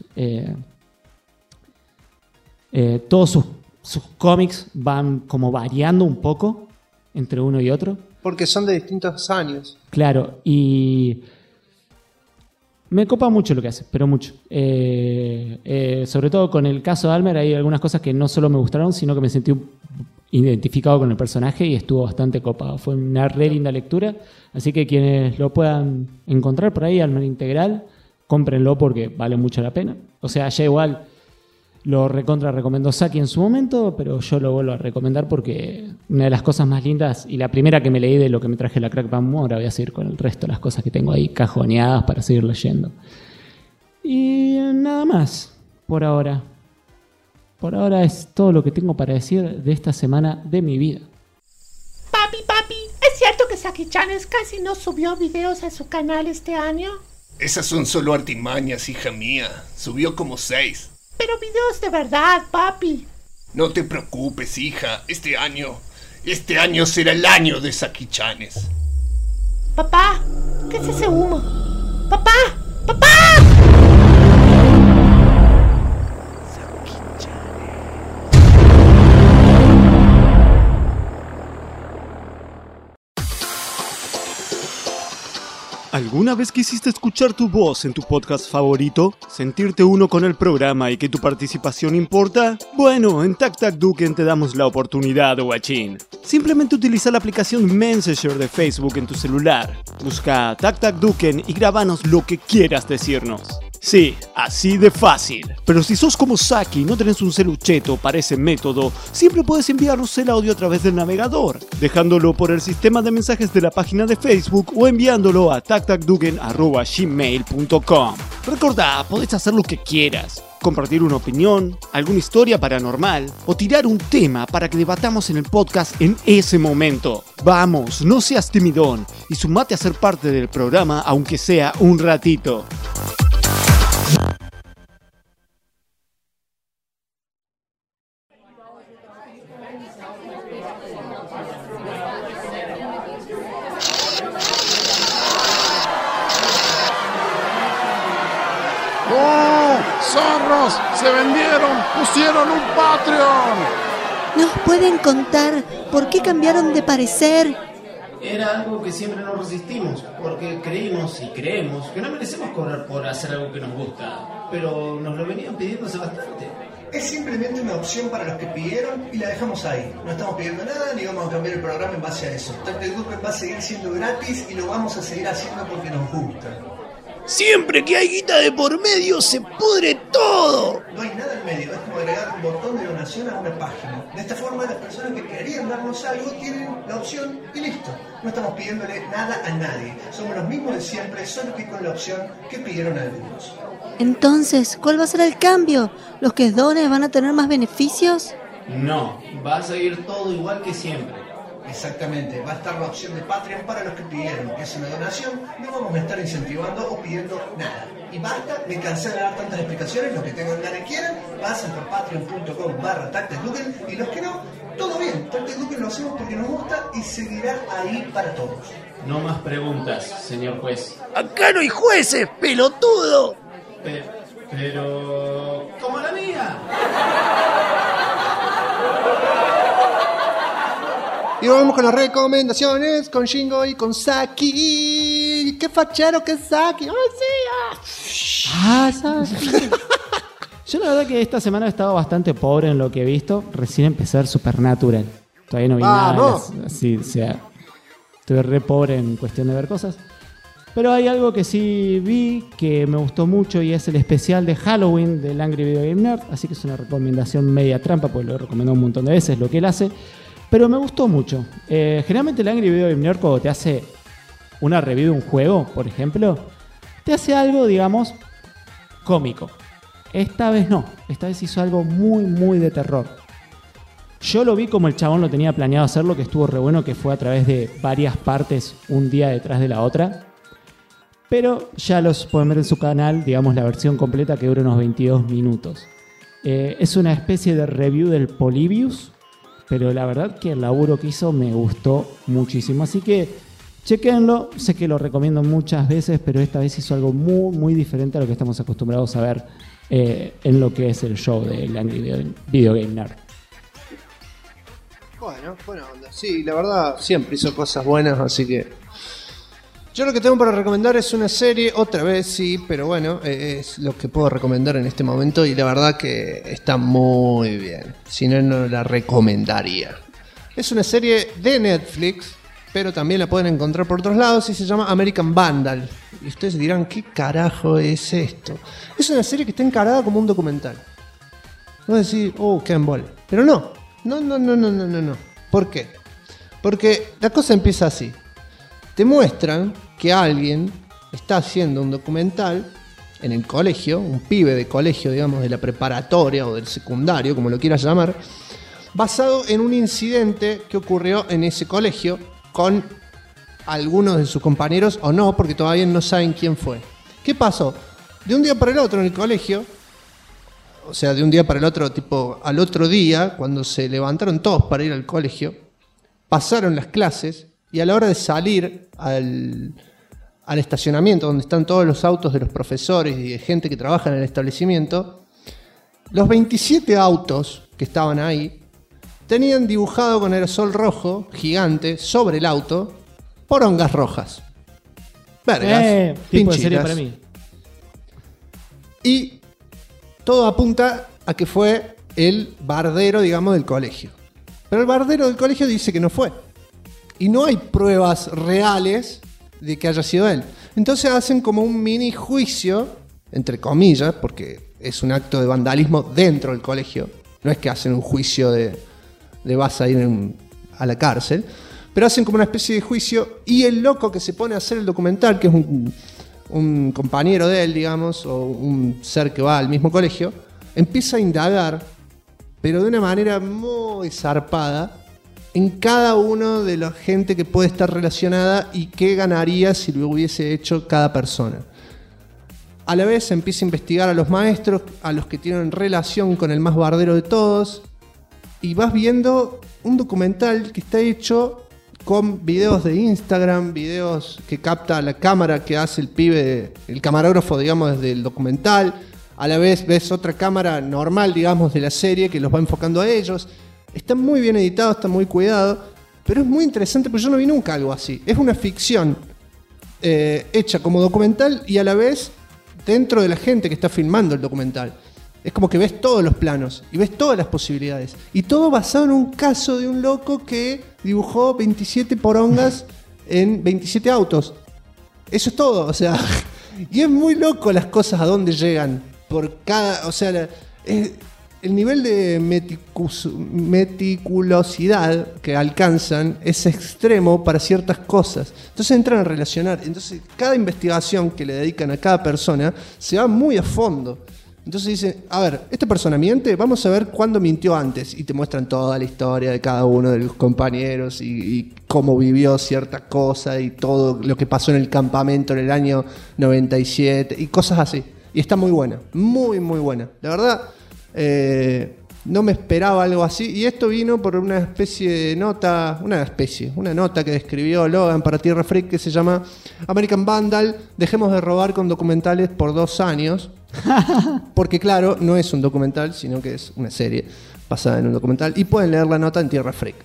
[SPEAKER 3] cómics van como variando un poco entre uno y otro.
[SPEAKER 2] Porque son de distintos años.
[SPEAKER 3] Claro, y Me copa mucho lo que hace, pero mucho. Sobre todo con el caso de Almer hay algunas cosas que no solo me gustaron, sino que me sentí identificado con el personaje y estuvo bastante copado. Fue una re linda lectura, así que quienes lo puedan encontrar por ahí, Almer Integral, cómprenlo porque vale mucho la pena. O sea, ya igual lo recomendó Saki en su momento, pero yo lo vuelvo a recomendar porque una de las cosas más lindas y la primera que me leí de lo que me traje la Crack Bang, ahora voy a seguir con el resto de las cosas que tengo ahí cajoneadas para seguir leyendo. Y nada más por ahora. Por ahora es todo lo que tengo para decir de esta semana de mi vida.
[SPEAKER 11] Papi, ¿es cierto que Saki-Chanes casi no subió videos a su canal este año?
[SPEAKER 9] Esas son solo artimañas, hija mía. Subió como 6.
[SPEAKER 11] Pero videos de verdad, papi.
[SPEAKER 9] No te preocupes, hija. Este año será el año de Saki-Chanes.
[SPEAKER 11] Papá, ¿qué es ese humo? ¡Papá!
[SPEAKER 1] ¿Alguna vez quisiste escuchar tu voz en tu podcast favorito? ¿Sentirte uno con el programa y que tu participación importa? Bueno, en Tac Tac Duken te damos la oportunidad, guachín. Simplemente utiliza la aplicación Messenger de Facebook en tu celular. Busca Tac Tac Duken y grábanos lo que quieras decirnos. Sí, así de fácil. Pero si sos como Saki y no tenés un celucheto para ese método, siempre puedes enviarnos el audio a través del navegador, dejándolo por el sistema de mensajes de la página de Facebook o enviándolo a tactacduken@gmail.com. Recordá, podés hacer lo que quieras. Compartir una opinión, alguna historia paranormal o tirar un tema para que debatamos en el podcast en ese momento. Vamos, no seas timidón y sumate a ser parte del programa aunque sea un ratito.
[SPEAKER 15] ¡Zorros! ¡Se vendieron! ¡Pusieron un Patreon!
[SPEAKER 7] ¿Nos pueden contar por qué cambiaron de parecer?
[SPEAKER 2] Era algo que siempre nos resistimos, porque creímos y creemos que no merecemos cobrar por hacer algo que nos gusta, pero nos lo venían pidiendo hace bastante.
[SPEAKER 9] Es simplemente una opción para los que pidieron y la dejamos ahí. No estamos pidiendo nada ni vamos a cambiar el programa en base a eso. Tac Tac Duken va a seguir siendo gratis y lo vamos a seguir haciendo porque nos gusta.
[SPEAKER 1] Siempre que hay guita de por medio se pudre todo.
[SPEAKER 9] No hay nada en medio, es como agregar un botón de donación a una página. De esta forma las personas que querían darnos algo tienen la opción y listo. No estamos pidiéndole nada a nadie. Somos los mismos de siempre, solo que con la opción que pidieron algunos.
[SPEAKER 7] Entonces, ¿cuál va a ser el cambio? ¿Los que donen van a tener más beneficios?
[SPEAKER 2] No, va a seguir todo igual que siempre.
[SPEAKER 9] Exactamente, va a estar la opción de Patreon para los que pidieron. Es una donación, no vamos a estar incentivando o pidiendo nada. Y basta, me cansé de dar tantas explicaciones, los que tengan ganas y quieran, pasen por patreon.com/TacTacDuken y los que no, todo bien, Tac Tac Duken lo hacemos porque nos gusta y seguirá ahí para todos.
[SPEAKER 2] No más preguntas, señor juez.
[SPEAKER 1] ¡Acá no hay jueces, pelotudo!
[SPEAKER 2] Pero... ¡como la mía!
[SPEAKER 9] Y vamos con las recomendaciones con Shingo y con Saki. ¡Qué fachero que es Saki! ¡Oh, sí!
[SPEAKER 3] Saki. Yo la verdad que esta semana he estado bastante pobre en lo que he visto. Recién empecé a ver Supernatural. Todavía no vi nada. Así, o sea, estoy re pobre en cuestión de ver cosas. Pero hay algo que sí vi que me gustó mucho y es el especial de Halloween del Angry Video Game Nerd. Así que es una recomendación media trampa porque lo he recomendado un montón de veces lo que él hace. Pero me gustó mucho. Generalmente el Angry Video Game Nerd cuando te hace una review de un juego, por ejemplo, te hace algo, digamos, cómico. Esta vez no. Esta vez hizo algo muy, muy de terror. Yo lo vi como el chabón lo tenía planeado hacerlo, que estuvo re bueno, que fue a través de varias partes, un día detrás de la otra. Pero ya los pueden ver en su canal, digamos, la versión completa que dura unos 22 minutos. Es una especie de review del Polybius. Pero la verdad que el laburo que hizo me gustó muchísimo. Así que chequenlo. Sé que lo recomiendo muchas veces, pero esta vez hizo algo muy, muy diferente a lo que estamos acostumbrados a ver en lo que es el show del Angry Video Game Nerd.
[SPEAKER 2] Bueno, buena onda. Sí, la verdad siempre hizo cosas buenas, así que Yo lo que tengo para recomendar es una serie, otra vez sí, pero bueno, es lo que puedo recomendar en este momento y la verdad que está muy bien. Si no, no la recomendaría. Es una serie de Netflix, pero también la pueden encontrar por otros lados y se llama American Vandal. Y ustedes dirán, ¿qué carajo es esto? Es una serie que está encarada como un documental. Vos decís, qué embole. Pero no. ¿Por qué? Porque la cosa empieza así. Te muestran que alguien está haciendo un documental en el colegio, un pibe de colegio, digamos, de la preparatoria o del secundario, como lo quieras llamar, basado en un incidente que ocurrió en ese colegio con algunos de sus compañeros o no, porque todavía no saben quién fue. ¿Qué pasó? De un día para el otro en el colegio, o sea, de un día para el otro, tipo al otro día, cuando se levantaron todos para ir al colegio, pasaron las clases y a la hora de salir al estacionamiento donde están todos los autos de los profesores y de gente que trabaja en el establecimiento, los 27 autos que estaban ahí tenían dibujado con aerosol rojo gigante sobre el auto porongas rojas. Vergas,
[SPEAKER 3] tipo de serie para mí.
[SPEAKER 2] Y todo apunta a que fue el bardero, digamos, del colegio. Pero el bardero del colegio dice que no fue. Y no hay pruebas reales de que haya sido él. Entonces hacen como un mini juicio, entre comillas, porque es un acto de vandalismo dentro del colegio. No es que hacen un juicio de vas a ir a la cárcel. Pero hacen como una especie de juicio y el loco que se pone a hacer el documental, que es un compañero de él, digamos, o un ser que va al mismo colegio, empieza a indagar, pero de una manera muy zarpada, en cada uno de la gente que puede estar relacionada y qué ganaría si lo hubiese hecho cada persona. A la vez empieza a investigar a los maestros, a los que tienen relación con el más bardero de todos, y vas viendo un documental que está hecho con videos de Instagram, videos que capta la cámara que hace el pibe, el camarógrafo, digamos, desde el documental. A la vez ves otra cámara normal, digamos, de la serie que los va enfocando a ellos. Está muy bien editado, está muy cuidado, pero es muy interesante porque yo no vi nunca algo así. Es una ficción hecha como documental y a la vez dentro de la gente que está filmando el documental. Es como que ves todos los planos y ves todas las posibilidades. Y todo basado en un caso de un loco que dibujó 27 porongas en 27 autos. Eso es todo, o sea. Y es muy loco las cosas a dónde llegan. Por cada. O sea, el nivel de meticulosidad que alcanzan es extremo para ciertas cosas. Entonces entran a relacionar. Entonces cada investigación que le dedican a cada persona se va muy a fondo. Entonces dicen, a ver, esta persona miente, vamos a ver cuándo mintió antes. Y te muestran toda la historia de cada uno de los compañeros y cómo vivió cierta cosa y todo lo que pasó en el campamento en el año 97 y cosas así. Y está muy buena, muy muy buena. La verdad, no me esperaba algo así. Y esto vino por una especie de nota, una nota que escribió Logan para Tierra Freak que se llama American Vandal, dejemos de robar con documentales por 2 años. Porque claro, no es un documental, sino que es una serie basada en un documental. Y pueden leer la nota en Tierra Freak.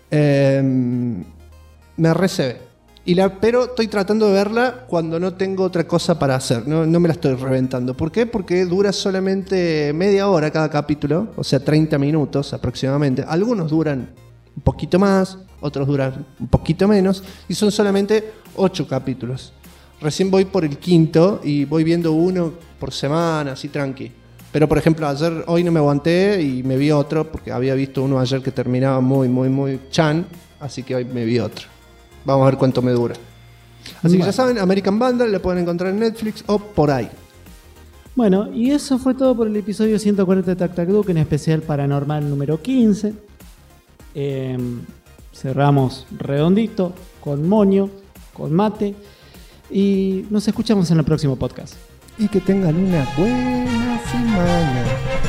[SPEAKER 2] Me recebe. Pero estoy tratando de verla cuando no tengo otra cosa para hacer. No me la estoy reventando. ¿Por qué? Porque dura solamente media hora cada capítulo. O sea, 30 minutos aproximadamente. Algunos duran un poquito más, otros duran un poquito menos. Y son solamente 8 capítulos. Recién voy por el 5º y voy viendo uno por semana, así tranqui. Pero por ejemplo, hoy no me aguanté y me vi otro, porque había visto uno ayer que terminaba muy chan, así que hoy me vi otro. Vamos a ver cuánto me dura. Así que ya saben, American Vandal la pueden encontrar en Netflix o por ahí.
[SPEAKER 3] Bueno, y eso fue todo por el episodio 140 de Tac Tac Duke, en especial Paranormal número 15. Cerramos redondito, con moño, con mate. Y nos escuchamos en el próximo podcast.
[SPEAKER 2] Y que tengan una buena semana.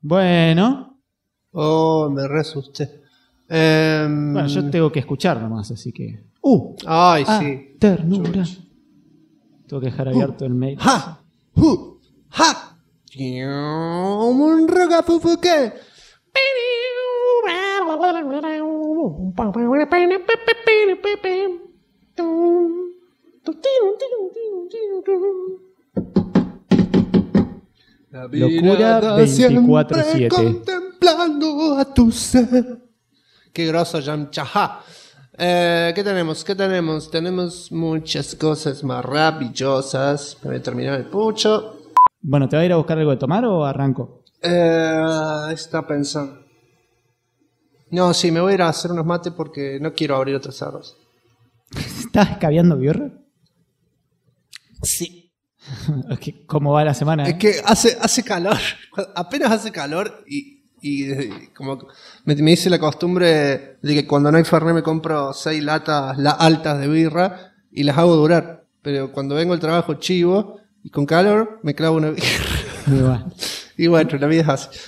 [SPEAKER 3] Bueno.
[SPEAKER 2] Oh, me re asusté.
[SPEAKER 3] Bueno, yo tengo que escuchar nomás, así que...
[SPEAKER 2] Ay, sí.
[SPEAKER 3] Ternura. Tengo que dejar abierto el mail.
[SPEAKER 2] ¡Ja! ¡Ja! Un rogafufuque.
[SPEAKER 3] Locura 24/7.
[SPEAKER 2] Contemplando a tu ser. Qué grosso, Yamchaha. ¿Qué tenemos? Tenemos muchas cosas maravillosas. Voy a terminar el pucho.
[SPEAKER 3] Bueno, ¿te va a ir a buscar algo de tomar o arranco?
[SPEAKER 2] Está pensando. No, sí, me voy a ir a hacer unos mates porque no quiero abrir otros cerros.
[SPEAKER 3] ¿Estás escabeando birra?
[SPEAKER 2] Sí.
[SPEAKER 3] ¿Cómo va la semana?
[SPEAKER 2] Es que hace calor. Apenas hace calor y como me hice la costumbre de que cuando no hay Fernet me compro 6 latas altas de birra y las hago durar. Pero cuando vengo al trabajo chivo y con calor me clavo una birra. Y bueno, la vida es así.